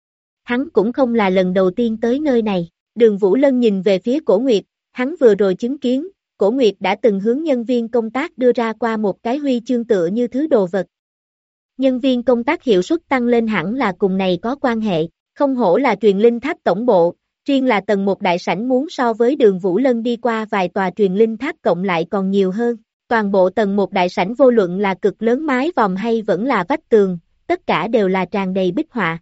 Hắn cũng không là lần đầu tiên tới nơi này. Đường Vũ Lân nhìn về phía Cổ Nguyệt, hắn vừa rồi chứng kiến, Cổ Nguyệt đã từng hướng nhân viên công tác đưa ra qua một cái huy chương tựa như thứ đồ vật. Nhân viên công tác hiệu suất tăng lên hẳn là cùng này có quan hệ, không hổ là truyền linh tháp tổng bộ, riêng là tầng 1 đại sảnh muốn so với Đường Vũ Lân đi qua vài tòa truyền linh tháp cộng lại còn nhiều hơn. Toàn bộ tầng 1 đại sảnh vô luận là cực lớn mái vòm hay vẫn là vách tường, tất cả đều là tràn đầy bích họa.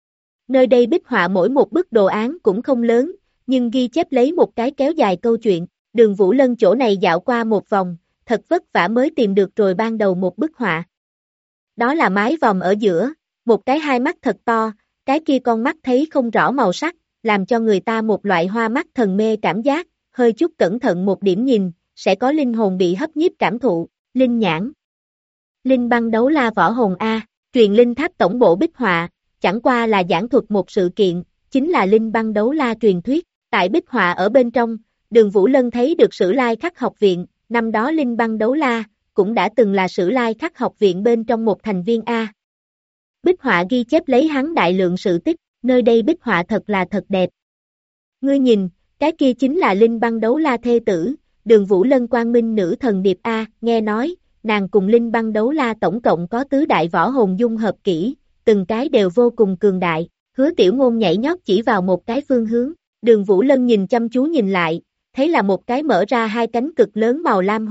Nơi đây bích họa mỗi một bức đồ án cũng không lớn, nhưng ghi chép lấy một cái kéo dài câu chuyện. Đường Vũ Lân chỗ này dạo qua một vòng, thật vất vả mới tìm được rồi ban đầu một bức họa. Đó là mái vòm ở giữa, một cái hai mắt thật to, cái kia con mắt thấy không rõ màu sắc, làm cho người ta một loại hoa mắt thần mê cảm giác, hơi chút cẩn thận một điểm nhìn, sẽ có linh hồn bị hấp nhiếp cảm thụ, linh nhãn. Linh Băng Đấu La võ hồn A, truyền linh tháp tổng bộ bích họa, chẳng qua là giảng thuật một sự kiện, chính là Linh Băng Đấu La truyền thuyết, tại bích họa ở bên trong, Đường Vũ Lân thấy được Sử Lai Khắc học viện, năm đó Linh Băng Đấu La, cũng đã từng là Sử Lai Khắc học viện bên trong một thành viên A. Bích họa ghi chép lấy hắn đại lượng sự tích, nơi đây bích họa thật là thật đẹp. Ngươi nhìn, cái kia chính là Linh Băng Đấu La thê tử, Đường Vũ Lân quang minh nữ thần điệp A, nghe nói, nàng cùng Linh Băng Đấu La tổng cộng có tứ đại võ hồn dung hợp kỹ, từng cái đều vô cùng cường đại, Hứa Tiểu Ngôn nhảy nhót chỉ vào một cái phương hướng, Đường Vũ Lân nhìn chăm chú nhìn lại, thấy là một cái mở ra hai cánh cực lớn màu lam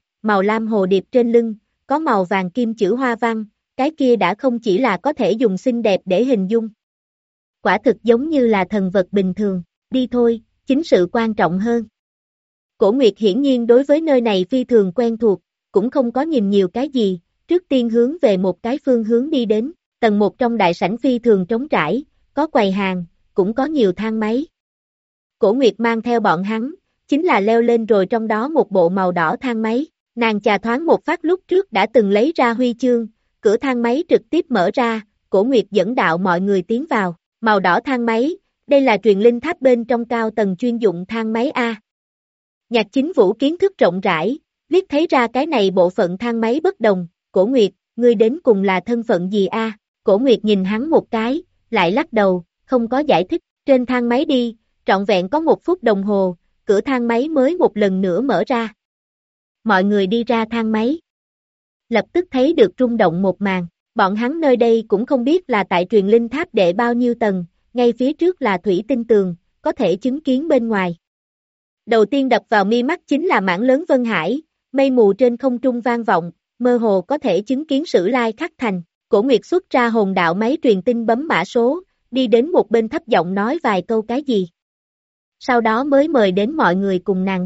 hồ điệp trên lưng, có màu vàng kim chữ hoa văn, cái kia đã không chỉ là có thể dùng xinh đẹp để hình dung. Quả thực giống như là thần vật bình thường, đi thôi, chính sự quan trọng hơn. Cổ Nguyệt hiển nhiên đối với nơi này phi thường quen thuộc, cũng không có nhìn nhiều cái gì, trước tiên hướng về một cái phương hướng đi đến, tầng 1 trong đại sảnh phi thường trống trải, có quầy hàng, cũng có nhiều thang máy. Cổ Nguyệt mang theo bọn hắn, chính là leo lên rồi trong đó một bộ màu đỏ thang máy, nàng chà thoáng một phát lúc trước đã từng lấy ra huy chương, cửa thang máy trực tiếp mở ra, Cổ Nguyệt dẫn đạo mọi người tiến vào, màu đỏ thang máy, đây là truyền linh tháp bên trong cao tầng chuyên dụng thang máy A. Nhạc Chính Vũ kiến thức rộng rãi, liếc thấy ra cái này bộ phận thang máy bất đồng, Cổ Nguyệt, ngươi đến cùng là thân phận gì A? Cổ Nguyệt nhìn hắn một cái, lại lắc đầu, không có giải thích, trên thang máy đi, trọn vẹn có 1 phút đồng hồ, cửa thang máy mới một lần nữa mở ra. Mọi người đi ra thang máy. Lập tức thấy được rung động một màn, bọn hắn nơi đây cũng không biết là tại truyền linh tháp đệ bao nhiêu tầng, ngay phía trước là thủy tinh tường, có thể chứng kiến bên ngoài. Đầu tiên đập vào mi mắt chính là mảng lớn Vân Hải, mây mù trên không trung vang vọng, mơ hồ có thể chứng kiến Sử Lai Khắc thành. Cổ Nguyệt xuất ra hồn đạo máy truyền tin bấm mã số, đi đến một bên thấp giọng nói vài câu cái gì. Sau đó mới mời đến mọi người cùng nàng đi.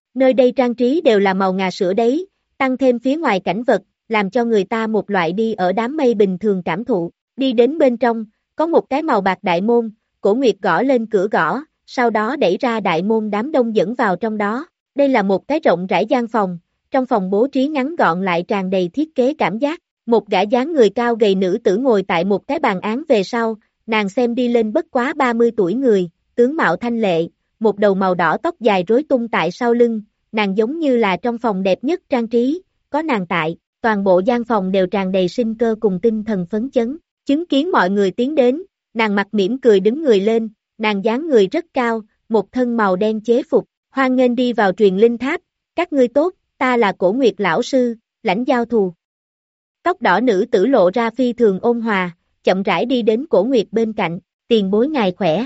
Nơi đây trang trí đều là màu ngà sữa đấy, tăng thêm phía ngoài cảnh vật, làm cho người ta một loại đi ở đám mây bình thường cảm thụ. Đi đến bên trong, có một cái màu bạc đại môn, Cổ Nguyệt gõ lên cửa gõ, sau đó đẩy ra đại môn, đám đông dẫn vào trong đó. Đây là một cái rộng rãi gian phòng, trong phòng bố trí ngắn gọn lại tràn đầy thiết kế cảm giác. Một gã dáng người cao gầy nữ tử ngồi tại một cái bàn án về sau, nàng xem đi lên bất quá 30 tuổi người, tướng mạo thanh lệ, một đầu màu đỏ tóc dài rối tung tại sau lưng, nàng giống như là trong phòng đẹp nhất trang trí, có nàng tại, toàn bộ gian phòng đều tràn đầy sinh cơ cùng tinh thần phấn chấn. Chứng kiến mọi người tiến đến, nàng mặt mỉm cười đứng người lên, nàng dáng người rất cao, một thân màu đen chế phục, hoan nghênh đi vào Truyền Linh Tháp, các ngươi tốt, ta là Cổ Nguyệt lão sư, lãnh giao thù. Tóc đỏ nữ tử lộ ra phi thường ôn hòa, chậm rãi đi đến Cổ Nguyệt bên cạnh, tiền bối ngài khỏe.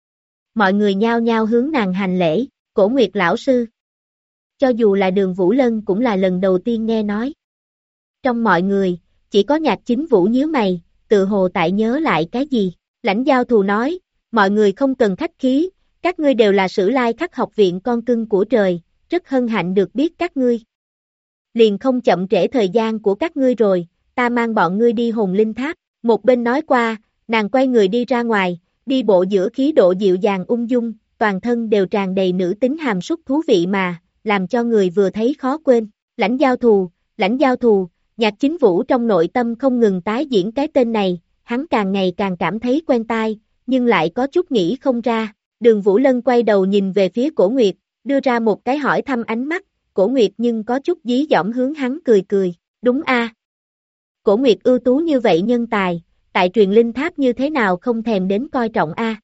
Mọi người nhao nhao hướng nàng hành lễ, Cổ Nguyệt lão sư. Cho dù là Đường Vũ Lân cũng là lần đầu tiên nghe nói. Trong mọi người, chỉ có Nhạc Chính Vũ nhíu mày, tự hồ tại nhớ lại cái gì. Lãnh giao thù nói, mọi người không cần khách khí, các ngươi đều là Sử Lai Khắc học viện con cưng của trời, rất hân hạnh được biết các ngươi. Liền không chậm trễ thời gian của các ngươi rồi, ta mang bọn ngươi đi Hồn Linh Tháp. Một bên nói qua, nàng quay người đi ra ngoài, đi bộ giữa khí độ dịu dàng ung dung, toàn thân đều tràn đầy nữ tính hàm súc thú vị mà, làm cho người vừa thấy khó quên. Lãnh giao thù, Nhạc Chính Vũ trong nội tâm không ngừng tái diễn cái tên này, hắn càng ngày càng cảm thấy quen tai, nhưng lại có chút nghĩ không ra. Đường Vũ Lân quay đầu nhìn về phía Cổ Nguyệt, đưa ra một cái hỏi thăm ánh mắt, Cổ Nguyệt nhưng có chút dí dỏm hướng hắn cười cười, đúng a. Cổ Nguyệt ưu tú như vậy nhân tài, tại Truyền Linh Tháp như thế nào không thèm đến coi trọng a.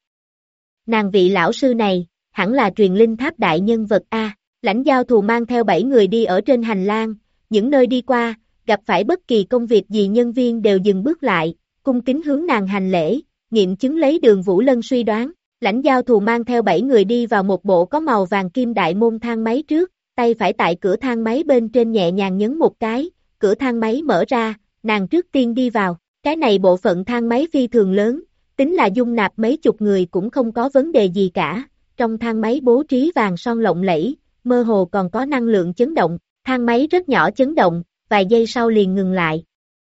Nàng vị lão sư này, hẳn là Truyền Linh Tháp đại nhân vật a. Lãnh giao thù mang theo 7 người đi ở trên hành lang, những nơi đi qua, gặp phải bất kỳ công việc gì nhân viên đều dừng bước lại, cung kính hướng nàng hành lễ, nghiệm chứng lấy Đường Vũ Lân suy đoán. Lãnh giao thù mang theo 7 người đi vào một bộ có màu vàng kim đại môn thang máy trước, tay phải tại cửa thang máy bên trên nhẹ nhàng nhấn một cái, cửa thang máy mở ra, nàng trước tiên đi vào. Cái này bộ phận thang máy phi thường lớn, tính là dung nạp mấy chục người cũng không có vấn đề gì cả. Trong thang máy bố trí vàng son lộng lẫy, mơ hồ còn có năng lượng chấn động, thang máy rất nhỏ chấn động, vài giây sau liền ngừng lại.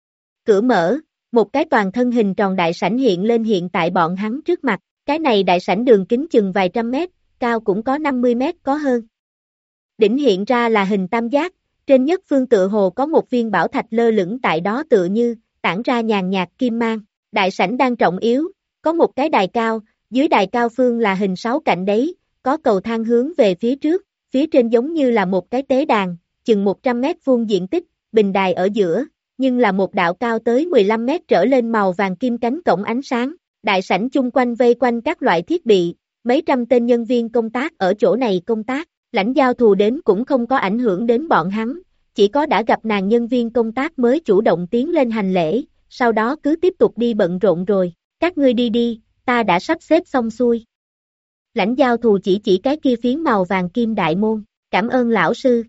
Cửa mở, một cái toàn thân hình tròn đại sảnh hiện tại bọn hắn trước mặt, cái này đại sảnh đường kính chừng vài trăm mét, cao cũng có 50 mét có hơn. Đỉnh hiện ra là hình tam giác, trên nhất phương tựa hồ có một viên bảo thạch lơ lửng tại đó tựa như, tản ra nhàn nhạt kim mang. Đại sảnh đang trọng yếu, có một cái đài cao, dưới đài cao phương là hình 6 cạnh đấy, có cầu thang hướng về phía trước, phía trên giống như là một cái tế đàn, chừng 100 mét vuông diện tích, bình đài ở giữa, nhưng là một đạo cao tới 15 mét trở lên màu vàng kim cánh cổng ánh sáng. Đại sảnh chung quanh vây quanh các loại thiết bị, mấy trăm tên nhân viên công tác ở chỗ này công tác, lãnh giao thù đến cũng không có ảnh hưởng đến bọn hắn, chỉ có đã gặp nàng nhân viên công tác mới chủ động tiến lên hành lễ, sau đó cứ tiếp tục đi bận rộn rồi, các ngươi đi đi, ta đã sắp xếp xong xuôi. Lãnh giao thù chỉ cái kia phiến màu vàng kim đại môn, cảm ơn lão sư.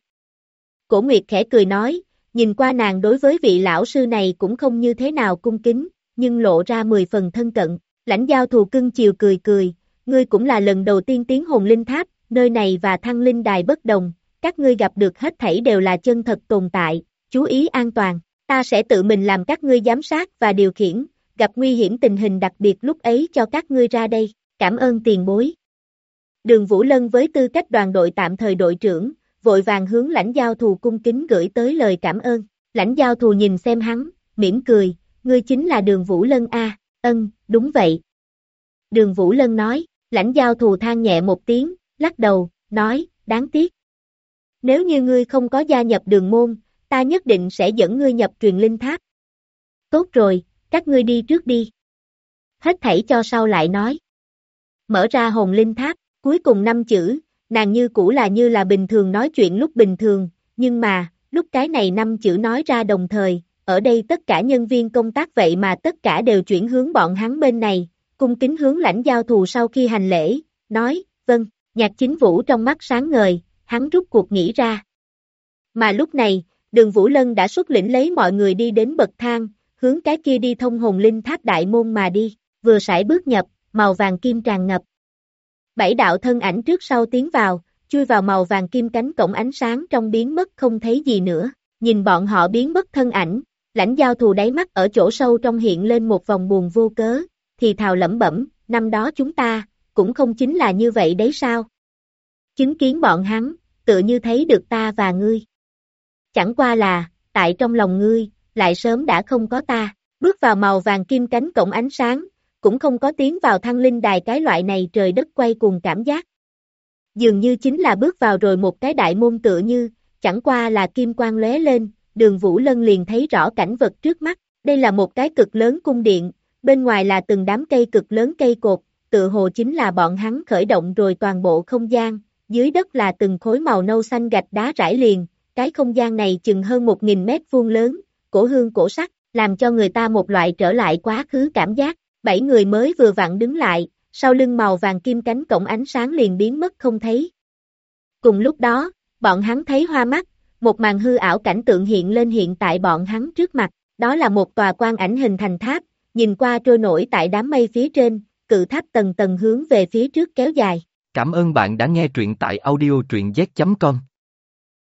Cổ Nguyệt khẽ cười nói, nhìn qua nàng đối với vị lão sư này cũng không như thế nào cung kính, nhưng lộ ra 10 phần thân cận. Lãnh giao thù cưng chiều cười cười, ngươi cũng là lần đầu tiên tiến Hồn Linh Tháp, nơi này và Thăng Linh Đài bất đồng, các ngươi gặp được hết thảy đều là chân thật tồn tại, chú ý an toàn, ta sẽ tự mình làm các ngươi giám sát và điều khiển, gặp nguy hiểm tình hình đặc biệt lúc ấy cho các ngươi ra đây, cảm ơn tiền bối. Đường Vũ Lân với tư cách đoàn đội tạm thời đội trưởng, vội vàng hướng lãnh giao thù cung kính gửi tới lời cảm ơn. Lãnh giao thù nhìn xem hắn, mỉm cười, ngươi chính là Đường Vũ Lân a? Đúng vậy. Đường Vũ Lân nói, lãnh giao thù than nhẹ một tiếng, lắc đầu, nói, đáng tiếc. Nếu như ngươi không có gia nhập đường môn, ta nhất định sẽ dẫn ngươi nhập Truyền Linh Tháp. Tốt rồi, các ngươi đi trước đi. Hết thảy cho sau lại nói. Mở ra Hồn Linh Tháp, cuối cùng 5 chữ, nàng như cũ là như là bình thường nói chuyện lúc bình thường, nhưng mà, lúc cái này 5 chữ nói ra đồng thời, ở đây tất cả nhân viên công tác vậy mà tất cả đều chuyển hướng bọn hắn bên này, cung kính hướng lãnh giao thù sau khi hành lễ, nói, vâng, Nhạc Chính Vũ trong mắt sáng ngời, hắn rút cuộc nghĩ ra. Mà lúc này, Đường Vũ Lân đã xuất lĩnh lấy mọi người đi đến bậc thang, hướng cái kia đi thông Hồn Linh Tháp đại môn mà đi, vừa sải bước nhập, màu vàng kim tràn ngập. 7 đạo thân ảnh trước sau tiến vào, chui vào màu vàng kim cánh cổng ánh sáng trong biến mất không thấy gì nữa. Nhìn bọn họ biến mất thân ảnh, Lãnh Giao Thù đáy mắt ở chỗ sâu trong hiện lên một vòng buồn vô cớ, thì thào lẩm bẩm, năm đó chúng ta, cũng không chính là như vậy đấy sao? Chứng kiến bọn hắn, tựa như thấy được ta và ngươi. Chẳng qua là, tại trong lòng ngươi, lại sớm đã không có ta. Bước vào màu vàng kim cánh cổng ánh sáng, cũng không có tiến vào thăng linh đài cái loại này trời đất quay cuồng cảm giác. Dường như chính là bước vào rồi một cái đại môn tựa như, chẳng qua là kim quang lóe lên, Đường Vũ Lân liền thấy rõ cảnh vật trước mắt. Đây là một cái cực lớn cung điện, bên ngoài là từng đám cây cực lớn cây cột, tựa hồ chính là bọn hắn khởi động rồi toàn bộ không gian, dưới đất là từng khối màu nâu xanh gạch đá rải liền, cái không gian này chừng hơn 1000 mét vuông lớn, cổ hương cổ sắc, làm cho người ta một loại trở lại quá khứ cảm giác. 7 người mới vừa vặn đứng lại, sau lưng màu vàng kim cánh cổng ánh sáng liền biến mất không thấy. Cùng lúc đó, bọn hắn thấy hoa mắt, một màn hư ảo cảnh tượng hiện lên hiện tại bọn hắn trước mặt, đó là một tòa quan ảnh hình thành tháp, nhìn qua trôi nổi tại đám mây phía trên, cự tháp tầng tầng hướng về phía trước kéo dài. Cảm ơn bạn đã nghe truyện tại audio truyện z.com.